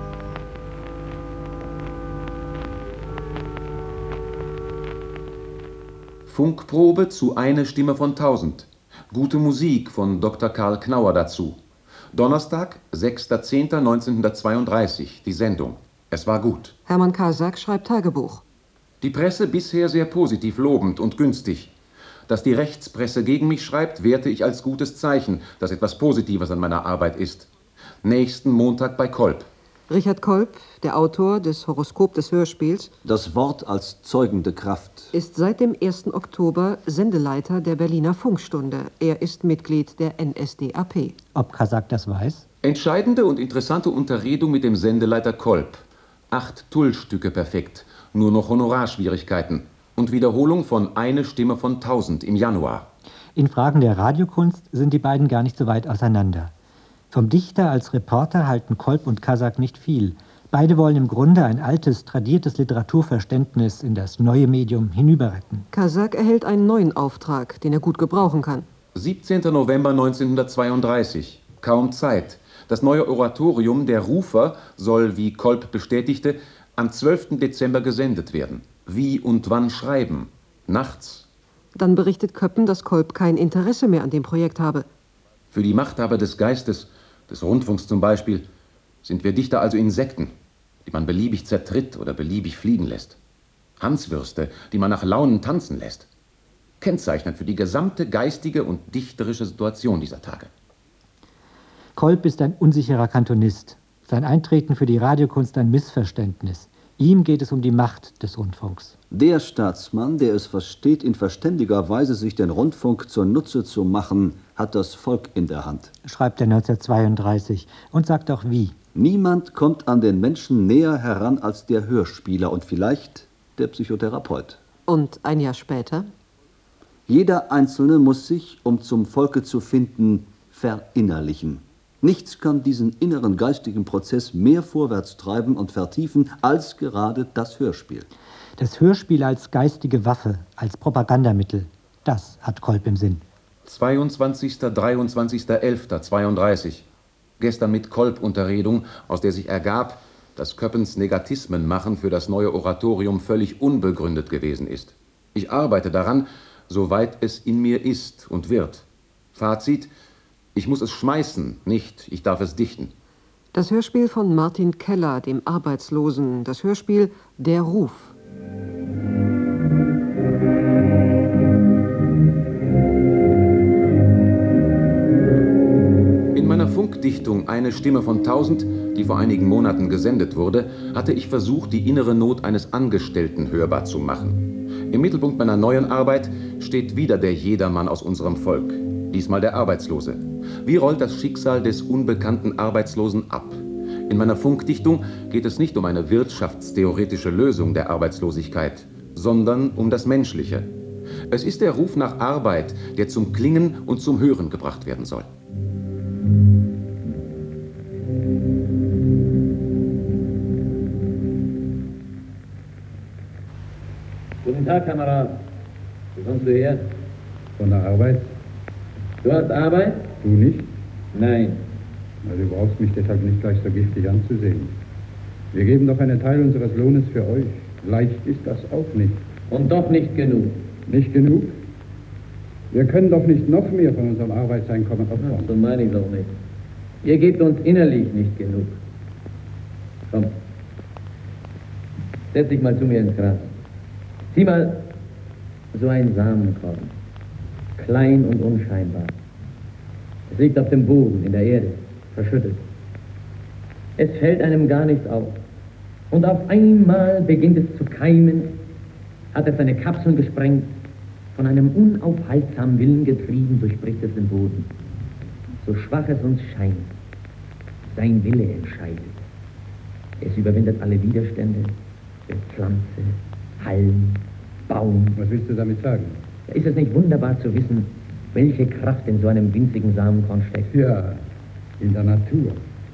Funkprobe zu Eine Stimme von tausend. Gute Musik von Doktor Karl Knauer dazu. Donnerstag, sechster zehnter neunzehnhundertzweiunddreißig, die Sendung. Es war gut. Hermann Kasak schreibt Tagebuch. Die Presse bisher sehr positiv lobend und günstig. Dass die Rechtspresse gegen mich schreibt, werte ich als gutes Zeichen, dass etwas Positives an meiner Arbeit ist. Nächsten Montag bei Kolb. Richard Kolb, der Autor des Horoskop des Hörspiels, Das Wort als zeugende Kraft, ist seit dem ersten Oktober Sendeleiter der Berliner Funkstunde. Er ist Mitglied der N S D A P. Ob Kasak das weiß? Entscheidende und interessante Unterredung mit dem Sendeleiter Kolb. Acht Tullstücke perfekt, nur noch Honorarschwierigkeiten. Und Wiederholung von Eine Stimme von tausend im Januar. In Fragen der Radiokunst sind die beiden gar nicht so weit auseinander. Vom Dichter als Reporter halten Kolb und Kasak nicht viel. Beide wollen im Grunde ein altes, tradiertes Literaturverständnis in das neue Medium hinüberretten. Kasak erhält einen neuen Auftrag, den er gut gebrauchen kann. siebzehnter November neunzehnhundertzweiunddreißig. Kaum Zeit. Das neue Oratorium Der Rufer soll, wie Kolb bestätigte, am zwölften Dezember gesendet werden. Wie und wann schreiben? Nachts. Dann berichtet Köppen, dass Kolb kein Interesse mehr an dem Projekt habe. Für die Machthaber des Geistes, des Rundfunks zum Beispiel, sind wir Dichter also Insekten, die man beliebig zertritt oder beliebig fliegen lässt. Hanswürste, die man nach Launen tanzen lässt. Kennzeichnend für die gesamte geistige und dichterische Situation dieser Tage. Kolb ist ein unsicherer Kantonist. Sein Eintreten für die Radiokunst ein Missverständnis. Ihm geht es um die Macht des Rundfunks. Der Staatsmann, der es versteht, in verständiger Weise sich den Rundfunk zunutze zu machen, hat das Volk in der Hand. Schreibt er neunzehnhundertzweiunddreißig und sagt auch wie. Niemand kommt an den Menschen näher heran als der Hörspieler und vielleicht der Psychotherapeut. Und ein Jahr später? Jeder Einzelne muss sich, um zum Volke zu finden, verinnerlichen. Nichts kann diesen inneren geistigen Prozess mehr vorwärts treiben und vertiefen als gerade das Hörspiel. Das Hörspiel als geistige Waffe, als Propagandamittel, das hat Kolb im Sinn. zweiundzwanzigster dreiundzwanzigster elfter zweiunddreißig. Gestern mit Kolb-Unterredung, aus der sich ergab, dass Köppens Negatismen machen für das neue Oratorium völlig unbegründet gewesen ist. Ich arbeite daran, soweit es in mir ist und wird. Fazit: Ich muss es schmeißen, nicht ich darf es dichten. Das Hörspiel von Martin Keller, dem Arbeitslosen. Das Hörspiel Der Ruf. In meiner Funkdichtung Eine Stimme von tausend, die vor einigen Monaten gesendet wurde, hatte ich versucht, die innere Not eines Angestellten hörbar zu machen. Im Mittelpunkt meiner neuen Arbeit steht wieder der Jedermann aus unserem Volk, diesmal der Arbeitslose. Wie rollt das Schicksal des unbekannten Arbeitslosen ab? In meiner Funkdichtung geht es nicht um eine wirtschaftstheoretische Lösung der Arbeitslosigkeit, sondern um das Menschliche. Es ist der Ruf nach Arbeit, der zum Klingen und zum Hören gebracht werden soll. Guten Tag, Kamerad. Wo kommst du her? Von der Arbeit. Du hast Arbeit? Du nicht? Nein. Na, du brauchst mich deshalb nicht gleich so giftig anzusehen. Wir geben doch einen Teil unseres Lohnes für euch. Leicht ist das auch nicht. Und doch nicht genug. Nicht genug? Wir können doch nicht noch mehr von unserem Arbeitseinkommen opfern. Ach, so meine ich doch nicht. Ihr gebt uns innerlich nicht genug. Komm. Setz dich mal zu mir ins Gras. Sieh mal, so ein Samenkorn. Klein und unscheinbar. Es liegt auf dem Boden, in der Erde, verschüttet. Es fällt einem gar nichts auf. Und auf einmal beginnt es zu keimen, hat es seine Kapseln gesprengt, von einem unaufhaltsamen Willen getrieben, durchbricht es den Boden. So schwach es uns scheint, sein Wille entscheidet. Es überwindet alle Widerstände, wird Pflanze, Halm, Baum. Was willst du damit sagen? Ist es nicht wunderbar zu wissen, welche Kraft in so einem winzigen Samenkorn steckt? Ja, in der Natur.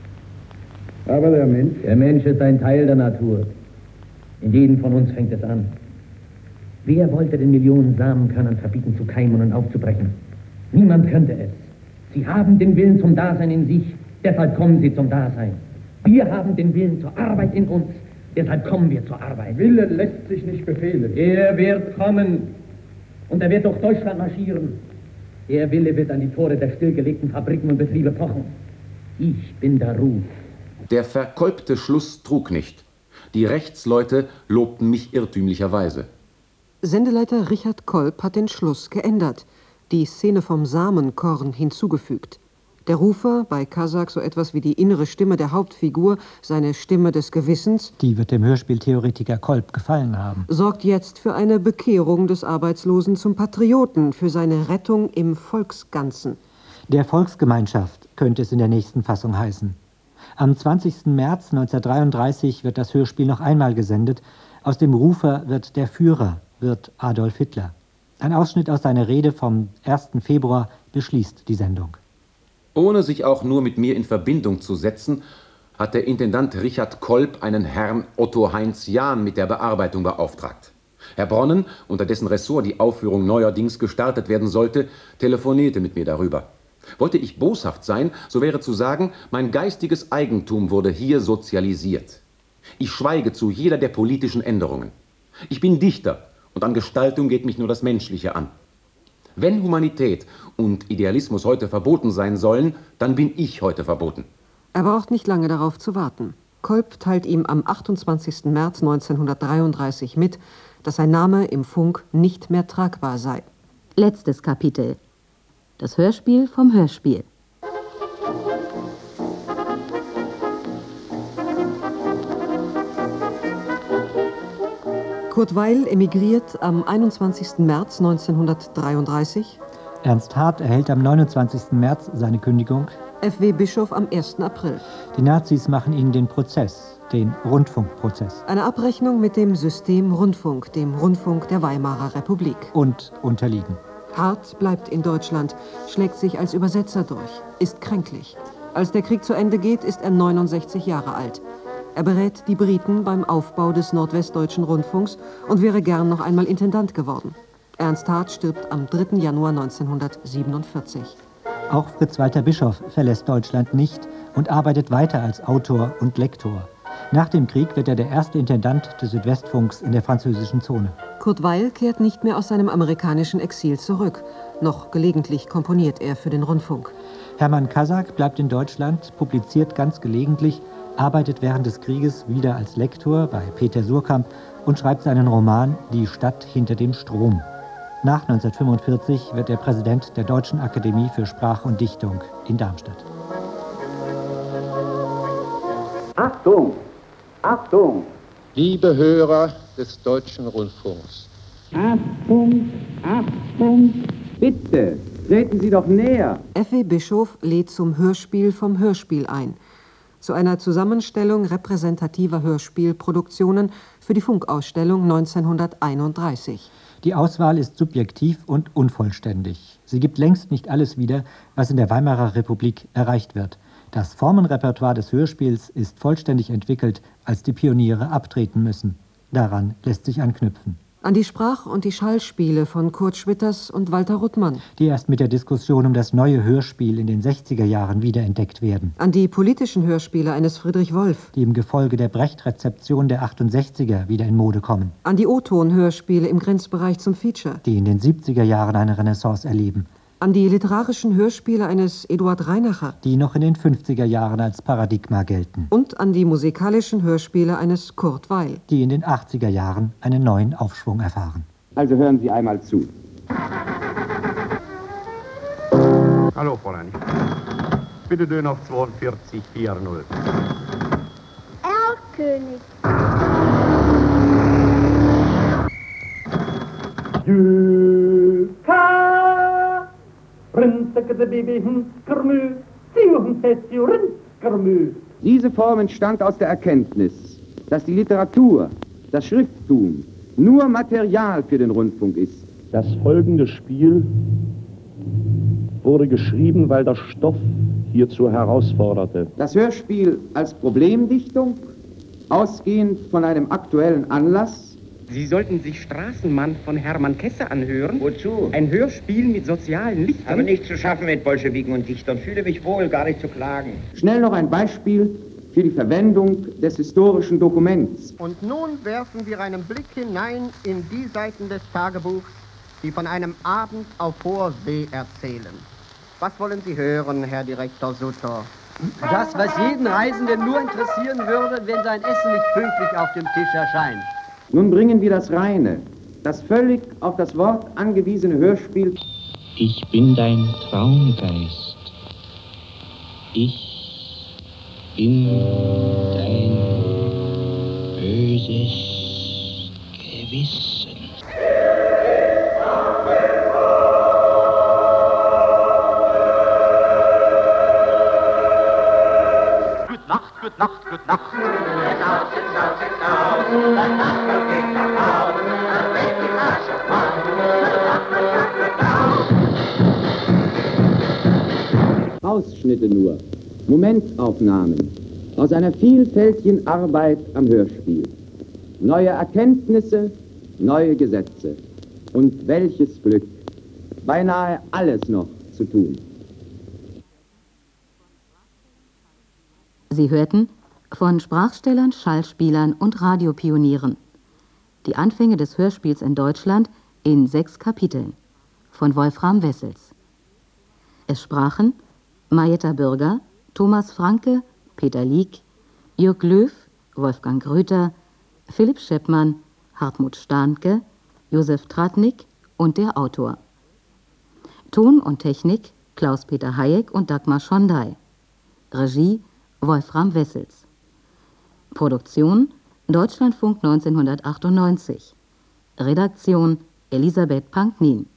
Aber der Mensch... Der Mensch ist ein Teil der Natur. In jedem von uns fängt es an. Wer wollte den Millionen Samenkörnern verbieten, zu keimen und aufzubrechen? Niemand könnte es. Sie haben den Willen zum Dasein in sich, deshalb kommen sie zum Dasein. Wir haben den Willen zur Arbeit in uns, deshalb kommen wir zur Arbeit. Wille lässt sich nicht befehlen. Er wird kommen und er wird durch Deutschland marschieren. Der Wille wird an die Tore der stillgelegten Fabriken und Betriebe pochen. Ich bin der Ruf. Der verkolbte Schluss trug nicht. Die Rechtsleute lobten mich irrtümlicherweise. Sendeleiter Richard Kolb hat den Schluss geändert, die Szene vom Samenkorn hinzugefügt. Der Rufer, bei Kazak so etwas wie die innere Stimme der Hauptfigur, seine Stimme des Gewissens, die wird dem Hörspieltheoretiker Kolb gefallen haben, sorgt jetzt für eine Bekehrung des Arbeitslosen zum Patrioten, für seine Rettung im Volksganzen. Der Volksgemeinschaft könnte es in der nächsten Fassung heißen. Am zwanzigsten März neunzehnhundertdreiunddreißig wird das Hörspiel noch einmal gesendet. Aus dem Rufer wird der Führer, wird Adolf Hitler. Ein Ausschnitt aus seiner Rede vom ersten Februar beschließt die Sendung. Ohne sich auch nur mit mir in Verbindung zu setzen, hat der Intendant Richard Kolb einen Herrn Otto Heinz Jahn mit der Bearbeitung beauftragt. Herr Bronnen, unter dessen Ressort die Aufführung neuerdings gestartet werden sollte, telefonierte mit mir darüber. Wollte ich boshaft sein, so wäre zu sagen, mein geistiges Eigentum wurde hier sozialisiert. Ich schweige zu jeder der politischen Änderungen. Ich bin Dichter und an Gestaltung geht mich nur das Menschliche an. Wenn Humanität und Idealismus heute verboten sein sollen, dann bin ich heute verboten. Er braucht nicht lange darauf zu warten. Kolb teilt ihm am achtundzwanzigsten März neunzehnhundertdreiunddreißig mit, dass sein Name im Funk nicht mehr tragbar sei. Letztes Kapitel. Das Hörspiel vom Hörspiel. Kurt Weil emigriert am einundzwanzigsten März neunzehnhundertdreiunddreißig. Ernst Hart erhält am neunundzwanzigsten März seine Kündigung. F W Bischof am ersten April. Die Nazis machen ihnen den Prozess, den Rundfunkprozess. Eine Abrechnung mit dem System Rundfunk, dem Rundfunk der Weimarer Republik. Und unterliegen. Hart bleibt in Deutschland, schlägt sich als Übersetzer durch, ist kränklich. Als der Krieg zu Ende geht, ist er neunundsechzig Jahre alt. Er berät die Briten beim Aufbau des Nordwestdeutschen Rundfunks und wäre gern noch einmal Intendant geworden. Ernst Hart stirbt am dritten Januar neunzehnhundertsiebenundvierzig. Auch Fritz-Walter Bischof verlässt Deutschland nicht und arbeitet weiter als Autor und Lektor. Nach dem Krieg wird er der erste Intendant des Südwestfunks in der französischen Zone. Kurt Weil kehrt nicht mehr aus seinem amerikanischen Exil zurück. Noch gelegentlich komponiert er für den Rundfunk. Hermann Kasak bleibt in Deutschland, publiziert ganz gelegentlich, arbeitet während des Krieges wieder als Lektor bei Peter Suhrkamp und schreibt seinen Roman Die Stadt hinter dem Strom. Nach neunzehnhundertfünfundvierzig wird er Präsident der Deutschen Akademie für Sprache und Dichtung in Darmstadt. Achtung! Achtung! Liebe Hörer des Deutschen Rundfunks. Achtung! Achtung! Bitte, treten Sie doch näher! F W Bischof lädt zum Hörspiel vom Hörspiel ein. Zu einer Zusammenstellung repräsentativer Hörspielproduktionen für die Funkausstellung neunzehnhunderteinunddreißig. Die Auswahl ist subjektiv und unvollständig. Sie gibt längst nicht alles wieder, was in der Weimarer Republik erreicht wird. Das Formenrepertoire des Hörspiels ist vollständig entwickelt, als die Pioniere abtreten müssen. Daran lässt sich anknüpfen. An die Sprach- und die Schallspiele von Kurt Schwitters und Walter Ruttmann. Die erst mit der Diskussion um das neue Hörspiel in den sechziger Jahren wiederentdeckt werden. An die politischen Hörspiele eines Friedrich Wolf. Die im Gefolge der Brecht-Rezeption der achtundsechziger wieder in Mode kommen. An die O-Ton-Hörspiele im Grenzbereich zum Feature. Die in den siebziger Jahren eine Renaissance erleben. An die literarischen Hörspiele eines Eduard Reinacher. Die noch in den fünfziger Jahren als Paradigma gelten. Und an die musikalischen Hörspiele eines Kurt Weil. Die in den achtziger Jahren einen neuen Aufschwung erfahren. Also hören Sie einmal zu. Hallo, Fräulein. Bitte Dön auf zweiundvierzig vierzig. Erlkönig. Diese Form entstand aus der Erkenntnis, dass die Literatur, das Schrifttum, nur Material für den Rundfunk ist. Das folgende Spiel wurde geschrieben, weil der Stoff hierzu herausforderte. Das Hörspiel als Problemdichtung, ausgehend von einem aktuellen Anlass. Sie sollten sich Straßenmann von Hermann Kesse anhören. Wozu? Ein Hörspiel mit sozialen Lichtern. Aber nicht zu schaffen mit Bolschewiken und Dichtern. Fühle mich wohl, gar nicht zu klagen. Schnell noch ein Beispiel für die Verwendung des historischen Dokuments. Und nun werfen wir einen Blick hinein in die Seiten des Tagebuchs, die von einem Abend auf hoher See erzählen. Was wollen Sie hören, Herr Direktor Sutter? Das, was jeden Reisenden nur interessieren würde, wenn sein Essen nicht pünktlich auf dem Tisch erscheint. Nun bringen wir das reine, das völlig auf das Wort angewiesene Hörspiel. Ich bin dein Traumgeist. Ich bin dein böses Gewissen. Gute Nacht, gute Nacht, gute Nacht. Genau, genau, genau. Das Nacht geht nach Hause. Das Weg die Asche Genau. Ausschnitte nur, Momentaufnahmen aus einer vielfältigen Arbeit am Hörspiel. Neue Erkenntnisse, neue Gesetze. Und welches Glück, beinahe alles noch zu tun. Sie hörten von Sprachstellern, Schallspielern und Radiopionieren. Die Anfänge des Hörspiels in Deutschland in sechs Kapiteln. von Wolfram Wessels. Es sprachen Marietta Bürger, Thomas Franke, Peter Lieck, Jürg Löw, Wolfgang Gröther, Philipp Scheppmann, Hartmut Stahnke, Josef Tratnik und der Autor. Ton und Technik Klaus-Peter Hayek und Dagmar Schondey. Regie Wolfram Wessels. Produktion Deutschlandfunk neunzehnhundertachtundneunzig. Redaktion Elisabeth Panknin.